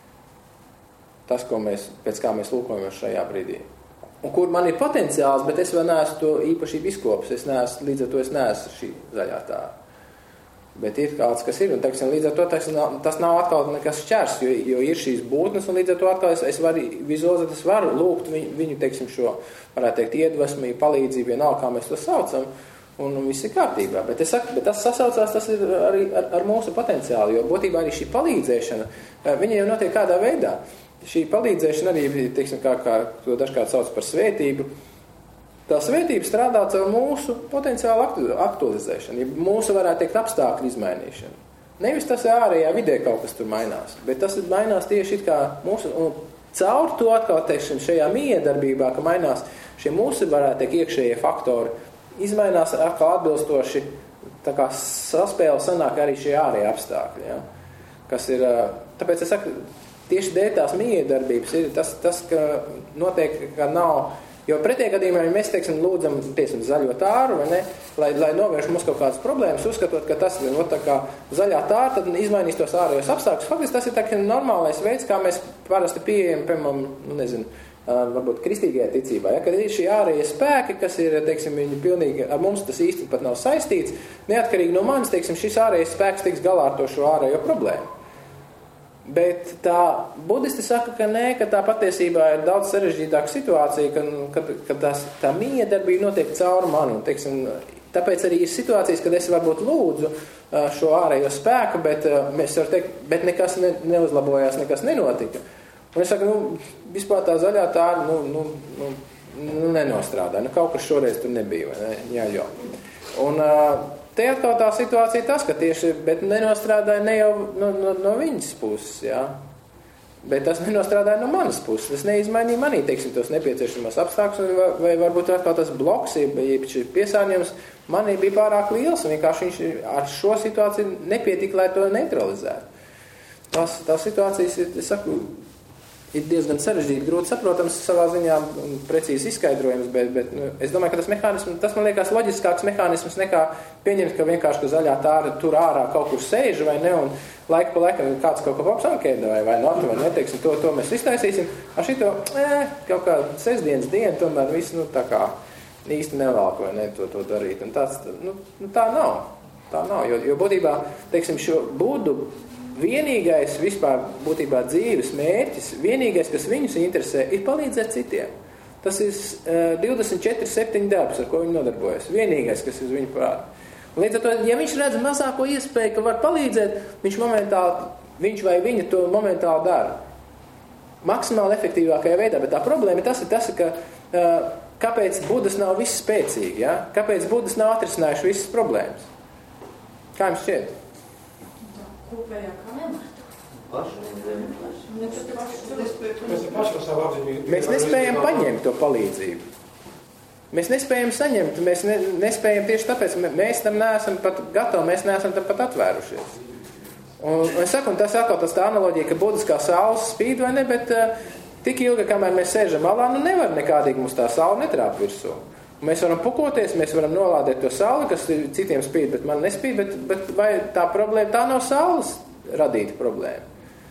Tas, ko mēs, pēc kā mēs lūkojamies šajā brīdī. Un kur man ir potenciāls, bet es vēl neesmu to īpašību izkopis, es neesmu, līdz ar to es neesmu šī zaļā tā. Bet ir kāds, kas ir, un teiksim, līdz ar to tas nav, tas nav atkal nekas šķērs, jo, jo ir šīs būtnes, un līdz ar to atkal es, es varu vizualizēt, es varu lūgt viņu, viņu, teiksim, šo, varētu teikt, iedvesmu, palīdzību, vienalga, kā mēs to saucam, un, un viss ir kārtībā. Bet es saku, bet tas sasaucās, tas ir arī ar, ar mūsu potenciālu, jo būtībā arī šī palīdzēšana, viņa jau notiek kādā veidā. Šī palīdzēšana arī, teiksim, kā, kā to dažkārt sauc par svētību, tā svētība strādā caur mūsu potenciālu aktualizēšanu, ja mūsu, varētu teikt, apstākļu izmainīšanu. Nevis tas ārējā vidē kaut kas tur mainās, bet tas mainās tieši it kā mūsu, un caur to atkal, teiksim, šajā miedarbībā, ka mainās šie mūsu, varētu teikt, iekšējie faktori, izmainās atkal atbilstoši, tā kā saspēle sanāk arī šie ārējie apstākļi, ja? Kas ir, tāpēc es saku, tieši dēļ tās miedarbības ir tas, tas, ka notiek, ka nav, jo pretējā gadījumā, ja mēs, teiksim, lūdzam, tiesim, zaļo tāru, vai ne, lai, lai novērš mums kaut kādas problēmas, uzskatot, ka tas ir, no tā kā zaļā tāra, tad izmainīs tos ārējos apstākļus. Faktiski tas ir tā, ka normālais veids, kā mēs parasti pieejam, piemēram, nu, nezinu, varbūt kristīgajā ticībā, ja, kad ir šī ārējie spēki, kas ir, teiksim, viņi pilnīgi, ar mums tas īsti pat nav saistīts, neatkarīgi no manis, teiksim, šis ārējais spēks tiks galā ar to šo ārējo problēmu. Bet tā budisti saka, ka nē, ka tā patiesībā ir daudz sarežģītāka situācija, ka, kad, kad tās, tā miedarbība notiek cauri mani. Teiksim, tāpēc arī ir situācijas, kad es varbūt lūdzu šo ārējo spēku, bet, mēs varam teikt, bet nekas ne, neuzlabojās, nekas nenotika. Un es saku, nu, vispār tā zaļā tāra, nu, nu, nu, nu nenostrādā. Nu, kaut kas šoreiz tur nebija, vai ne? Jā, jo. Un te atkal tā situācija tas, ka tieši, bet nenostrādāja ne jau no, no, no viņas puses, jā. Bet tas nenostrādāja no manas puses. Tas neizmainīja manī, teiksim, tos nepieciešamos apstākļus, vai, vai varbūt atkal tas bloks, ja šis piesārņojums manī bija pārāk liels, un vienkārši viņš ar šo situāciju nepietika, lai to neutralizētu. Tas, tās situācijas, es saku, ir diezgan sarežģīti, grūti saprotams savā ziņā precīzi izskaidrojums, bet, bet nu, es domāju, ka tas mehānisms, tas man liekas loģiskāks mehānisms nekā pieņemt, ka vienkārši, ka zaļā tāra tur ārā kaut kur sēž vai ne, un laika pa laikam kāds kaut ko papsankēda vai, vai notu, vai neteiksim, to, to mēs iztaisīsim. Ar šito, ē, kaut kā sestdienas dienu, tomēr viss, nu, tā kā īsti nevēlk vai ne, to, to darīt. Un tāds, nu, tā nav. Tā nav, jo, jo būtībā, teiksim, šo būdu vienīgais vispār būtībā dzīves mērķis, vienīgais, kas viņus interesē, ir palīdzēt citiem. Tas ir uh, divdesmit četri septiņi darbs, ar ko viņi nodarbojas. Vienīgais, kas uz viņu prāta. Līdz ar to, ja viņš redz mazāko iespēju, ka var palīdzēt, viņš momentāli, viņš vai viņa to momentāli dara. Maksimāli efektīvākajā veidā, bet tā problēma tas ir tas, ka uh, kāpēc Budas nav viss spēcīgi, ja? Kāpēc Budas nav atrisinājuši visas problēmas? Kā jums šķiet? Kopējā Mēs nespējam paņemt to palīdzību. Mēs nespējam saņemt, mēs ne, nespējam tieši tāpēc, mēs tam neesam pat gatavi, mēs neesam tam pat atvērušies. Un, un es saku, un tas atkal tas tā analoģija, ka Budas kā saules spīd vai ne, bet uh, tik ilgi, kamēr mēs sēžam malā, nu nevar nekādīgi mums tā saule netrāp virsū. Mēs varam pukoties, mēs varam nolādēt to sauli, kas citiem spīd, bet man nespīd, bet, bet vai tā problēma, tā nav saules radīta problēma.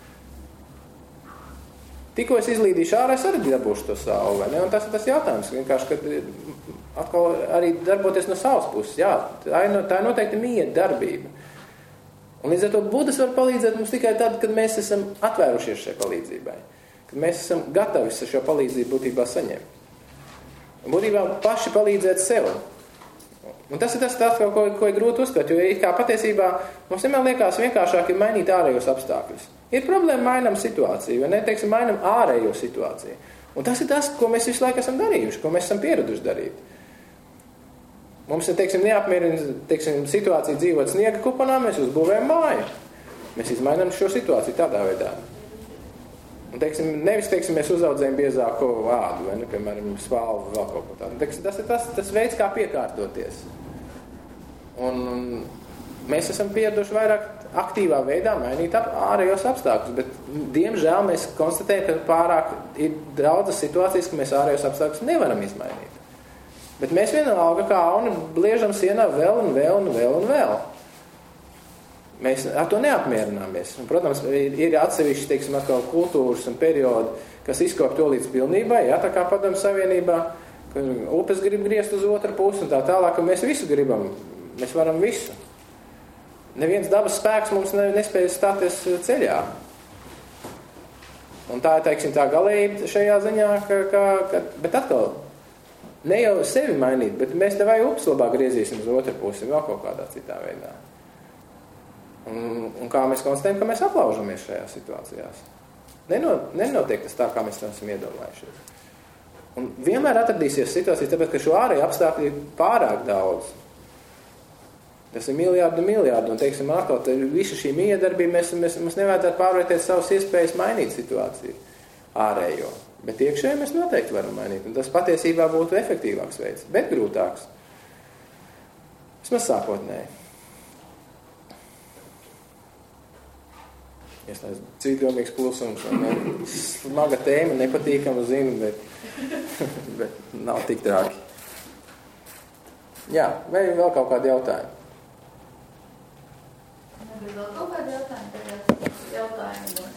Tikko es izlīdīšu ārā, es arī dabūšu to sauli, vai ne? Un tas ir tas jautājums, vienkārši, kad atkal arī darboties no savas puses, jā, tā ir, tā ir noteikti mieta darbība. Un līdz ar to Budas var palīdzēt mums tikai tad, kad mēs esam atvērušies šai palīdzībai, kad mēs esam gatavi šo palīdzību būtībā saņemt. Būtībā paši palīdzēt sev. Un tas ir tas, tas ko, ko ir grūti uztvert, jo it kā patiesībā mums vienmēr liekas vienkāršāk ir mainīt ārējos apstākļus. Ir problēma mainam situāciju, vai ne, teiksim, mainam ārējo situāciju. Un tas ir tas, ko mēs visu laiku esam darījuši, ko mēs esam pieraduši darīt. Mums ir, teiksim, neapmierina, teiksim, situācija dzīvot sniega kuponā, mēs uzbūvējam māju. Mēs izmainām šo situāciju tādā veidā. Un, teiksim, nevis, teiksim, mēs uzaudzējam biezāko ādu, vai ne, piemēram, spalvu, vēl kaut ko tādu. Teiksim, tas ir tas, tas veids, kā piekārtoties. Un, un mēs esam pieraduši vairāk aktīvā veidā mainīt ap, ārējos apstākļus, bet, diemžēl, mēs konstatējam, ka pārāk ir daudzas situācijas, ka mēs ārējos apstākļus nevaram izmainīt. Bet mēs vienalga kā auni bliežam sienā vēl un vēl un vēl un vēl. Mēs ar to neapmierināmies. Un, protams, ir, ir atsevišķi, teiksim, atkal kultūras un periodi, kas izkop to līdz pilnībai, jā, tā kā Padomju Savienībā, ka upes grib griezt uz otru pusi un tā tālāk, ka mēs visu gribam. Mēs varam visu. neviens dabas spēks mums nespēja stāties ceļā. Un tā ir, teiksim, tā galība šajā ziņā, ka, ka, ka, bet atkal, ne jau sevi mainīt, bet mēs te vai upes labāk griezīsim uz otru pusi, vēl kaut kādā citā veidā. Un, un kā mēs konstatējam, ka mēs aplaužamies šajās situācijās. Nenot, nenotiek tas tā, kā mēs tam esam iedomājušies. Un vienmēr atradīsies situācijas, tāpēc, ka šo ārēju apstākļu ir pārāk daudz. Tas ir miljārdi, miljārdi, un, teiksim, atkal, visu šī miedarbība, mēs, mēs, mums nevajadzētu pārvērtēt savas iespējas mainīt situāciju ārējo. Bet iekšēji mēs noteikti varam mainīt, un tas patiesībā būtu efektīvāks veids, bet grūtāks. Vismaz sākotnēji. Es tās cīdomīgs klusums, ne, smaga tēma, nepatīkama, zinu, bet, bet nav tik trāki. Jā, vai vēl kaut kādi jautājumi? Nebija vēl kaut kādi jautājumi, tagad jautājumi.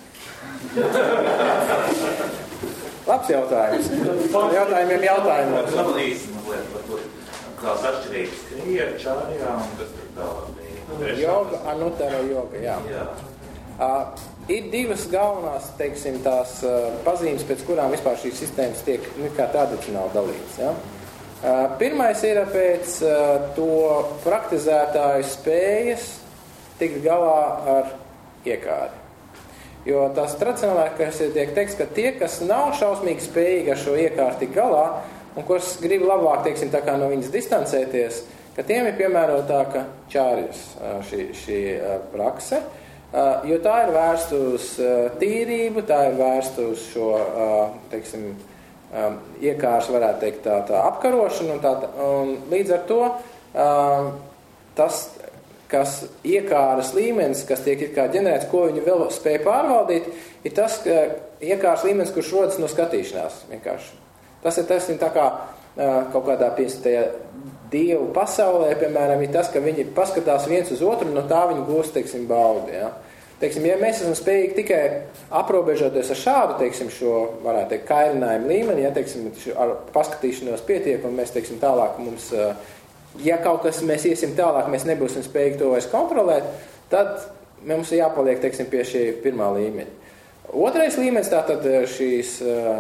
Labs jautājums. Jautājumiem jautājumos. Nav īsti mazliet par to, tās atšķirības krievi, čārijā un kas tur tālāk. Joga, anutara joga, jā. jā. Uh, ir divas galvenās, teiksim, tās uh, pazīmes, pēc kurām vispār šīs sistēmas tiek nu, kā tradicionāli dalītas. Ja? Uh, pirmais ir pēc uh, to praktizētāju spējas tikt galā ar iekāri. Jo tās tradicionālāk, kas tiek teiks, ka tie, kas nav šausmīgi spējīgi ar šo iekārti tikt galā, un kas grib labāk, teiksim, tā kā no viņas distancēties, ka tiem ir piemērotāka čārjas uh, šī, šī uh, prakse. Uh, jo tā ir vērsta uz uh, tīrību, tā ir vērsta uz šo, uh, teiksim, um, iekārs, varētu teikt, tā, tā apkarošanu, un, tā, un līdz ar to uh, tas, kas iekāras līmenis, kas tiek ir kā ģenerēts, ko viņi vēl spēja pārvaldīt, ir tas, ka iekāras līmenis, kurš rodas no skatīšanās, vienkārši. Tas ir tas, tā kā uh, kaut kādā piestajā Dievu pasaulē, piemēram, ir tas, ka viņi paskatās viens uz otru, no tā viņi gūst, teiksim, baudi, ja. Teiksim, ja mēs esam spējīgi tikai aprobežoties ar šādu, teiksim, šo, varētu teikt, kairinājumu līmeni, ja, teiksim, ar paskatīšanos pietiek, un mēs, teiksim, tālāk mums, ja kaut kas mēs iesim tālāk, mēs nebūsim spējīgi to vairs kontrolēt, tad mums ir jāpaliek, teiksim, pie šī pirmā līmeņa. Otrais līmenis, tātad šīs,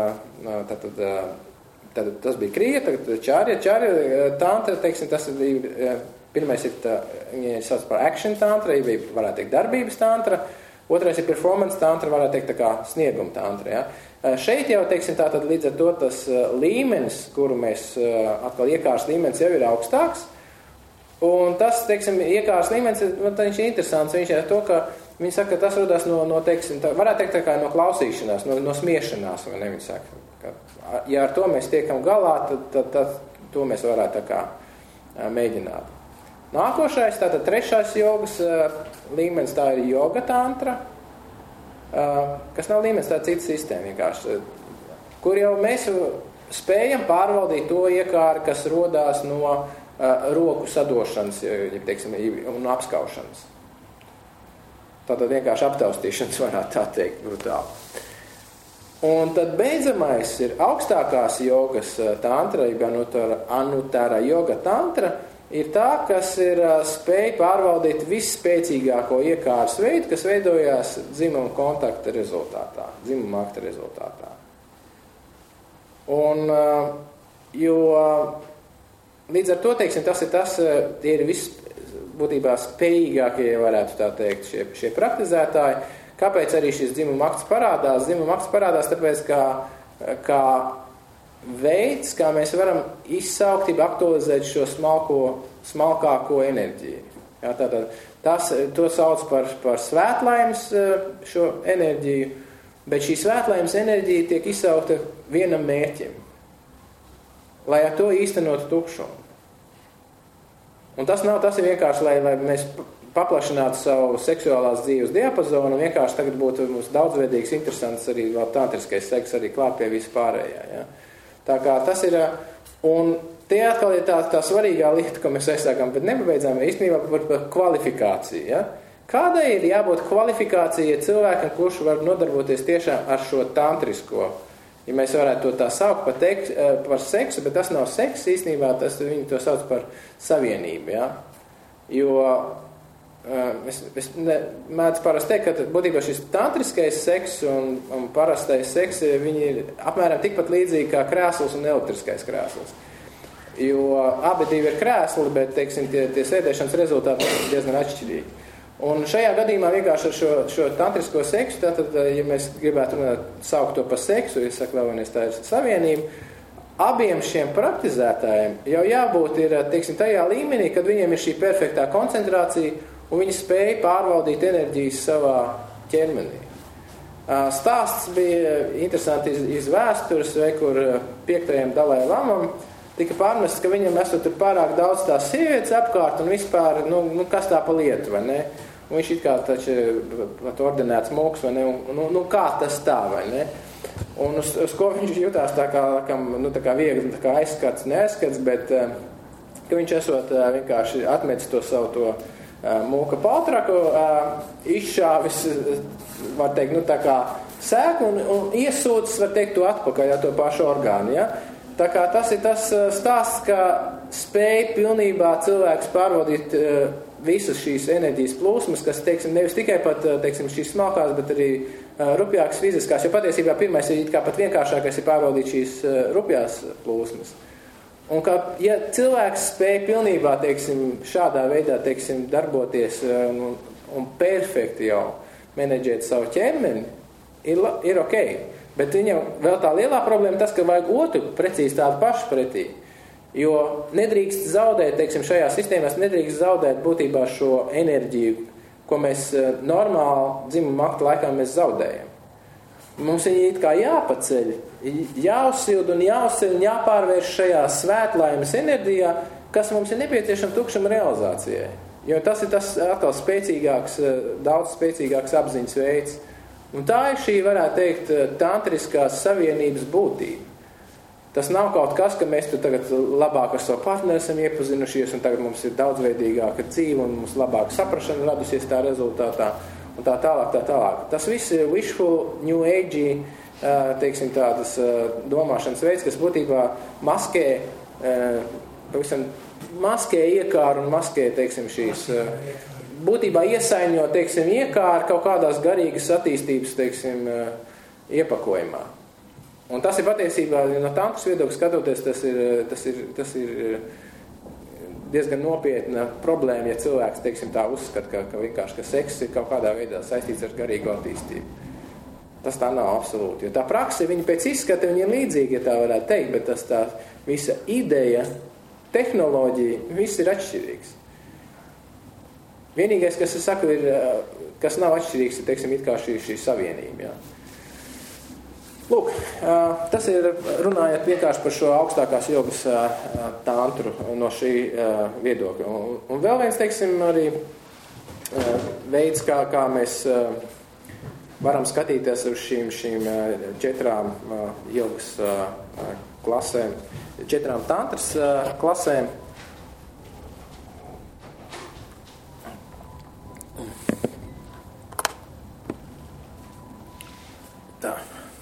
tātad, Tad tas bija krija, tagad čārja, čārja tantra, teiksim, tas ir, pirmais ir, tā, viņa ir sauc par action tantra, ja varētu teikt darbības tantra, otrais ir performance tantra, varētu teikt tā kā snieguma tantra, ja. Šeit jau, teiksim, tātad līdz ar to tas līmenis, kuru mēs, atkal iekārs līmenis jau ir augstāks, un tas, teiksim, iekārs līmenis, viņš ir interesants, viņš ir to, ka viņi saka, ka tas rodās no, no teiksim, tā, varētu teikt tā kā no klausīšanās, no, no smiešanās, vai ne, viņi saka. Ja ar to mēs tiekam galā, tad, tad, tad to mēs varētu tā kā mēģināt. Nākošais, tātad trešais jogas līmenis, tā ir joga tantra, kas nav līmenis, tā ir cita sistēma vienkārši, kur jau mēs spējam pārvaldīt to iekāri, kas rodās no roku sadošanas, ja teiksim, un apskaušanas. Tātad vienkārši aptaustīšanas varētu tā teikt brutāli. Un tad beidzamais ir augstākās jogas tantra, anutara, anutara joga tantra, ir tā, kas ir spēja pārvaldīt visspēcīgāko iekāras veidu, kas veidojās dzimuma kontakta rezultātā, dzimuma akta rezultātā. Un, jo līdz ar to, teiksim, tas ir tas, tie ir viss būtībā spējīgākie, varētu tā teikt, šie, šie praktizētāji. Kāpēc arī šis dzimuma akts parādās? Dzimuma akts parādās tāpēc, kā, kā veids, kā mēs varam izsaukt, aktualizēt šo smalko, smalkāko enerģiju. Jā, tātad, tas, to sauc par, par svētlaimes šo enerģiju, bet šī svētlaimes enerģija tiek izsaukta vienam mērķim, lai ar to īstenotu tukšumu. Un tas nav, tas ir vienkārši, lai, lai mēs paplašinātu savu seksuālās dzīves diapazonu un vienkārši tagad būtu mums daudzveidīgs, interesants arī vēl tantriskais seks arī klāt pie vispārējā. Ja? Tā kā tas ir, un tie atkal ir tā, tā svarīgā lieta, ko mēs aizsākam, bet nebeidzām īstenībā par, par kvalifikāciju. Ja? Kādai ir jābūt kvalifikācijai cilvēkam, kurš var nodarboties tiešām ar šo tantrisko, ja mēs varētu to tā saukt par, teks, par seksu, bet tas nav seks īstenībā, tas viņi to sauc par savienību. Ja? Jo es, es mēdzu parasti teikt, ka būtībā šis tantriskais seks un, un parastais seks, viņi ir apmēram tikpat līdzīgi kā krēsls un elektriskais krēsls. Jo abi divi ir krēsli, bet, teiksim, tie, tie sēdēšanas rezultāti ir diezgan atšķirīgi. Un šajā gadījumā vienkārši ar šo, šo tantrisko seksu, tātad, ja mēs gribētu runāt, saukt to par seksu, ja saka, galvenais tā ir savienība, abiem šiem praktizētājiem jau jābūt ir, teiksim, tajā līmenī, kad viņiem ir šī perfektā koncentrācija un viņi spēja pārvaldīt enerģijas savā ķermenī. Stāsts bija interesanti iz, iz vēstures, vai kur piektajam Dalai Lamam tika pārmests, ka viņam esot tur pārāk daudz tās sievietes apkārt un vispār, nu, nu kas tā pa lietu, vai ne? Un viņš it kā taču pat ordinēts mūks, vai ne? Un, nu, nu kā tas tā, vai ne? Un uz, uz ko viņš jutās tā kā, nu, tā kā viegli tā kā aizskats, neaizskats, bet ka viņš esot vienkārši atmetis to savu to mūka paltraku, izšāvis, var teikt, nu tā kā sēku un, un iesūcis, var teikt, to atpakaļ, ja, to pašu orgānu, ja. Tā kā tas ir tas stāsts, ka spēj pilnībā cilvēks pārvaldīt visas šīs enerģijas plūsmas, kas, teiksim, nevis tikai pat, teiksim, šīs smalkās, bet arī rupjākas fiziskās, jo patiesībā pirmais ir kā pat vienkāršākais ir pārvaldīt šīs rupjās plūsmas. Un kā, ja cilvēks spēj pilnībā, teiksim, šādā veidā, teiksim, darboties un, un perfekti jau menedžēt savu ķermeni, ir, ir ok. Bet viņam vēl tā lielā problēma tas, ka vajag otru precīzi tādu pašu pretī. Jo nedrīkst zaudēt, teiksim, šajā sistēmās nedrīkst zaudēt būtībā šo enerģiju, ko mēs normāli dzimuma akta laikā mēs zaudējam. Mums viņi it kā jāpaceļ, jāuzsild un jāuzsild un jāpārvērš šajā svētlaimes enerģijā, kas mums ir nepieciešama tukšuma realizācijai. Jo tas ir tas atkal spēcīgāks, daudz spēcīgāks apziņas veids. Un tā ir šī, varētu teikt, tantriskās savienības būtība. Tas nav kaut kas, ka mēs tur tagad labāk ar savu partneri esam iepazinušies un tagad mums ir daudzveidīgāka dzīve un mums labāka saprašana radusies tā rezultātā. Un tā tālāk, tā tālāk. Tas viss ir wishful, new age, teiksim, tādas domāšanas veids, kas būtībā maskē, pavisam maskē iekāru un maskē, teiksim, šīs, būtībā iesaiņo, teiksim, iekāru kaut kādās garīgas attīstības, teiksim, iepakojumā. Un tas ir patiesībā, no tantras viedokļa skatoties, tas ir, tas ir, tas ir diezgan nopietna problēma, ja cilvēks, teiksim, tā uzskata, ka, ka vienkārši, ka seks ir kaut kādā veidā saistīts ar garīgu attīstību. Tas tā nav absolūti, jo tā prakse, viņa pēc izskata, viņa ir līdzīga, ja tā varētu teikt, bet tas tā visa ideja, tehnoloģija, viss ir atšķirīgs. Vienīgais, kas es saku, ir, kas nav atšķirīgs, ir, teiksim, it kā šī, šī savienība, jā. Lūk, tas ir runājot vienkārši par šo augstākās jogas tantru no šī viedokļa. Un, un vēl viens, teiksim, arī veids, kā, kā mēs varam skatīties uz šīm, šīm četrām jogas klasēm, četrām tantras klasēm. Tā.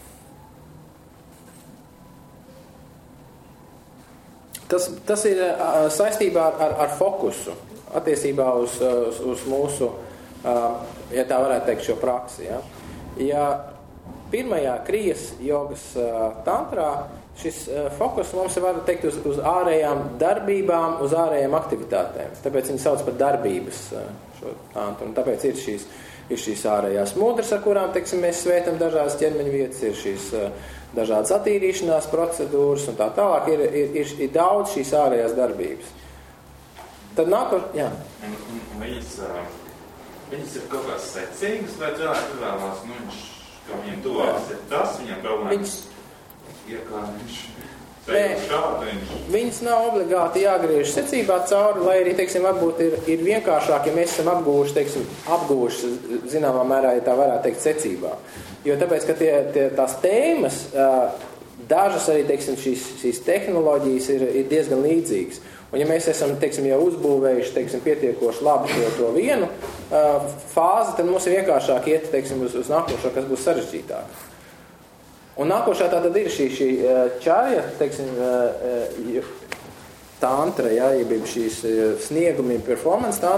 Tas, tas ir saistībā ar, ar, ar fokusu, attiecībā uz, uz, uz mūsu, ja tā varētu teikt, šo praksi. Ja, ja pirmajā krijas jogas tantrā šis fokus mums var teikt uz, uz ārējām darbībām, uz ārējām aktivitātēm. Tāpēc viņi sauc par darbības šo tantru. Un tāpēc ir šīs, ir šīs ārējās mudras, ar kurām, teiksim, mēs svētam dažādas ķermeņa vietas, ir šīs dažādas attīrīšanās procedūras un tā tālāk, ir, ir, ir, ir daudz šīs ārējās darbības. Tad nākot, jā. Un, un, viņas, viņas ir kaut kāds secīgas, vai cilvēki vēlās, nu, viņš, ka viņam tuvās ir tas, viņam problēmas ir kā viņš, šādi viņš. Viņas nav obligāti jāgriež secībā cauri, lai arī, teiksim, varbūt ir, ir vienkāršāk, ja mēs esam apgūši, teiksim, apgūši, zināmā mērā, ja tā varētu teikt, secībā. Jo tāpēc, ka tie, tie, tās tēmas, dažas arī, teiksim, šīs, šīs tehnoloģijas ir, ir diezgan līdzīgas. Un ja mēs esam, teiksim, jau uzbūvējuši, teiksim, pietiekoši labi to, to vienu fāzi, tad mums ir vienkāršāk iet, teiksim, uz, uz nākošo, kas būs sarežģītāk. Un nākošā tā tad ir šī, šī čārja, teiksim, tantra, ja, jeb šīs sniegumi performance tantra,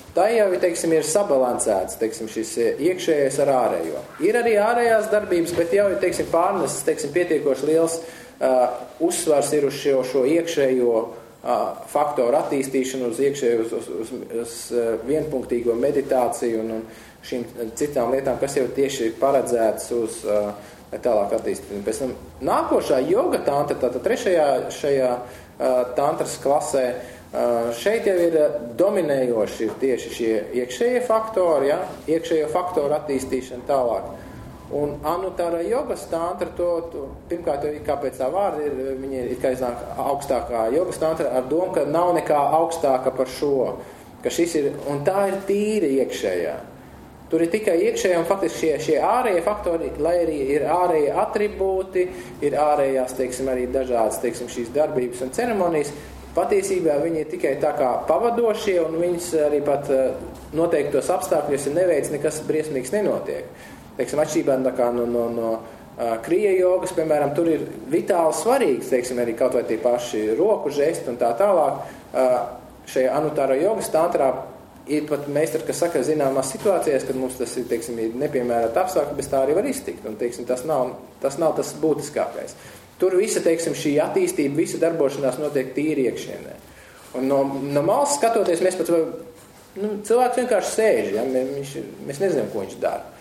tā jau, teiksim, ir sabalansēts, teiksim, šis iekšējais ar ārējo. Ir arī ārējās darbības, bet jau, teiksim, pārneses, teiksim, pietiekoši liels uh, uzsvars ir uz šo, šo iekšējo uh, faktoru attīstīšanu, uz iekšējo, uz, uz, uz, uz uh, vienpunktīgo meditāciju un, un šīm citām lietām, kas jau tieši paredzētas uz uh, tālāk attīstību. Pēc tam nākošā joga tantra, tātad trešajā šajā uh, tantras klasē, uh, šeit jau ir dominējoši ir tieši šie iekšējie faktori, ja? Iekšējo faktoru attīstīšana tālāk. Un anutāra jogas tantra, to, to pirmkārt, kāpēc tā vārda ir, viņi ir, kā iznāk, augstākā jogas tantra ar domu, ka nav nekā augstāka par šo, ka šis ir, un tā ir tīri iekšējā. Tur ir tikai iekšējie un faktiski šie, šie ārējie faktori, lai arī ir ārējie atribūti, ir ārējās, teiksim, arī dažādas, teiksim, šīs darbības un ceremonijas. Patiesībā viņi ir tikai tā kā pavadošie un viņas arī pat noteiktos apstākļos, ja neveic, nekas briesmīgs nenotiek. Teiksim, atšķībā no, no, no, no uh, krija jogas, piemēram, tur ir vitāli svarīgs, teiksim, arī kaut vai tie paši roku žesti un tā tālāk. Uh, šajā anutāra jogas tantrā ir pat meistari, kas saka zināmās situācijās, kad mums tas ir, teiksim, ir nepiemērot apstākļi, bet tā arī var iztikt. Un, teiksim, tas nav, tas nav tas būtiskākais. Tur visa, teiksim, šī attīstība, visa darbošanās notiek tīri iekšienē. Un no, no malas skatoties, mēs pat, nu, cilvēks vienkārši sēž, ja? Viņš, mēs nezinām, ko viņš dara.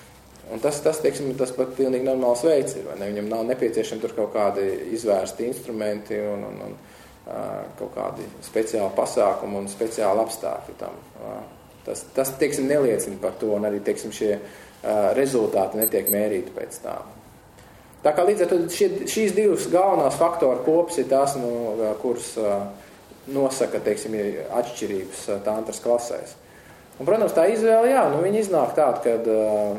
Un tas, tas, teiksim, tas pat pilnīgi normāls veids ir, vai ne? Viņam nav nepieciešami tur kaut kādi izvērsti instrumenti un, un, un kaut kādi speciāli pasākumi un speciāli apstākļi tam. Tas, tas, teiksim, neliecina par to, un arī, teiksim, šie rezultāti netiek mērīti pēc tā. Tā kā līdz ar to šie, šīs divas galvenās faktoru kopas ir tās, no, kuras nosaka, teiksim, atšķirības tantras klasēs. Un, protams, tā izvēle, jā, nu, viņi iznāk tāda, kad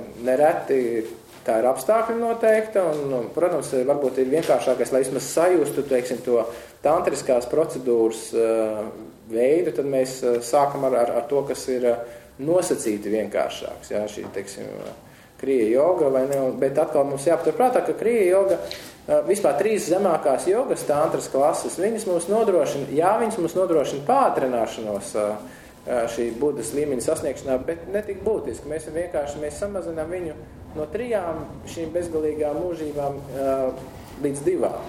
nereti tā ir apstākļi noteikta, un, protams, varbūt ir vienkāršākais, lai vismaz sajustu, teiksim, to tantriskās procedūras uh, veidu, tad mēs uh, sākam ar, ar, ar to, kas ir uh, nosacīti vienkāršāks. Jā, šī, teiksim, krija joga, vai ne, bet atkal mums jāpaturprātā, ka krija joga, uh, vispār trīs zemākās jogas tantras klases, viņas mums nodrošina, jā, viņas mums nodrošina pātrināšanos uh, šī budas līmeņa sasniegšanā, bet ne tik būtiski. Mēs vienkārši mēs samazinām viņu no trijām šīm bezgalīgām mūžībām uh, līdz divām.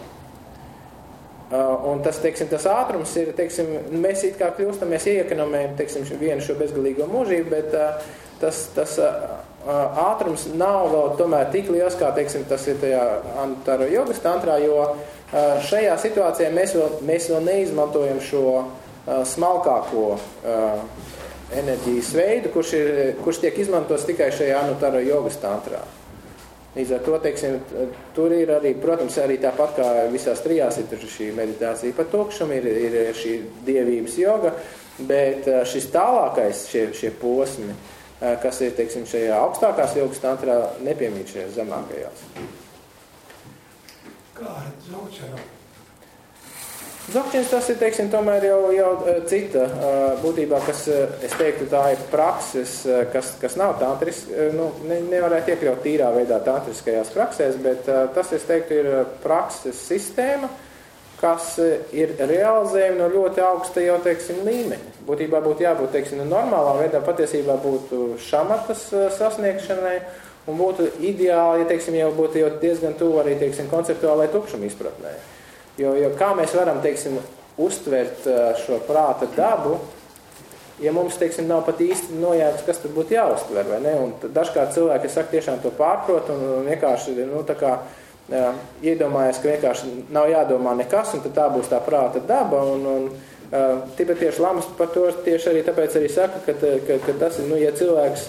Uh, un tas, teiksim, tas ātrums ir, teiksim, mēs it kā kļūstam, mēs ieekonomējam, teiksim, vienu šo bezgalīgo mūžību, bet uh, tas, tas uh, ātrums nav vēl tomēr tik liels, kā, teiksim, tas ir tajā anutāra jogas tantrā, jo uh, šajā situācijā mēs vēl, mēs vēl neizmantojam šo smalkāko uh, enerģijas veidu, kurš, ir, kurš tiek izmantots tikai šajā anutāra jogas tantrā. Līdz ar to, teiksim, tur ir arī, protams, arī tāpat kā visās trijās ir šī meditācija par tukšumu, ir, ir šī dievības joga, bet šis tālākais, šie, šie posmi, kas ir, teiksim, šajā augstākās jogas tantrā, nepiemīt šajās zemākajās. Kā ar dzogčenu? Dzogčens tas ir, teiksim, tomēr jau, jau cita būtībā, kas, es teiktu, tā ir prakses, kas, kas nav tantris, nu, ne, nevarētu iekļaut tīrā veidā tantriskajās praksēs, bet tas, es teiktu, ir prakses sistēma, kas ir realizējama no ļoti augsta jau, teiksim, līmeņa. Būtībā būtu jābūt, teiksim, normālā veidā patiesībā būtu šamatas sasniegšanai un būtu ideāli, ja, teiksim, jau būtu jau diezgan tuvu arī, teiksim, konceptuālai tukšuma izpratnē. Jo, jo kā mēs varam, teiksim, uztvert šo prāta dabu, ja mums, teiksim, nav pat īsti nojēgas, kas tur būtu jāuztver, vai ne? Un dažkārt cilvēki, es saku, tiešām to pārprot un vienkārši, nu, tā kā jā, iedomājas, ka vienkārši nav jādomā nekas, un tad tā būs tā prāta daba, un, un uh, tibetiešu lamas par to tieši arī tāpēc arī saka, ka, ka, ka tas ir, nu, ja cilvēks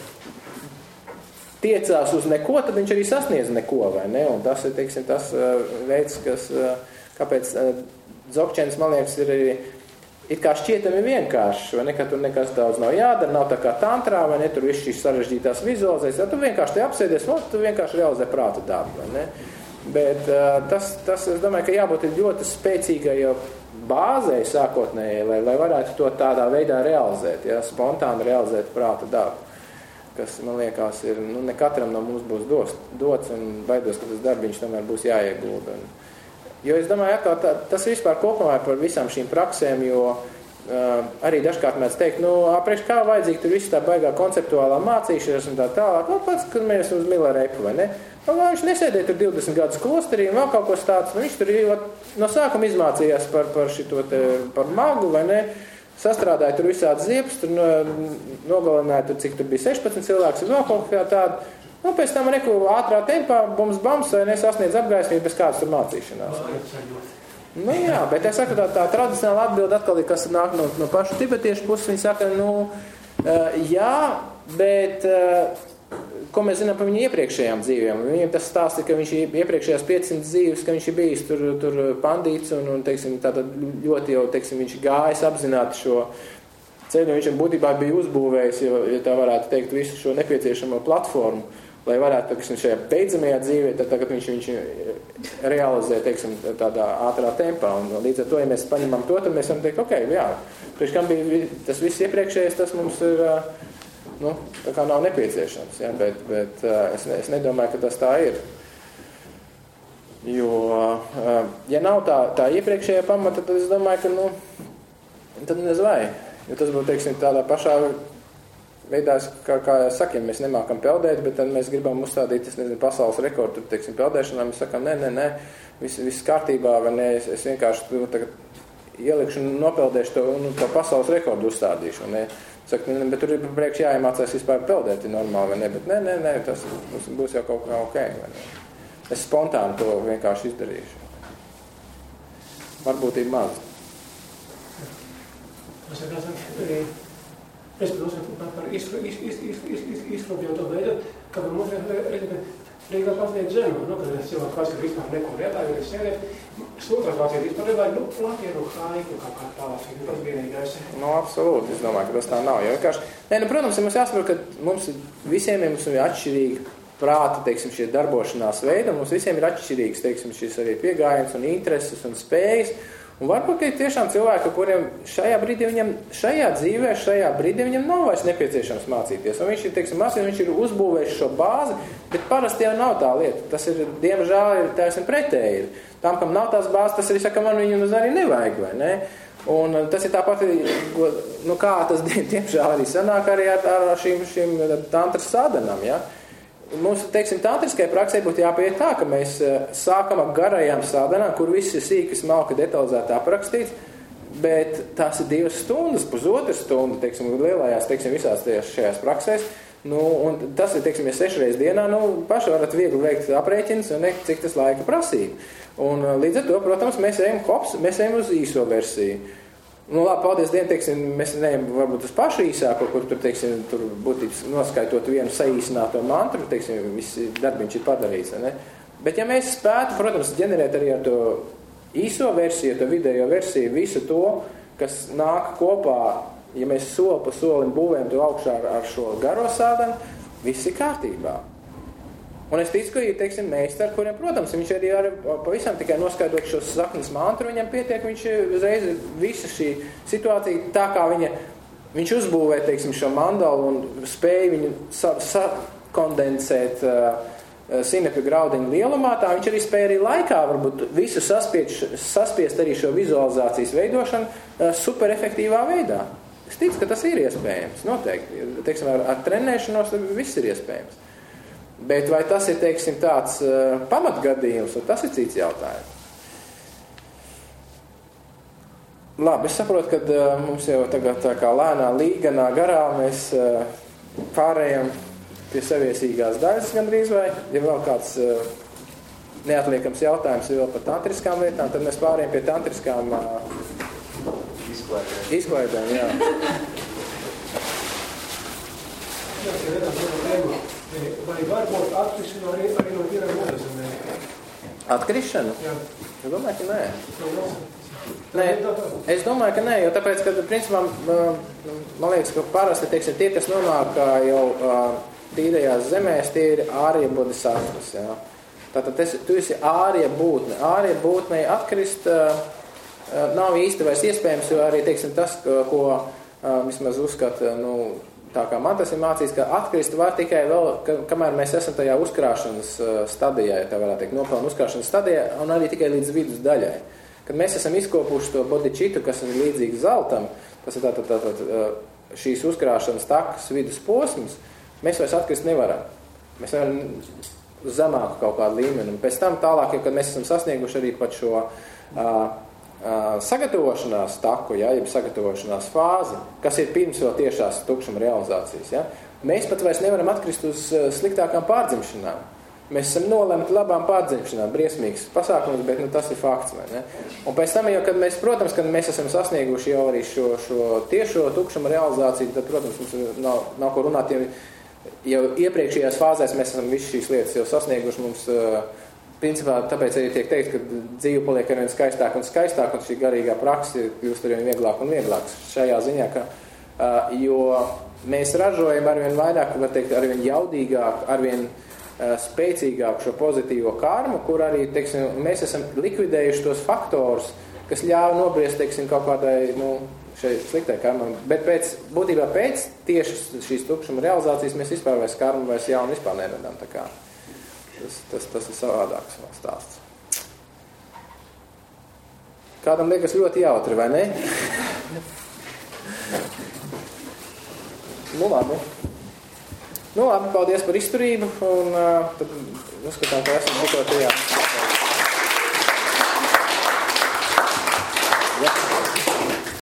tiecās uz neko, tad viņš arī sasniedz neko, vai ne? Un tas ir, teiksim, tas uh, veids, kas... Uh, Kāpēc uh, dzogčens, man liekas, ir arī it kā šķietami vienkārši, vai ne, ka tur nekas daudz nav jādara, nav tā kā tantrā, vai ne, tur viss šīs sarežģītās vizualizācijas, tu vienkārši te apsēdies, no, tu vienkārši realizē prāta dabu, vai ne. Bet uh, tas, tas, es domāju, ka jābūt ļoti spēcīgai jau bāzei sākotnēji, lai, lai varētu to tādā veidā realizēt, ja, spontāni realizēt prāta dabu, kas, man liekas, ir, nu, ne katram no mums būs dos, dots, un baidos, ka tas darbiņš tomēr būs jāiegulda. Un, jo es domāju, atkal, tā, tas vispār kopumā par visām šīm praksēm, jo arī dažkārt mēs teikt, nu, priekš kā vajadzīgi tur visu tā baigā konceptuālā mācīšanās un tā tālāk. Nu, pats, kad mēs uz Miller Epu, vai ne? Nu, viņš nesēdēja tur divdesmit gadus klosterī un vēl kaut ko tāds. Nu, viņš tur no sākuma izmācījās par, par šito te, par magu, vai ne? Sastrādāja tur visādi ziepes, tur nogalināja tur, cik tur bija sešpadsmit cilvēks un vēl kaut kā tāda. Nu, pēc tam reku ātrā tempā, bums, bums, vai nesasniedz apgaismību bez kādas tur mācīšanās. Nu jā, bet es saku, tā, tā tradicionāla atbilde atkal ir, kas nāk no, no pašu tibetiešu puses. Viņi saka, nu, jā, bet ko mēs zinām par viņu iepriekšējām dzīvēm? Viņiem tas stāsta, ka viņš iepriekšējās piecsimt dzīves, ka viņš ir bijis tur, tur pandīts un, un teiksim, tātad ļoti jau, teiksim, viņš gājis apzināti šo ceļu. Viņš būtībā bija uzbūvējis, jo, ja tā varētu teikt, visu šo nepieciešamo platformu, lai varētu, teiksim, šajā beidzamajā dzīvē, tad tagad viņš, viņš realizē, teiksim, tādā ātrā tempā. Un līdz ar to, ja mēs paņemam to, tad mēs varam teikt, ok, jā, priekš kam bija tas viss iepriekšējais, tas mums ir, nu, tā kā nav nepieciešams, jā, bet, bet es, es nedomāju, ka tas tā ir. Jo, ja nav tā, tā iepriekšējā pamata, tad es domāju, ka, nu, tad nezvai. Jo tas būtu, teiksim, tādā pašā veidā, kā, kā saka, ja mēs nemākam peldēt, bet tad mēs gribam uzstādīt, es nezinu, pasaules rekordu, teiksim, peldēšanā, mēs sakam, nē, nē, nē, viss, viss kārtībā, vai nē, es, es vienkārši tu, tagad ielikšu un nopeldēšu to, un to pasaules rekordu uzstādīšu, nē. Saka, nē, bet tur ir priekš jāiemācās vispār peldēt, ir normāli, vai ne, bet nē, nē, nē, tas būs jau kaut kā ok, vai ne. Es spontāni to vienkārši izdarīšu. Varbūt ir maz. Es protams, par izkropļoto veidu, ka mums ir Rīgā pasniegt zemu, nu, kad es cilvēku kāds, ka vispār nekur ietā, jo es sēdēt, stūrās vācija vispār nevajag, nu, Latviju haiku kaut kā tālāk, ir tas vienīgais. Nu, absolūti, es domāju, ka tas tā nav, jo vienkārši, nē, nu, protams, ja mums jāsaprot, ka mums visiem mums ir atšķirīgi prāta, teiksim, šie darbošanās veidi, mums visiem ir atšķirīgs, teiksim, šis arī piegājiens un intereses un spējas. Un varbūt ir tiešām cilvēki, kuriem šajā brīdī viņam, šajā dzīvē, šajā brīdī viņam nav vairs nepieciešams mācīties. Un viņš ir, teiksim, mācīties, viņš ir uzbūvējis šo bāzi, bet parasti jau nav tā lieta. Tas ir, diemžēl, ir taisni pretēji. Tam, kam nav tās bāzes, tas arī saka, man viņu arī nevajag, vai ne? Un tas ir tāpat, nu kā tas, diemžēl, arī sanāk arī ar, ar šīm, šīm tantras sadanām, ja? Mums, teiksim, tantriskai praksē būtu jāpieiet tā, ka mēs sākam ar garajām sādanām, kur viss ir sīki, smalki, detalizēti aprakstīts, bet tās ir divas stundas, pusotras stundas, teiksim, lielajās, teiksim, visās šajās praksēs. Nu, un tas ir, teiksim, ja sešreiz dienā, nu, paši varat viegli veikt aprēķinus un ne, cik tas laika prasīja. Un līdz ar to, protams, mēs ejam hops, mēs ejam uz īso versiju. Nu, labi, paldies Dievam, teiksim, mēs neejam varbūt uz pašu īsāko, kur tur, teiksim, tur būtības noskaitot vienu saīsināto mantru, teiksim, visi darbiņš ir padarīts, ne? Bet ja mēs spētu, protams, ģenerēt arī ar to īso versiju, to vidējo versiju, visu to, kas nāk kopā, ja mēs soli pa solim būvējam to augšā ar, ar šo garo sādanu, viss ir kārtībā. Un es ticu, ka ir, teiksim, meistari, kuriem, protams, viņš arī ar pavisam tikai noskaidrot šos saknes mantru, viņam pietiek, viņš uzreiz visu šī situācija, tā kā viņa, viņš uzbūvē, teiksim, šo mandalu un spēja viņu sa, sakondensēt uh, sinepju graudiņu lielumā, tā viņš arī spēja arī laikā varbūt visu saspiest, saspiest arī šo vizualizācijas veidošanu uh, super efektīvā veidā. Es ticu, ka tas ir iespējams, noteikti. Teiksim, ar, ar trenēšanos viss ir iespējams. Bet vai tas ir, teiksim, tāds uh, pamatgadījums, un tas ir cits jautājums. Labi, es saprotu, ka uh, mums jau tagad tā kā lēnā līganā garā mēs uh, pārējām pie saviesīgās daļas gandrīz vai, ja vēl kāds uh, neatliekams jautājums vēl par tantriskām lietām, tad mēs pārējām pie tantriskām uh, izklaidēm. Izklaidēm, jā. Vai varbūt atkrišanu arī, arī no tīrām nodezemē? Atkrišanu? Jā. Es domāju, ka nē. Nē, es domāju, ka nē, jo tāpēc, ka principā, man liekas, ka parasti, teiksim, tie, kas nonāk jau tīrajās zemēs, tie ir ārija bodhisattvas, jā. Tātad tas, tu esi ārija būtne. Ārija būtnei atkrist nav īsti vairs iespējams, jo arī, teiksim, tas, ko vismaz uzskata, nu, tā kā man tas ir mācīts, ka atkrist var tikai vēl, ka, kamēr mēs esam tajā uzkrāšanas stadijā, ja tā varētu teikt, nopelnu uzkrāšanas stadijā, un arī tikai līdz vidus daļai. kad mēs esam izkopuši to bodičitu, kas ir līdzīgi zeltam, tas ir tātad tā, tā, tā, šīs uzkrāšanas takas vidus posms, mēs vairs atkrist nevaram. Mēs varam uz zemāku kaut kādu līmeni. Un pēc tam tālāk, ja, kad mēs esam sasnieguši arī pat šo uh, uh, sagatavošanās taku, ja, jeb sagatavošanās fāzi, kas ir pirms vēl tiešās tukšuma realizācijas, ja, mēs pat vairs nevaram atkrist uz uh, sliktākām pārdzimšanām. Mēs esam nolemti labām pārdzimšanām, briesmīgs pasākums, bet nu, tas ir fakts. Vai ne? Un pēc tam, jau, kad mēs, protams, kad mēs esam sasnieguši jau arī šo, šo tiešo tukšuma realizāciju, tad, protams, mums nav, nav ko runāt, jau, jau iepriekšējās fāzēs mēs esam visu šīs lietas jau sasnieguši. Mums, principā, tāpēc arī tiek teikt, ka dzīve paliek arvien skaistāk un skaistāk, un šī garīgā praksa kļūst arvien vieglāk un vieglāk šajā ziņā, ka, jo mēs ražojam arvien vairāk, var teikt, arvien jaudīgāk, arvien spēcīgāku šo pozitīvo karmu, kur arī, teiksim, mēs esam likvidējuši tos faktorus, kas ļāva nobriest, teiksim, kaut kādai, nu, šai sliktai karmam. Bet pēc, būtībā pēc tieši šīs tukšuma realizācijas mēs vispār vairs karmu vairs jaunu vispār neradām. Tā kā tas, tas, tas ir savādāks stāsts. Kādam liekas ļoti jautri, vai ne? Nu labi. Nu labi, paldies par izturību, un uh, tad uzskatām, ka esam tikko tajā.